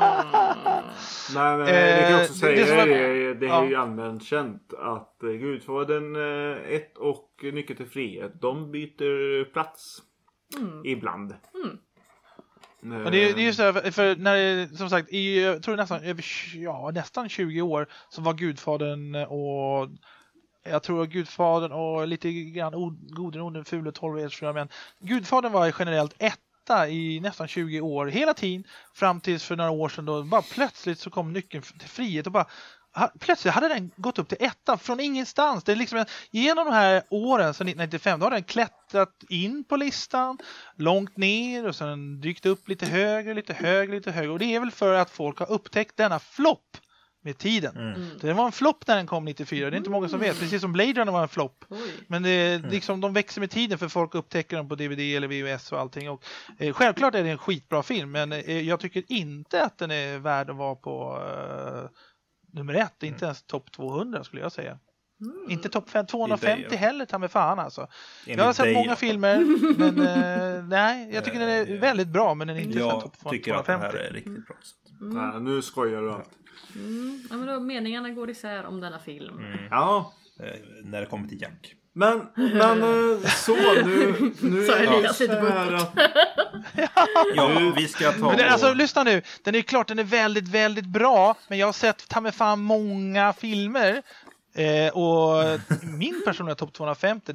Speaker 2: Men det kan jag också säga, det är ju
Speaker 1: ja.
Speaker 2: allmänt känt att Gudfadern 1 och Nyckeln till frihet, de byter plats ibland.
Speaker 1: Men det är ju så här, för när som sagt jag tror nästan 20 år så var Gudfadern och jag tror Gudfadern och lite grann Goden, Onden, Fule, 12 men Gudfadern var generellt etta i nästan 20 år hela tiden fram tills för några år sedan då bara plötsligt så kom Nyckeln till frihet och bara plötsligt hade den gått upp till etta från ingenstans. Det är liksom genom de här åren sedan 1995 då har den klättrat in på listan långt ner och sen dykt upp lite högre och det är väl för att folk har upptäckt denna flopp med tiden. Det var en flopp när den kom 94. Det är inte många som vet. Precis som Blade Runner var en flopp. Men det liksom, de växer med tiden för folk upptäcker dem på DVD eller VHS och allting. Och, självklart är det en skitbra film. Men jag tycker inte att den är värd att vara på nummer 1. Inte ens topp 200 skulle jag säga. Inte topp 250 heller, ta mig fan alltså. Jag har sett många filmer. Men nej, jag tycker den är väldigt bra. Men den är inte topp 250.
Speaker 4: Jag tycker att den här är riktigt bra.
Speaker 2: Nej, nu skojar du allt.
Speaker 3: Ja, men då meningarna går isär om denna film.
Speaker 2: Ja.
Speaker 4: När det kommer till Jack.
Speaker 2: Men så nu
Speaker 3: Så är
Speaker 2: är
Speaker 3: det
Speaker 2: det så här att...
Speaker 4: Ja, vi ska ta...
Speaker 1: Men alltså, lyssna nu. Den är klart, den är väldigt, väldigt bra. Men jag har sett ta mig fan många filmer. Och min personliga topp 250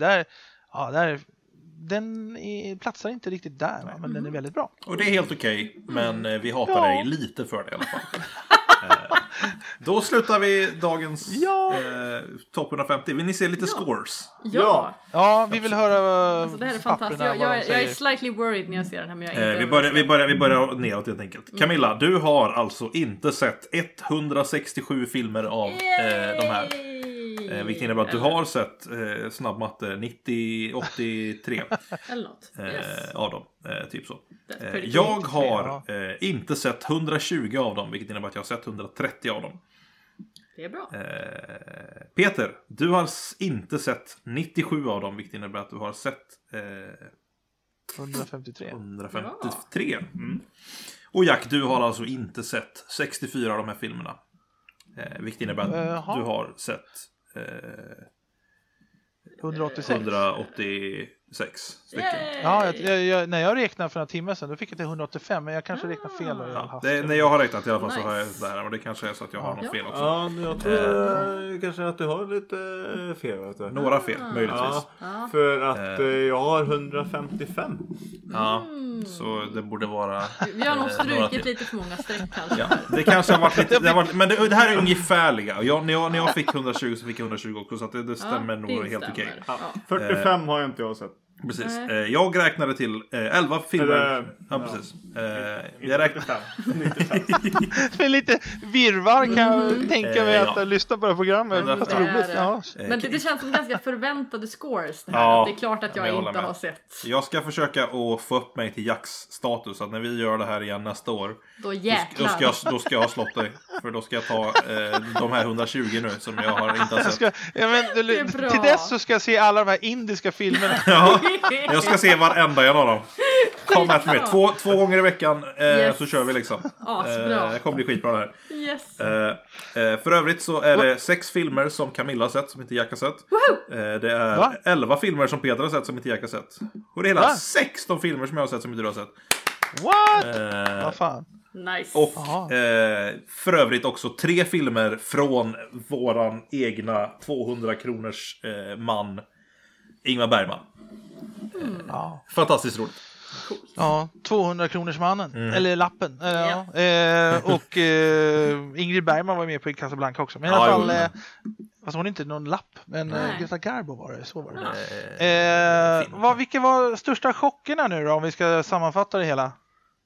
Speaker 1: den platsar inte riktigt där, va? Men den är väldigt bra.
Speaker 4: Och det är helt okej, men vi hatar dig lite för det i alla fall. Då slutar vi dagens topp 150. Vill ni se lite scores?
Speaker 1: Ja, vi vill höra
Speaker 3: alltså, det här är fantastiskt. Jag är slightly worried när jag ser den här, men jag är
Speaker 4: inte vi börjar neråt helt enkelt. Camilla, du har alltså inte sett 167 filmer av de här. Vilket innebär att du har sett snabbmatte 83
Speaker 3: eller något.
Speaker 4: av dem. Typ så. Jag har inte sett 120 av dem, vilket innebär att jag har sett 130 av dem.
Speaker 3: Det är bra.
Speaker 4: Peter, du har inte sett 97 av dem, vilket innebär att du har sett 153. Och Jack, du har alltså inte sett 64 av de här filmerna. Vilket innebär att du har sett 186 stycken.
Speaker 1: Ja, när jag räknade för några timmar sedan då fick jag till 185, men jag kanske räknar fel.
Speaker 4: När jag har räknat i alla fall så har jag det här, och det kanske är så att jag har något fel också.
Speaker 2: Ja, jag tror kanske att du har lite fel. Vet du.
Speaker 4: Några fel, möjligtvis.
Speaker 2: Ja, för att jag har 155.
Speaker 4: Ja, så det borde vara...
Speaker 3: Vi har nog strukit lite för många streck kanske.
Speaker 4: Ja, det kanske har varit lite... men det här är ungefärliga. När jag fick 120 så fick jag 120 också, så att det stämmer nog helt okej.
Speaker 2: 45 har jag inte jag sett.
Speaker 4: Precis. Jag räknade till 11 filmer. Precis. Jag räknade
Speaker 1: 95. Lite virvar kan jag tänka mig att lyssna på det programmet.
Speaker 3: Men det känns som ganska förväntade scores. Det är klart att jag inte har sett.
Speaker 4: Jag ska försöka att få upp mig till Jacks status. Att när vi gör det här igen nästa år, då ska jag ha slått dig. För då ska jag ta de här 120 nu som jag har inte har sett.
Speaker 1: Till dess så ska jag se alla de här indiska filmerna.
Speaker 4: Ja, jag ska se varenda en av dem. Kom med mig. Två gånger i veckan så kör vi liksom. Det kommer bli skitbra det här.
Speaker 3: Yes.
Speaker 4: För övrigt så är det 6 filmer som Camilla har sett som inte Jack har sett. Det är 11 filmer som Peter har sett som inte Jack har sett. Och det är hela 16 filmer som jag har sett som inte du har sett.
Speaker 1: What? Vad fan?
Speaker 3: Nice.
Speaker 4: Och för övrigt också 3 filmer från våran egna 200 kronors man Ingmar Bergman. Fantastiskt roligt.
Speaker 1: Ja, 200 kronors mannen. Eller lappen. Och Ingrid Bergman var med på Casablanca också. Men i alla fall, alltså hon är inte någon lapp. Men Greta Garbo var det, så var det. Vilka var största chockerna nu då, om vi ska sammanfatta det hela?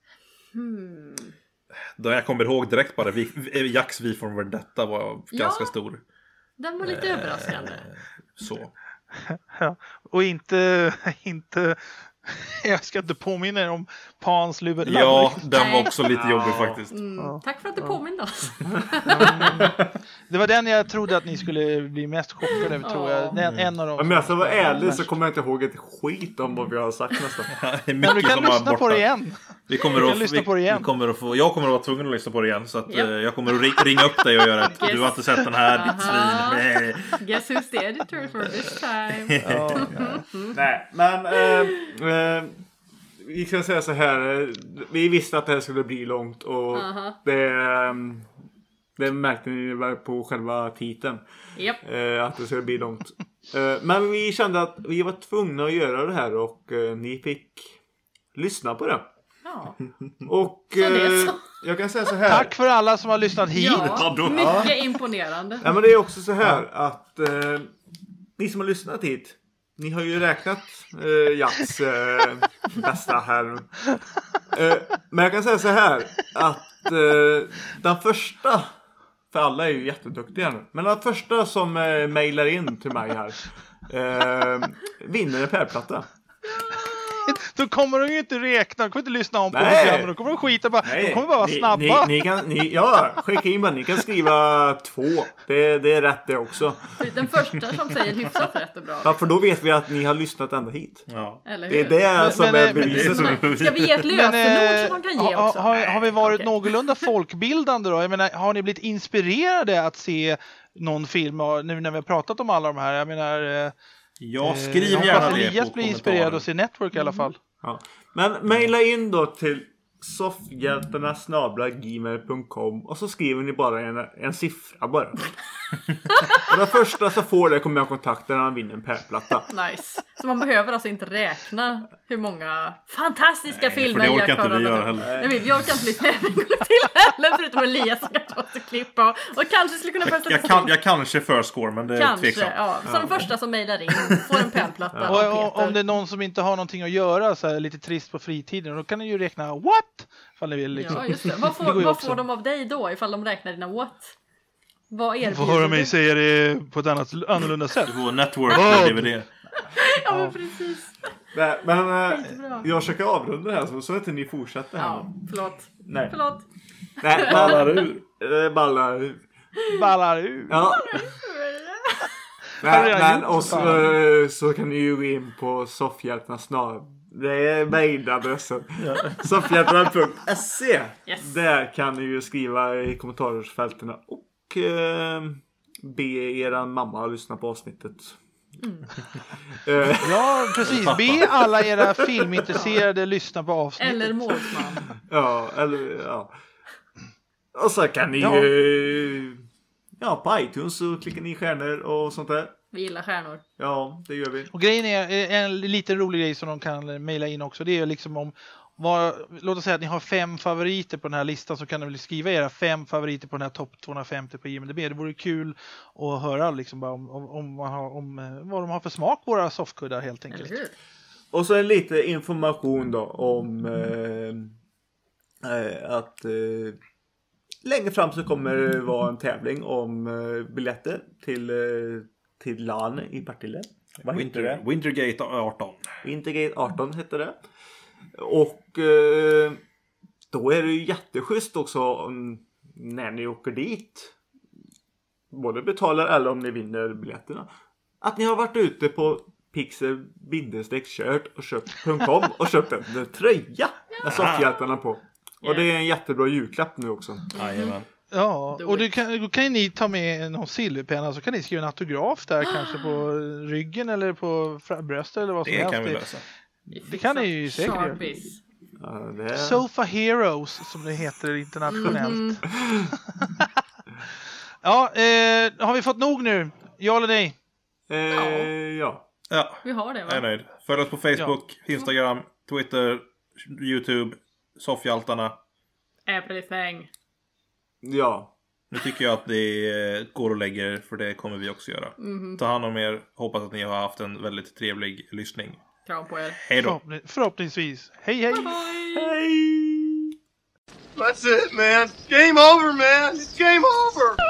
Speaker 4: Då jag kommer ihåg direkt bara, Jacks V for Vendetta var ganska stor.
Speaker 3: Den var lite överraskande.
Speaker 4: Så.
Speaker 1: Och inte Jag ska inte påminna er om Pans Luvet.
Speaker 4: Ja, den var också lite jobbig faktiskt.
Speaker 3: Tack för att du påminde oss.
Speaker 1: Det var den jag trodde att ni skulle bli mest chockade över, tror jag. En av dem.
Speaker 2: Om jag ska vara ärlig så kommer jag inte ihåg ett skit om vad vi har sagt nästan.
Speaker 4: Det är
Speaker 1: Men du
Speaker 4: mycket
Speaker 1: kan
Speaker 4: som är
Speaker 1: lyssna
Speaker 4: borta.
Speaker 1: på det igen.
Speaker 4: Vi kommer
Speaker 1: Du
Speaker 4: att,
Speaker 1: kan lyssna på det igen.
Speaker 4: jag kommer att vara tvungen att lyssna på det igen. Så att,
Speaker 3: Japp.
Speaker 4: jag kommer att ringa upp dig och göra ett.
Speaker 3: Yes.
Speaker 4: Du har inte sett den här, ditt
Speaker 3: Aha.
Speaker 4: svin. Nej.
Speaker 3: Guess who's the editor for this time?
Speaker 2: Nej, men vi kan säga så här. Vi visste att det här skulle bli långt och det märkte ni väl på själva titeln.
Speaker 3: Japp.
Speaker 2: Att det skulle bli långt. Men vi kände att vi var tvungna att göra det här och ni fick lyssna på det.
Speaker 3: Ja.
Speaker 2: Och
Speaker 3: det är så.
Speaker 2: jag kan säga så här.
Speaker 1: Tack för alla som har lyssnat hit.
Speaker 3: Ja, mycket imponerande.
Speaker 2: Ja, men det är också så här att ni som har lyssnat hit, ni har ju räknat Jats bästa här. Men jag kan säga så här att den första, för alla är ju jätteduktiga nu, men den första som mejlar in till mig här vinner en pärlplatta.
Speaker 1: Då kommer de ju inte räkna, de kommer inte lyssna om på
Speaker 2: Nej.
Speaker 1: programmen. De kommer skita bara, de kommer bara vara snabba.
Speaker 2: Ja, skicka in, ni kan skriva 2. Det är rätt det också.
Speaker 3: Den första som säger hyfsat rätt och bra.
Speaker 2: Ja, för då vet vi att ni har lyssnat ända hit.
Speaker 4: Ja.
Speaker 3: Eller
Speaker 2: Det är
Speaker 3: hur?
Speaker 2: det som
Speaker 1: Men,
Speaker 2: är
Speaker 1: men-
Speaker 2: beviset.
Speaker 3: Ska vi ge ett lösenord som de kan ge också?
Speaker 1: Har vi varit
Speaker 3: Okej.
Speaker 1: någorlunda folkbildande då? Jag menar, har ni blivit inspirerade att se någon film nu när vi har pratat om alla de här? Jag menar,
Speaker 4: Jag skriv
Speaker 1: jag
Speaker 4: gärna
Speaker 1: hoppas
Speaker 4: det
Speaker 1: Elias
Speaker 4: på
Speaker 1: blir inspirerad
Speaker 4: kommentarer.
Speaker 1: att se Network i alla fall.
Speaker 2: Ja. Men mejla in då till soffhjältarna@gmail.com och så skriver ni bara en siffra bara. Och den första som får det kommer jag kontakta när han vinner en pärlplatta.
Speaker 3: Nice. Så man behöver alltså inte räkna hur många fantastiska filmer
Speaker 4: för det orkar
Speaker 3: jag
Speaker 4: inte vi
Speaker 3: kollat
Speaker 4: göra
Speaker 3: upp.
Speaker 4: heller.
Speaker 3: Nej, men jag orkar inte bli tävling till heller förutom Elias som kanske måste klippa och kanske skulle kunna pressa
Speaker 4: Jag kanske förscore, men det är
Speaker 3: Kanske,
Speaker 4: tveksamt.
Speaker 3: ja. Så den första som mejlar in får en pärlplatta av
Speaker 1: Och
Speaker 3: Peter.
Speaker 1: om det är någon som inte har någonting att göra så här, lite trist på fritiden, då kan ni ju räkna what? Ifall ni vill, liksom.
Speaker 3: Ja, just det. Vad
Speaker 1: Det går ju
Speaker 3: vad
Speaker 1: också.
Speaker 3: får de av dig då ifall de räknar dina what? Vad erbjuder
Speaker 1: Får höra mig
Speaker 3: du?
Speaker 1: säga det på ett annorlunda sätt.
Speaker 4: Du får network med DVD.
Speaker 3: Ja, men precis.
Speaker 2: Nej, men
Speaker 3: Jättebra.
Speaker 2: jag försöker avrunda det här så att inte ni fortsätter här.
Speaker 3: Ja, förlåt.
Speaker 2: Nej.
Speaker 3: Förlåt.
Speaker 2: Nej, ballar ur. Ballar ur.
Speaker 1: Ballar ur.
Speaker 2: Ja.
Speaker 1: Har du
Speaker 2: Nej,
Speaker 1: redan
Speaker 2: men
Speaker 1: gjort
Speaker 2: och
Speaker 1: det?
Speaker 2: så kan ni ju gå in på soffhjältarna Det är mejladressen. Soffhjältarna.se.
Speaker 3: Yes.
Speaker 2: Där kan ni ju skriva i kommentarsfälten och be eran mamma lyssna på avsnittet.
Speaker 1: Ja, precis. Be alla era filmintresserade lyssna på avsnittet.
Speaker 3: Eller målsman.
Speaker 2: Ja, eller ja. Och så kan ni
Speaker 1: Ja.
Speaker 2: på iTunes så klickar ni stjärnor och sånt där.
Speaker 3: Vi gillar stjärnor.
Speaker 2: Ja, det gör vi.
Speaker 1: Och grejen är en liten rolig grej som de kan mejla in också. Det är liksom om låt oss säga att ni har 5 favoriter på den här listan, så kan ni väl skriva era 5 favoriter på den här topp 250 på IMDb. Det vore kul att höra liksom bara om vad de har för smak på våra soffkuddar helt
Speaker 3: Eller
Speaker 1: enkelt.
Speaker 3: hur?
Speaker 2: Och så en lite information då om att längre fram så kommer det vara en tävling om biljetter till LAN i Partille. Vad heter det?
Speaker 4: Wintergate 18.
Speaker 2: Wintergate 18 heter det. Och då är det ju jätteschysst också när ni åker dit. Både betalar eller om ni vinner biljetterna. Att ni har varit ute på pixel-kört och köpt.com och köpt en tröja med soffhjältarna på. Och det är en jättebra julklapp nu också.
Speaker 4: Jajamän.
Speaker 1: Ja,
Speaker 3: Do
Speaker 1: och
Speaker 3: it.
Speaker 1: då kan ni ta med någon silverpenna, så kan ni skriva en autograf där kanske på ryggen eller på bröstet eller vad som
Speaker 4: Det
Speaker 1: helst.
Speaker 4: kan vi lösa.
Speaker 1: Det kan ni ju säkert göra.
Speaker 3: Sharpies.
Speaker 2: Ja, det är...
Speaker 1: Sofa Heroes som det heter internationellt. Ja, har vi fått nog nu? Ja eller nej?
Speaker 2: Ja.
Speaker 4: Ja,
Speaker 3: Vi har det, va?
Speaker 4: jag är nöjd. Följ oss på Facebook, Instagram, Twitter, YouTube, Soffhjältarna.
Speaker 3: Everything.
Speaker 2: Ja.
Speaker 4: Nu tycker jag att det går och lägger, för det kommer vi också göra. Ta hand om er. Hoppas att ni har haft en väldigt trevlig lyssning.
Speaker 3: Kram på er.
Speaker 4: Hej då!
Speaker 1: Förhoppningsvis. Hej hej!
Speaker 2: Hej!
Speaker 6: That's it, man. Game over, man. It's game over.